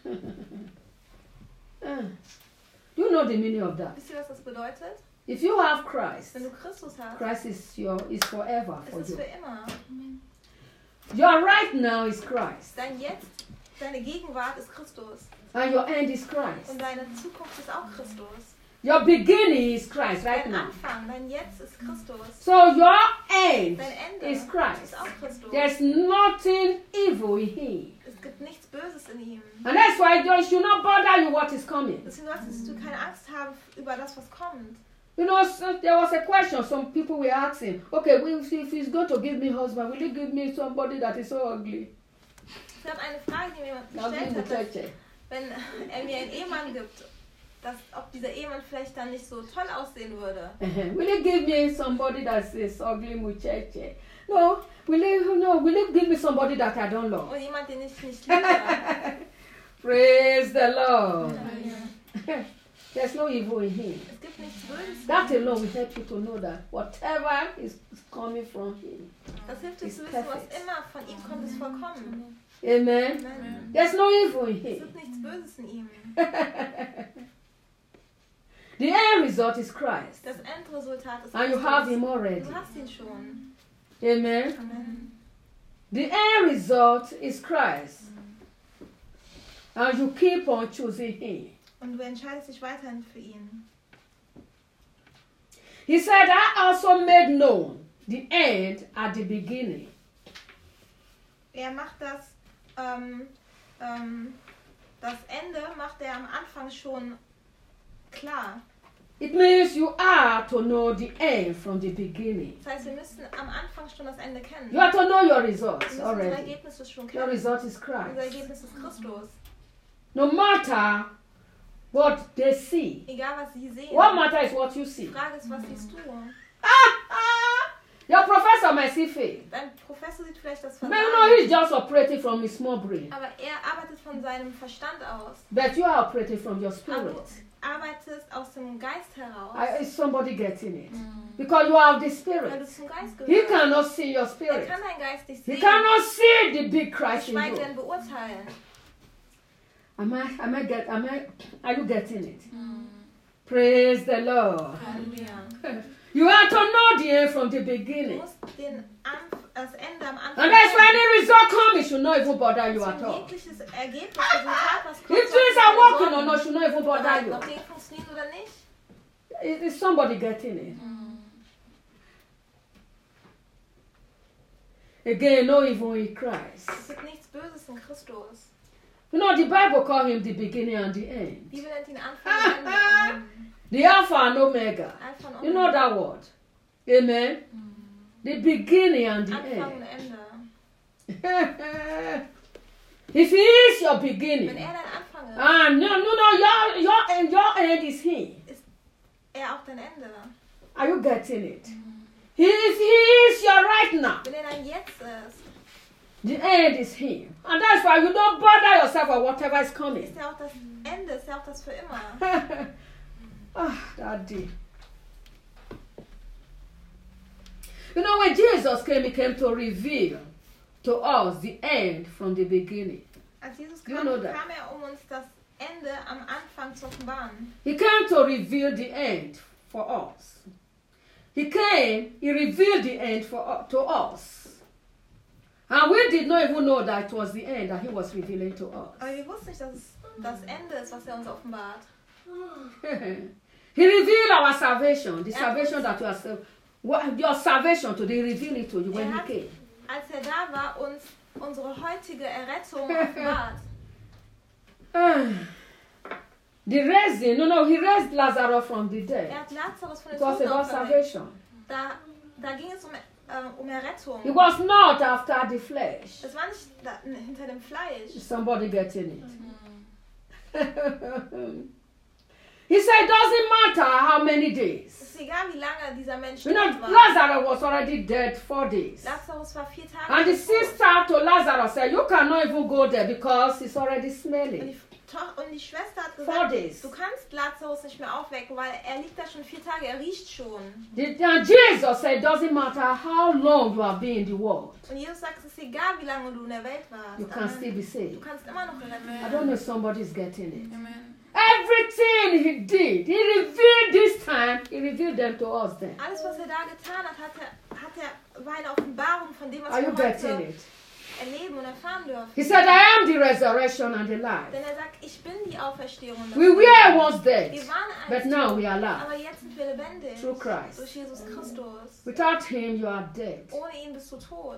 Do you know the meaning of that? Wisst ihr, was das bedeutet? If you have Christ, Wenn du Christus hast, Christ is forever for ist es you. für immer. Your right now is Christ, Dein Jetzt, deine Gegenwart ist Christus. and your end is Christ. Und deine Zukunft ist auch Christus. Your beginning is Christ right Dein now. Anfang, dein Jetzt ist Christus. So your end Dein Ende is ist Christ. auch Christus. There's nothing evil in him. Es gibt nichts Böses in ihm. And that's why it should not bother you what is coming. Deswegen solltest du keine Angst haben über das, was kommt. You know, so there was a question some people were asking. Okay, if he's going to give me husband, will he give me somebody that is so ugly? Es gab eine Frage, die mir jemand Now gestellt give hat, the dass, church. wenn er mir einen Ehemann gibt, ob dieser Ehemann vielleicht dann nicht so toll aussehen würde. Will you give me somebody that is ugly muchache? No. Will you give me somebody that I don't love? Und jemand, den ich nicht liebe. Praise the Lord. Ja. There's no evil in him. Es gibt nichts Böses. That alone will help you to know that whatever is coming from him. Das hilft dir Ist zu wissen, was perfekt. immer von ihm kommt, ist vollkommen. Amen. Amen. There's no evil in Es him. gibt nichts Böses in ihm. The end result is Christ. Das Endresultat ist And you have Christus. him already. Du hast ihn schon. Amen. Amen. The end result is Christ. And you keep on choosing him. Und du entscheidest dich weiterhin für ihn. He said, I also made known the end at the beginning. Er macht das Ende macht er am Anfang schon klar. It means you are to know the end from the beginning. Das heißt, wir müssen am Anfang schon das Ende kennen. You have to know your Wir results müssen unsere already. Ergebnisse schon Your kennen. result is Unser Christ. Ergebnis ist Christus. No matter what they see, Egal, was sie sehen. what matters is what you Die see. Frage ist, was siehst du? Your professor might see faith. Dein Professor sieht vielleicht das But Versagen. no, he's just operating from his small brain. Aber er arbeitet von seinem Verstand aus. But you are operating from your Aber spirit. du arbeitest aus dem Geist heraus. Is somebody getting it? Because you have the Weil du spirit. zum Geist He gehörst. cannot see your Er spirit. kann dein Geist nicht He sehen. cannot see the big Christ in Geschweige you. denn beurteilen. Are you getting it? Praise the Lord. Halleluja. You have to know the end from the Du beginning. musst das Ende am Anfang And that's when kennen. the result comes, it should not even bother you at So all. jegliches Ergebnis, Resultat, was kommt, If things are working or not, should not even bother ob you. Dinge funktionieren oder nicht. Is somebody getting it? Again, no evil in Christ. Es gibt nichts Böses in Christus. You know, the Bible calls him the beginning and the end. Die Bibel nennt ihn Anfang und Ende. The Alpha and Omega. Alpha und You know Omega. that word? Amen? The beginning and the Anfang und end. Ende. If he is your Wenn beginning, er dein Anfang ist, your end is he. ist er auch dein Ende. Are you getting it? He is your right now. Wenn er dein Jetzt ist, The end is him. And that's why you don't bother yourself or whatever is coming. ist er auch das Ende, ist er auch das für immer. Daddy. You know, when Jesus came, he came to reveal to us the end from the beginning. Als Jesus You kam, know that. kam er, um uns das Ende am Anfang zu offenbaren. He came to reveal the end for us. He came, he revealed the end to us. And we did not even know that it was the end that he was revealing to us. Aber wir wussten nicht, dass es das Ende ist, was er uns offenbart. He revealed our salvation, the salvation that you are saved. Your salvation today, he revealed it to you when he came. Als er da war, uns unsere heutige Errettung offenbart. The raising, he raised Lazarus from the Er dead. hat Lazarus von den It was Toten about auferweckt. salvation. Da ging es um Errettung. It was not after the flesh. Es war nicht hinter dem Fleisch. Is somebody getting it? He said, it doesn't matter how many Es days. ist egal, wie lange dieser Mensch You know, tot war. Lazarus was already dead 4 days. Lazarus war 4 Tage And the tot. sister to Lazarus said, you cannot even go there because it's already Und smelling. die Schwester hat 4 gesagt, days. du kannst Lazarus nicht mehr aufwecken, weil er liegt da schon 4 Tage, er riecht schon. And Jesus said, it doesn't matter how long you have been in the world, Und Jesus sagt, es ist egal, wie lange du in der Welt warst. you can still Amen. be Du saved. kannst immer noch gerettet I werden. don't know if somebody's getting it. Amen. Everything he did, he revealed this time, he revealed them to us then. Alles, was er da getan hat, war eine Offenbarung von dem, was Are you wir getting heute it? erleben und erfahren dürfen. He said, I am the resurrection and the life. Denn er sagt, ich bin die Auferstehung und das We Leben. were once dead, Wir waren but einst now tot, we are alive. aber jetzt sind wir lebendig. Through Christ. Durch Jesus Christus. Without him, you are dead. Ohne ihn bist du tot.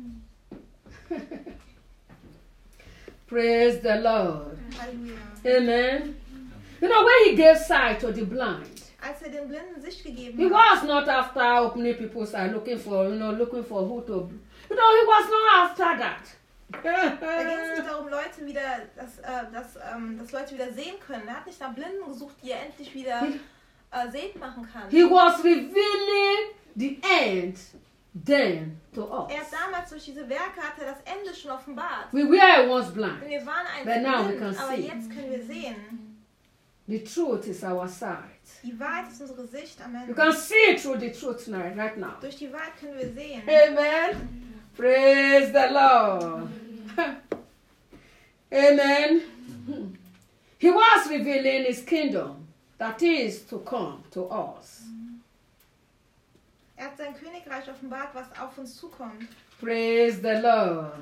Praise the Lord. Halleluja. Amen. You know, when he gave sight to the blind, Als er den Blinden Sicht gegeben he hat, was not after opening people's eyes, looking for who to. He was not after that. da ging es nicht darum, Leute wieder, dass Leute wieder sehen können. Er hat nicht nach Blinden gesucht, die er endlich wieder sehend machen kann. He was revealing the end then to us. Er hat damals durch diese Werke hat er das Ende schon offenbart. We were once blind. Wir waren But now we einst can blind, aber see. jetzt können wir sehen. The truth is our sight. Die Wahrheit ist unsere Sicht am You Ende. can see through the truth right now. Durch die Wahrheit können wir sehen. Amen. Praise the Lord. Amen. He was revealing his kingdom that is to come to us. Er hat sein Königreich offenbart, was auf uns zukommt. Praise the Lord.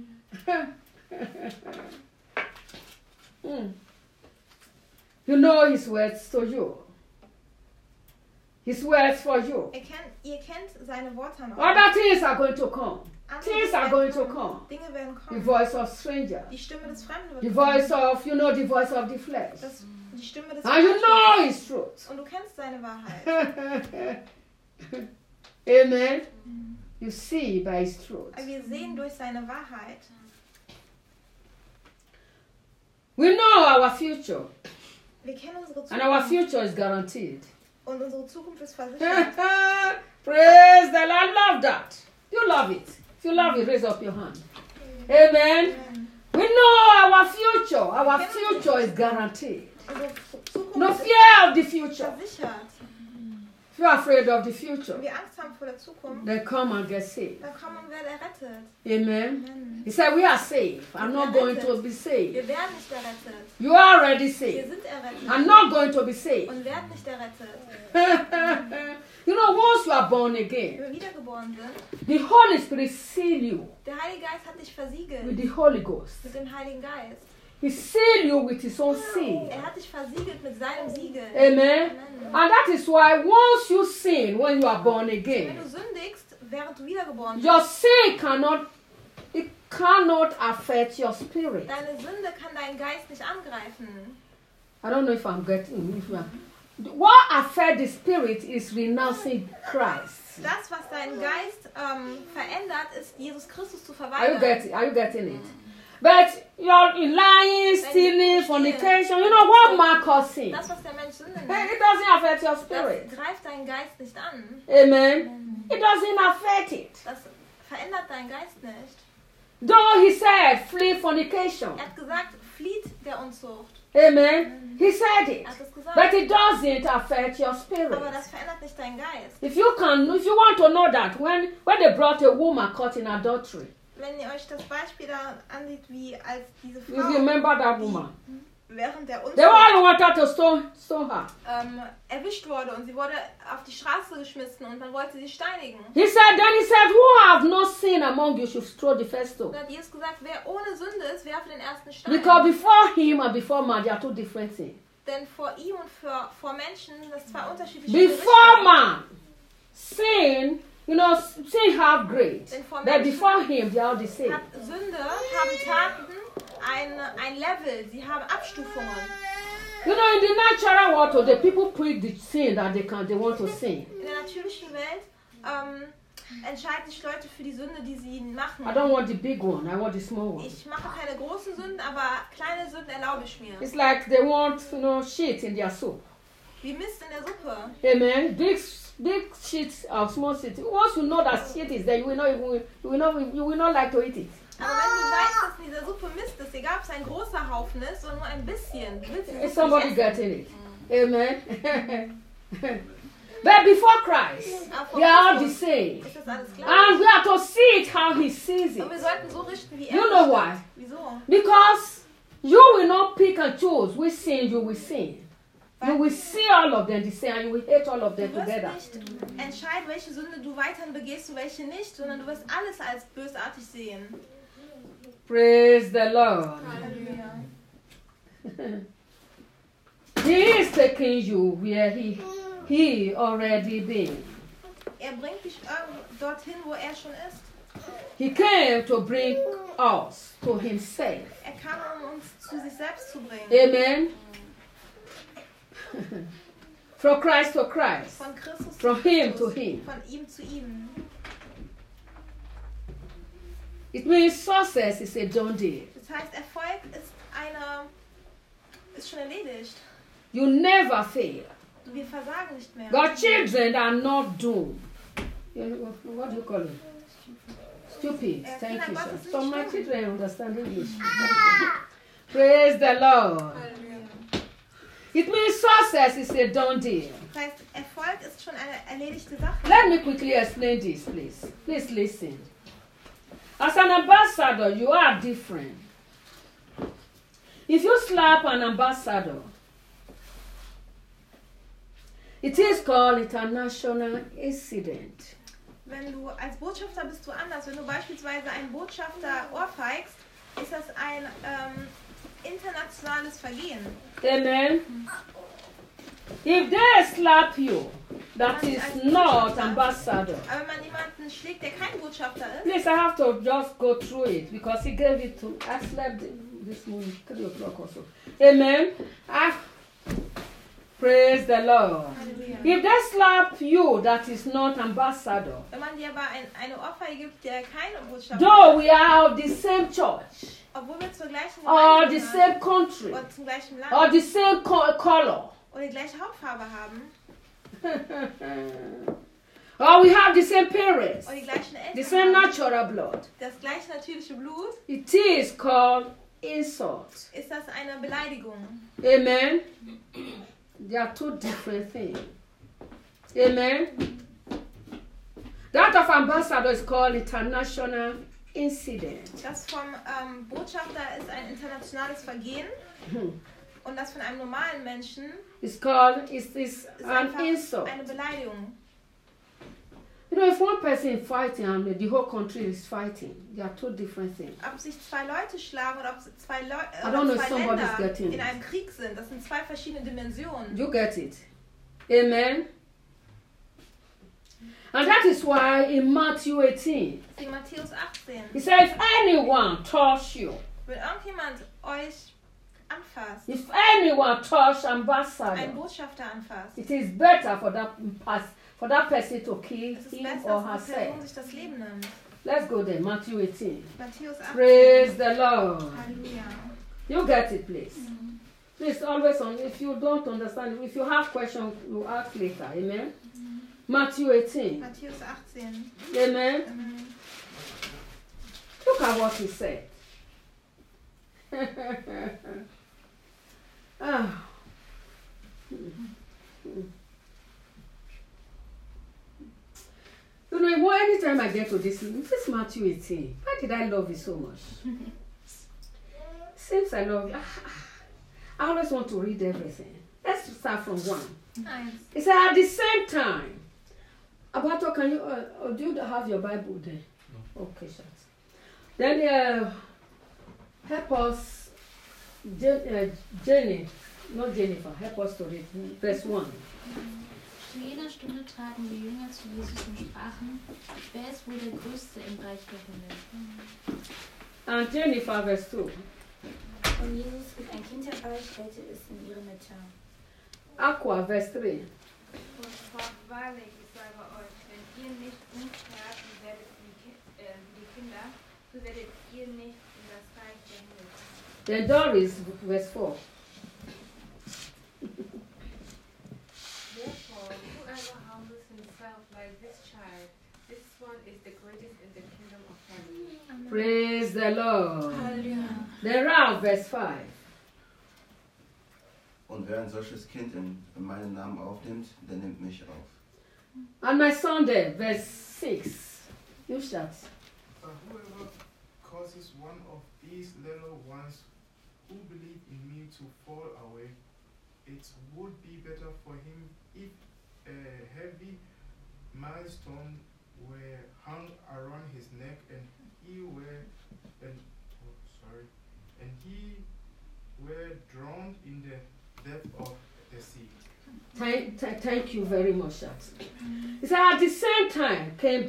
You know his words to you. His words for you. Ihr kennt seine Worte noch. Other things are going to come. Andere Things Dinge are going werden to kommen. come. Dinge werden The kommen. voice of stranger. Die Stimme des Fremden wird The kommen. voice of, the voice of the flesh. Die Stimme des And you know Vaters. His truth. Und du kennst seine Wahrheit. Amen. You see by His truth. Aber wir sehen durch seine Wahrheit. We know our future. Wir kennen unsere And our Zukunft. future is guaranteed. Und unsere Zukunft ist versichert. Praise the Lord. I love that. You love it. If you love it, raise up your hand. Amen. Amen. We know our future. Our future is guaranteed. Unsere Zukunft No ist fear of the future. versichert. If you're afraid of the future, Wenn wir Angst haben vor der Zukunft, then come and get saved. dann komm und werde errettet. Amen. Amen. He said, we are saved. I'm not going to be saved. Wir werden nicht errettet. You are already Wir saved. sind errettet. I'm not going to be saved. Und werden nicht errettet. You know, once you are born Wenn again, wir wiedergeboren sind, the Holy Spirit seal you der Heilige Geist hat dich with versiegelt the Holy Ghost. mit dem Heiligen Geist. He seal you with His own seal. Er hat dich versiegelt mit seinem Siegel. Amen. Amen. And that is why once you sin when you are born Wenn again, du sündigst, während du wiedergeboren bist, your sin cannot affect your spirit. deine Sünde kann deinen Geist nicht angreifen. I don't know if I'm getting if you are. What affects the spirit is renouncing Christ. Das, was deinen Geist verändert, ist, Jesus Christus zu Are you verweigern. getting it? But you're in lying, stealing, fornication. You know what Marcus sin? Das, was der Mensch Sünde Hey, nennt, it doesn't affect your spirit. das greift deinen Geist nicht an. Amen. It doesn't affect it. Das verändert deinen Geist nicht. Though he said, flee fornication. Er hat gesagt, flieht der Unzucht. Amen. He said it. Er hat es gesagt. But it doesn't affect your spirit. Aber das verändert nicht deinen Geist. If you want to know that, when they brought a woman caught in adultery, Wenn ihr euch das Beispiel da ansieht, wie als diese you Frau remember that woman? während der They all Unzucht wanted to stone her. erwischt wurde und sie wurde auf die Straße geschmissen und man wollte sie steinigen. Then he said, who have not sinned among you should throw the first stone. Da hat Jesus gesagt, wer ohne Sünde ist, werfe den ersten Stein. Because before him and before man, they are two different things. Denn vor ihm und vor Menschen, das sind zwei unterschiedliche Before Gerichte. man, sin, sin have grade. Denn vor But Menschen before him, they are all the same. hat Sünde, haben Taten ein Level, sie haben Abstufungen. In the natural world, the people pick the sin that they want to sin. In der natürlichen Welt entscheiden sich Leute für die Sünde, die sie machen. I don't want the big one, I want the small one. Ich mache keine großen Sünden, aber kleine Sünden erlaube ich mir. It's like they want, shit in their soup. Wie Mist in der Suppe. Amen. Big shit of small shit. Once you know that shit is there, you will not like to eat it. Aber wenn du weißt, dass in dieser Suppe Mist ist, egal ob es ein großer Haufen ist oder nur ein bisschen, du willst die Is Suppe somebody nicht essen. getting it? Amen. But before Christ, Aber vor they are all the Christus same. ist das alles gleich. And we have to see it how He sees Und wir it. sollten so richten, wie er You know richtet. why? Wieso? Because you will not pick and choose which sin you will sin. You will see all of them the same and you will hate all of them Du wirst together. nicht entscheiden, welche Sünde du weiterhin begehst und welche nicht, sondern du wirst alles als bösartig sehen. Praise the Lord. Halleluja. He is taking you where he already been. Er bringt dich dorthin, wo er schon ist. He came to bring us to Himself. Er kam, um uns zu sich selbst zu bringen. Amen. From Christ to Christ. Von Christus From zu him Christus. to him. Von ihm zu ihm. It means success is a done deal. Das heißt, Erfolg ist schon erledigt. You never fail. Wir versagen nicht mehr. God's children are not doomed. What do you call it? Stupid. Thank you, sir. So my children understand English. Praise the Lord. It means success is a done deal. Das heißt, Erfolg ist schon eine erledigte Sache. Let me quickly explain this, please. Please listen. As an ambassador, you are different. If you slap an ambassador, it is called international incident. Wenn du als Botschafter bist du anders. Wenn du beispielsweise einen Botschafter ohrfeigst, ist das ein internationales Vergehen. Amen. If they slap you, that is not ambassador. Aber wenn man jemanden schlägt, der kein Botschafter ist, Please, I have to just go through it because he gave it to. I slept this morning, 3 o'clock or so. Amen. Praise the Lord. Halleluja. If they slap you that is not ambassador, Wenn man dir aber eine Ohrfeige gibt, der keine Botschaft though we are of the same church, obwohl wir zur gleichen or the Gemeinde same country, oder zum gleichen Land or the same color, oder die gleiche Hautfarbe haben or we have the same parents, oder die gleichen the Eltern same haben, natural blood, das gleiche natürliche Blut, it is called insult. ist das eine Beleidigung. Amen. They are two different things. Amen. That of ambassador is called international incident. Das vom Botschafter ist ein internationales Vergehen und das von einem normalen Menschen It's called is ist an einfach insult. eine Beleidigung. You know, if one person is fighting and the whole country is fighting, they are two different things. Ob sich zwei Leute schlagen oder ob zwei, I don't know if zwei somebody's Länder getting in it. einem Krieg sind, das sind zwei verschiedene Dimensionen. You get it? Amen. And that is why in Matthew 18, In Matthäus 18, he said, if anyone touch you, wenn irgendjemand euch anfasst, if anyone touch einen ambassador, Botschafter anfasst, it is better for that person to kill es ist him besser, or dass die herself. Person sich das Leben nimmt. Let's go there, Matthew 18. Matthäus 18. Praise the Lord. Halleluja. You get it, please. Please always on. If you don't understand, if you have questions, you ask later. Amen. Matthew 18. Matthäus 18. Amen. Mhm. Look at what he said. Ah. You know, anytime I get to this Matthew 18, why did I love it so much? Since I love it, I always want to read everything. Let's start from 1. Eins. It said, at the same time, Abato, can you, do you have your Bible there? No. Okay, sure. Then help us, Jenny, not Jennifer, help us to read verse 1. Zu jener Stunde traten die Jünger zu Jesus und sprachen, wer ist wohl der Größte im Reich der Himmel? And Jennifer, verse 2. Und Jesus rief ein Kind herbei, stellte es in ihre Mitte. Aqua, verse 3. Und sprach, wahrlich, ich sage euch, wenn ihr nicht umkehrt und werdet wie die Kinder, so werdet ihr nicht in das Reich der Himmel kommen. Then Doris, verse 4. Therefore, whoever humbles himself like this child, this one is the greatest in the kingdom of heaven. Praise the Lord. Halleluja. Then Ralph, verse 5. Und wer ein solches Kind in meinen Namen aufnimmt, der nimmt mich auf. And my son there, verse 6. You shout. Whoever causes one of these little ones who believe in me to fall away, it would be better for him if a heavy millstone were hung around his neck and he were drowned in the depth of the sea. Thank you very much, Shat. He said, at the same time came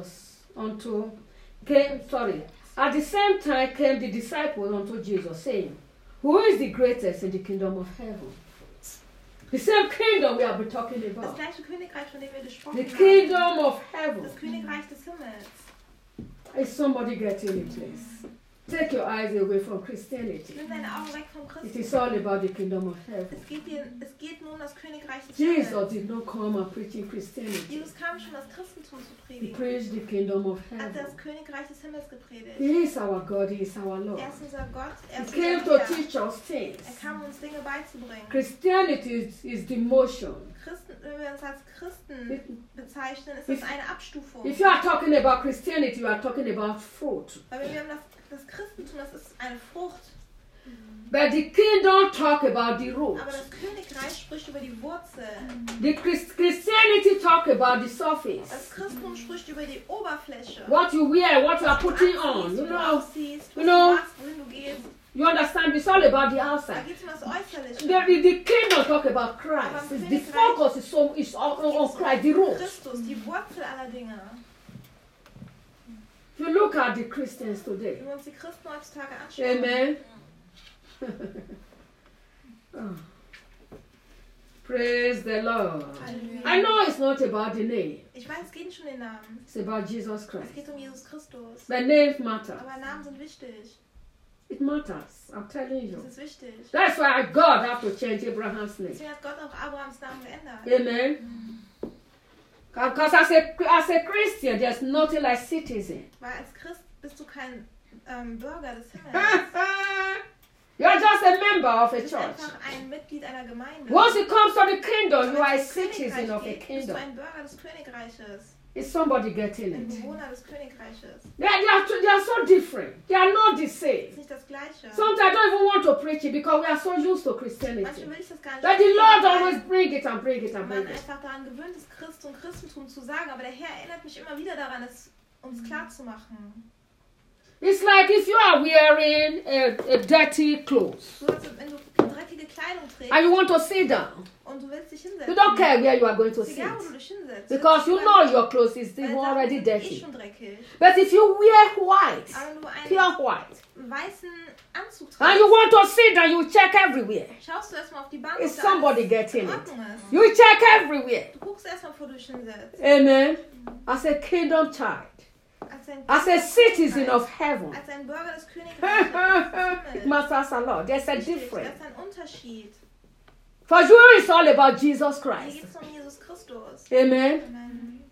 at the same time came the disciples unto Jesus, saying, who is the greatest in the kingdom of heaven? The same kingdom we have been talking Das about. gleiche Königreich, von dem wir gesprochen The haben. kingdom of heaven. Das Königreich des Himmels. Is somebody getting it, please? Take your eyes away from Christianity. Nimm deine Augen weg vom It is Christen. all about the kingdom of heaven. Es geht nur um das Königreich des Jesus Himmels. did not come and preaching Christianity. Jesus kam schon, das Christentum zu He predigen. preached the kingdom of Er hat heaven. das Königreich des Himmels gepredigt. He is our God, He is our Lord. Er ist unser Gott, er He ist came unser to Herr. teach us things. Er kam, uns Dinge beizubringen. Christianity is the motion. Wenn wir uns als Christen bezeichnen, ist das eine Abstufung. If you are talking about Christianity, you are talking about fruit. Weil wenn wir haben das Christentum, das ist eine Frucht. But the kingdom talk about the root. Aber das Königreich spricht über die Wurzel. The Christianity talk about the Das surface. Christentum spricht über die Oberfläche. What you wear, what you are Was du putting anziehst, on. wie You du know, aussiehst, you was know, du machst, wohin du gehst. you understand? It's all about the Da outside. geht es um das Äußerliche. The kingdom talk about Christ. The focus is on Christ, the root. Christus, die Wurzel aller Dinge. If you look at the Christians today, Wenn wir uns die Christen heutzutage anschauen, amen. Oh. Praise the Lord. Halleluja. I know it's not about the name. Ich weiß, es geht nicht um den Namen. It's about Jesus Es Christ. geht um Jesus Christus. The names matter. Aber Namen sind wichtig. It matters. I'm telling you. Das ist wichtig. That's why God had to change Abraham's name. Deswegen hat Gott auch Abrahams Namen geändert. Amen. Because as a Christian, there's nothing like citizen. Weil als Christ bist du kein Bürger des Himmels. You're just a member of a Du bist church. einfach ein Mitglied einer Gemeinde. Once it comes to the kingdom, you Wenn are a es zum citizen of a Königreich geht, bist du kingdom. ein Bürger des Königreiches. Is somebody getting Ein it? Bewohner des Königreiches. They are so different. They are not the Das same. ist nicht das Gleiche. Sometimes I don't even want to preach it because we are so used to Manche Christianity. will ich das gar nicht. That the Lord weil always bring it and bring it and man bring it. einfach daran gewöhnt ist, Christ und Christentum zu sagen. Aber der Herr erinnert mich immer wieder daran, es uns klar zu machen. It's like if you are wearing a dirty clothes So als wenn du dreckige Kleidung trägst and you want to sit down. und du willst dich hinsetzen. You don't care where you are going to Es ist sit egal, wo du dich hinsetzt. because you know your clothes is Deine already Sachen sind dirty. schon dreckig. But if you wear white, Aber wenn du einen pure white, weißen Anzug and you trägst, want to sit down, you check everywhere. schaust du erstmal auf die Bank, Is ob da somebody alles getting in it? Ordnung ist. You check everywhere. Du guckst erstmal, bevor du dich hinsetzt. Amen. As a kingdom child, as a citizen of heaven, Als ein Bürger des Königreiches. it matters a lot. There's a Richtig, difference. das ist ein Unterschied. For you, it's all about Jesus Hier Christ. geht es um Jesus Christus. Amen. Amen.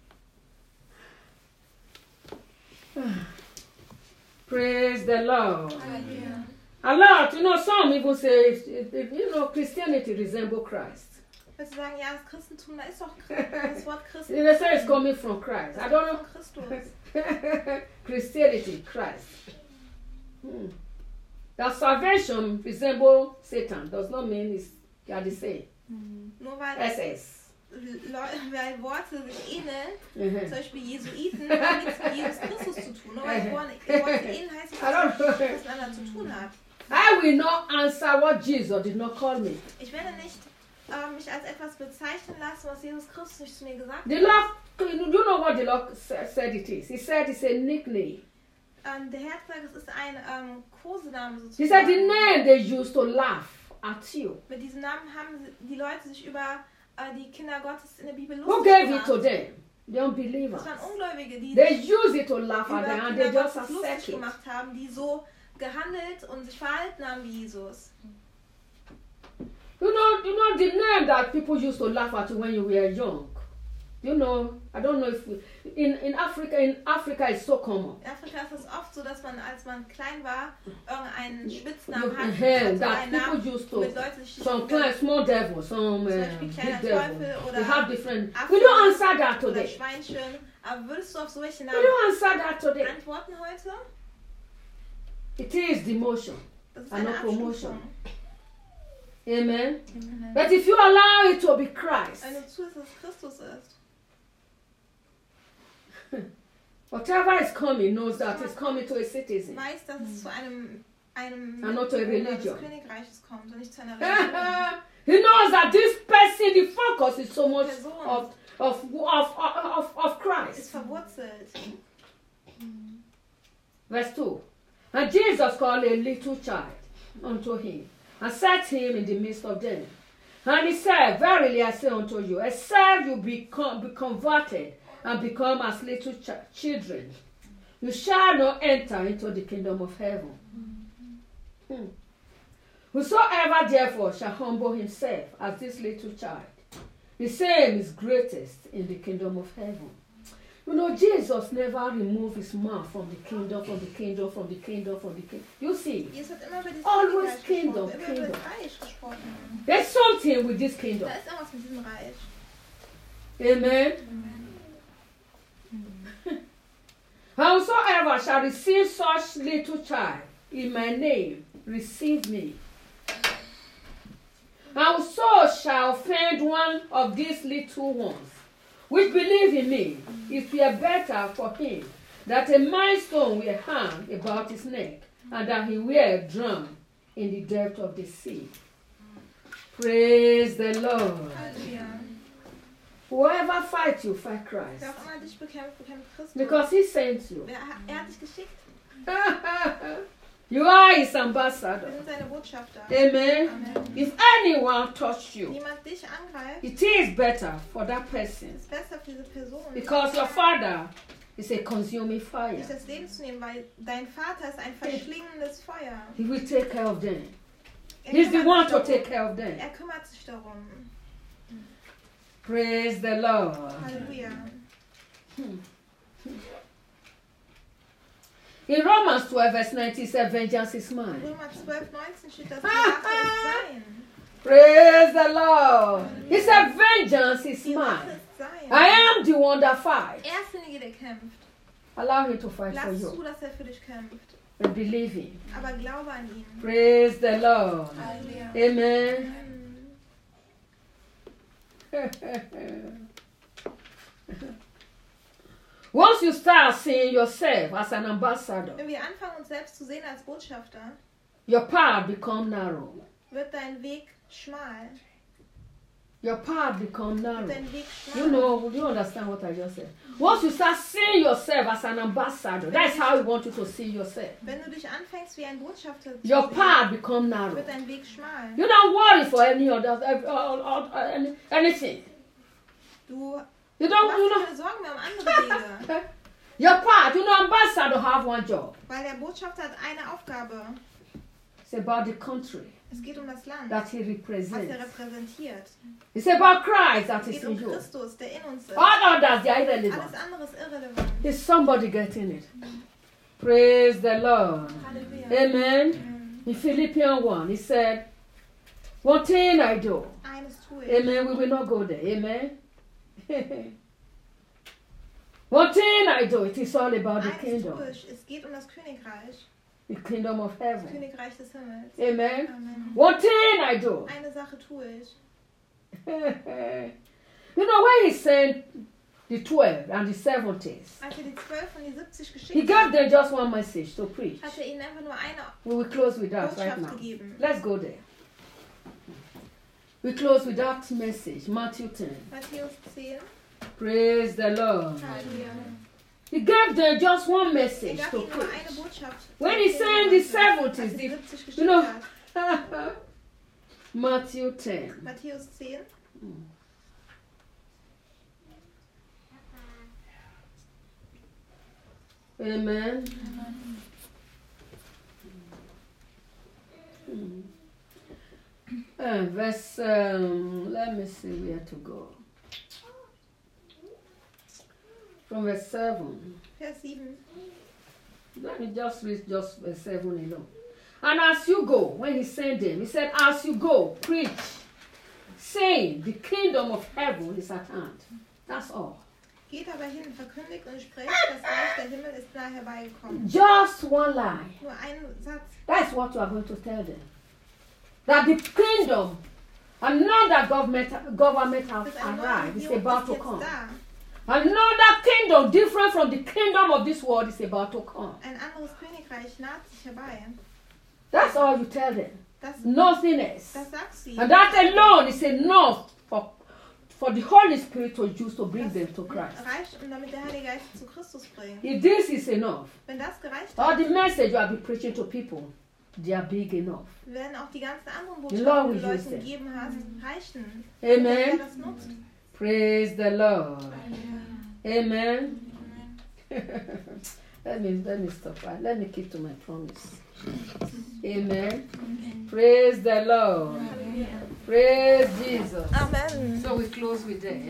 Praise the Lord. Halleluja. A lot, some even say, Christianity resembles Christ. Willst du sagen, ja, das Christentum, da ist doch das Wort Christen. They say it's coming from Christ. I don't Von Christus. know. Christianity, Christ. That salvation resembles Satan does not mean they are the same. Nur weil SS. weil Worte sich ähneln, Mhm. zum Beispiel Jesuiten, haben nichts mit Jesus Christus zu tun. Nur weil Worte ähneln, heißt nicht, I don't dass es know. miteinander zu tun hat. I will not answer what Jesus did not call me. Ich werde nicht mich als etwas bezeichnen lassen, was Jesus Christus nicht zu mir gesagt The hat. Lord, you know what the Lord said it is? He said it's a nickname. Der Herr sagt, es ist ein Kosename He said the sozusagen. name they used to laugh at you. Mit diesem Namen haben die Leute sich über die Kinder Gottes in der Bibel Who lustig gave it to gemacht. them? The unbelievers. Das waren Ungläubige, die They sich use it to laugh über at them and Kinder they just Gottes accept lustig it. gemacht haben, die so gehandelt und sich verhalten haben wie Jesus. You know the name that people used to laugh at you when you were young. You know, I don't know if in Africa it's so common. In Afrika ist es oft so, dass man, als man klein war, irgendeinen Spitznamen You hat, heard also that einen people Namen, used womit to Leute sich some klein small devil, some Beispiel big kleiner devil. Teufel oder They have different. Affe Will you answer that oder today? Schweinchen. Aber würdest du auf solche Will Namen you answer that today? antworten heute? It is demotion. Das ist And eine not promotion. Abstufung. Amen. But if you allow it to be Christ, Wenn du zuhörst, dass es Christus ist, whatever is coming knows that it's coming to a citizen. weiß, dass es zu einem And not to a Mitbewohner religion. des Königreiches kommt und nicht zu einer Religion. He knows that this person, the focus is so much Person of ist Christ. verwurzelt. Verse 2. And Jesus called a little child unto him, and set him in the midst of them. And he said, Verily I say unto you, except you be converted and become as little children, you shall not enter into the kingdom of heaven. Whosoever therefore shall humble himself as this little child, the same is greatest in the kingdom of heaven. You know, Jesus never removed his mouth from the kingdom, from the kingdom, from the kingdom, from the kingdom. You see, Jesus hat immer über dieses Always Königreich kingdom, gesprochen, immer über kingdom. das Reich gesprochen. there's something with this kingdom. Da ist irgendwas mit diesem Reich. Amen. Whosoever shall receive such little child in my name, receive me. And so shall offend one of these little ones, which believe in me. It were better for him that a millstone were hung about his neck, and that he were drowned in the depth of the sea. Praise the Lord. Halleluja. Whoever fights you, fight Christ. Wer auch immer dich bekämpft, bekämpft Christus. Because he sent you. Er hat dich geschickt. You are his ambassador. Wir sind seine Botschafter. Amen. Amen. If anyone touched you, Niemand dich angreift, it is better for that person. ist besser für diese Person. Because your father is a consuming Nicht fire. das Leben zu nehmen, weil dein Vater ist ein verschlingendes Feuer. He will take care of them. Er He's the kümmert one sich to darum. take care of them. Er kümmert sich darum. Praise the Lord. Halleluja. In Romans 12, verse 19, it says, vengeance is mine. Römer 12,19 steht, dass die Rache ist sein. Praise the Lord. He said, vengeance is Die Rache mine. ist sein. I am the one that fights. Er ist derjenige, der kämpft. Allow him to fight for Lass you. zu, dass er für dich kämpft. And believe him. Aber glaube an ihn. Praise the Lord. Halleluja. Amen. Once you start seeing yourself as an ambassador, Wenn wir anfangen, uns selbst zu sehen als Botschafter, your path become narrow. wird dein Weg schmal. Your path become narrow. Dein Weg You schmal. know, you understand what I just said. Once you start seeing yourself as an ambassador, that's how we want you to see yourself. Wenn du dich anfängst, wie ein Botschafter zu Your sehen, path become narrow. wird dein Weg schmal. You don't worry for any other anything. Du You machst don't, you dir know. keine Sorgen mehr um andere Wege. Your path, you know, ambassador have one job. Weil der Botschafter hat eine Aufgabe. It's about the country Es geht um das Land, that he was er represents. repräsentiert. It's about Christ that Es is geht in um you. Christus, der in uns ist. All others, they are Alles irrelevant. andere ist irrelevant. Is somebody getting it? Praise the Lord. Halleluja. Amen. Amen. In Philippians 1, he said, one thing I do. Eines tue ich. Amen. We will not go there. Amen. One thing I do. It is all about the Eines kingdom. tue ich. Es geht um das Königreich. The kingdom of Das heaven. Königreich des Himmels. Amen. Amen. One thing I do. Eine Sache tue ich. You know, when he sent the 12 and the 70s, Als er die 12 und die 70 he geschickt gave hat, them just one message to preach. hat er ihnen einfach nur eine We will close with that right Botschaft now. gegeben. Let's go there. We close with that message, Matthew 10. Matthäus 10. Praise the Lord. Halleluja. He gave them just one Er message gab to ihnen nur eine preach. Botschaft. When he sang the 70s, Als er die the- 70 geschickt you know- hat. Matthew 10. Matthäus 10. Amen. Verse, let me see where to go. From verse 7. Vers 7. Let me just read just verse 7 alone. And as you go, when he sent them, he said, as you go, preach, saying, the kingdom of heaven is at hand. That's all. Geht aber hin, verkündigt und sprecht, das Reich der Himmel ist nahe herbeigekommen. Just one line. Nur ein Satz. That's what you are going to tell them. That the kingdom, another government has Das eine neue arrived, is Regierung about ist to jetzt come. da. Another kingdom, different from the kingdom of this world, is about to come. Ein anderes Königreich naht sich herbei. That's all you tell them. Das, Nothing else. das sagst du ihnen. And that alone is enough for the Holy Spirit to use to bring them to Christ. Reicht, um damit der Heilige Geist zu Christus bringt. If this is enough, Wenn das gereicht all hat, the message you have been preaching to people, they are big enough. werden auch die ganzen anderen The Lord Botschaften, die du will Leuten use them. gegeben hast, reichen. Amen. Wer das nutzt. Praise the Lord. Amen. let me stop. Right? Let me keep to my promise. Amen. Praise the Lord. Praise Jesus. Amen. So we close with that.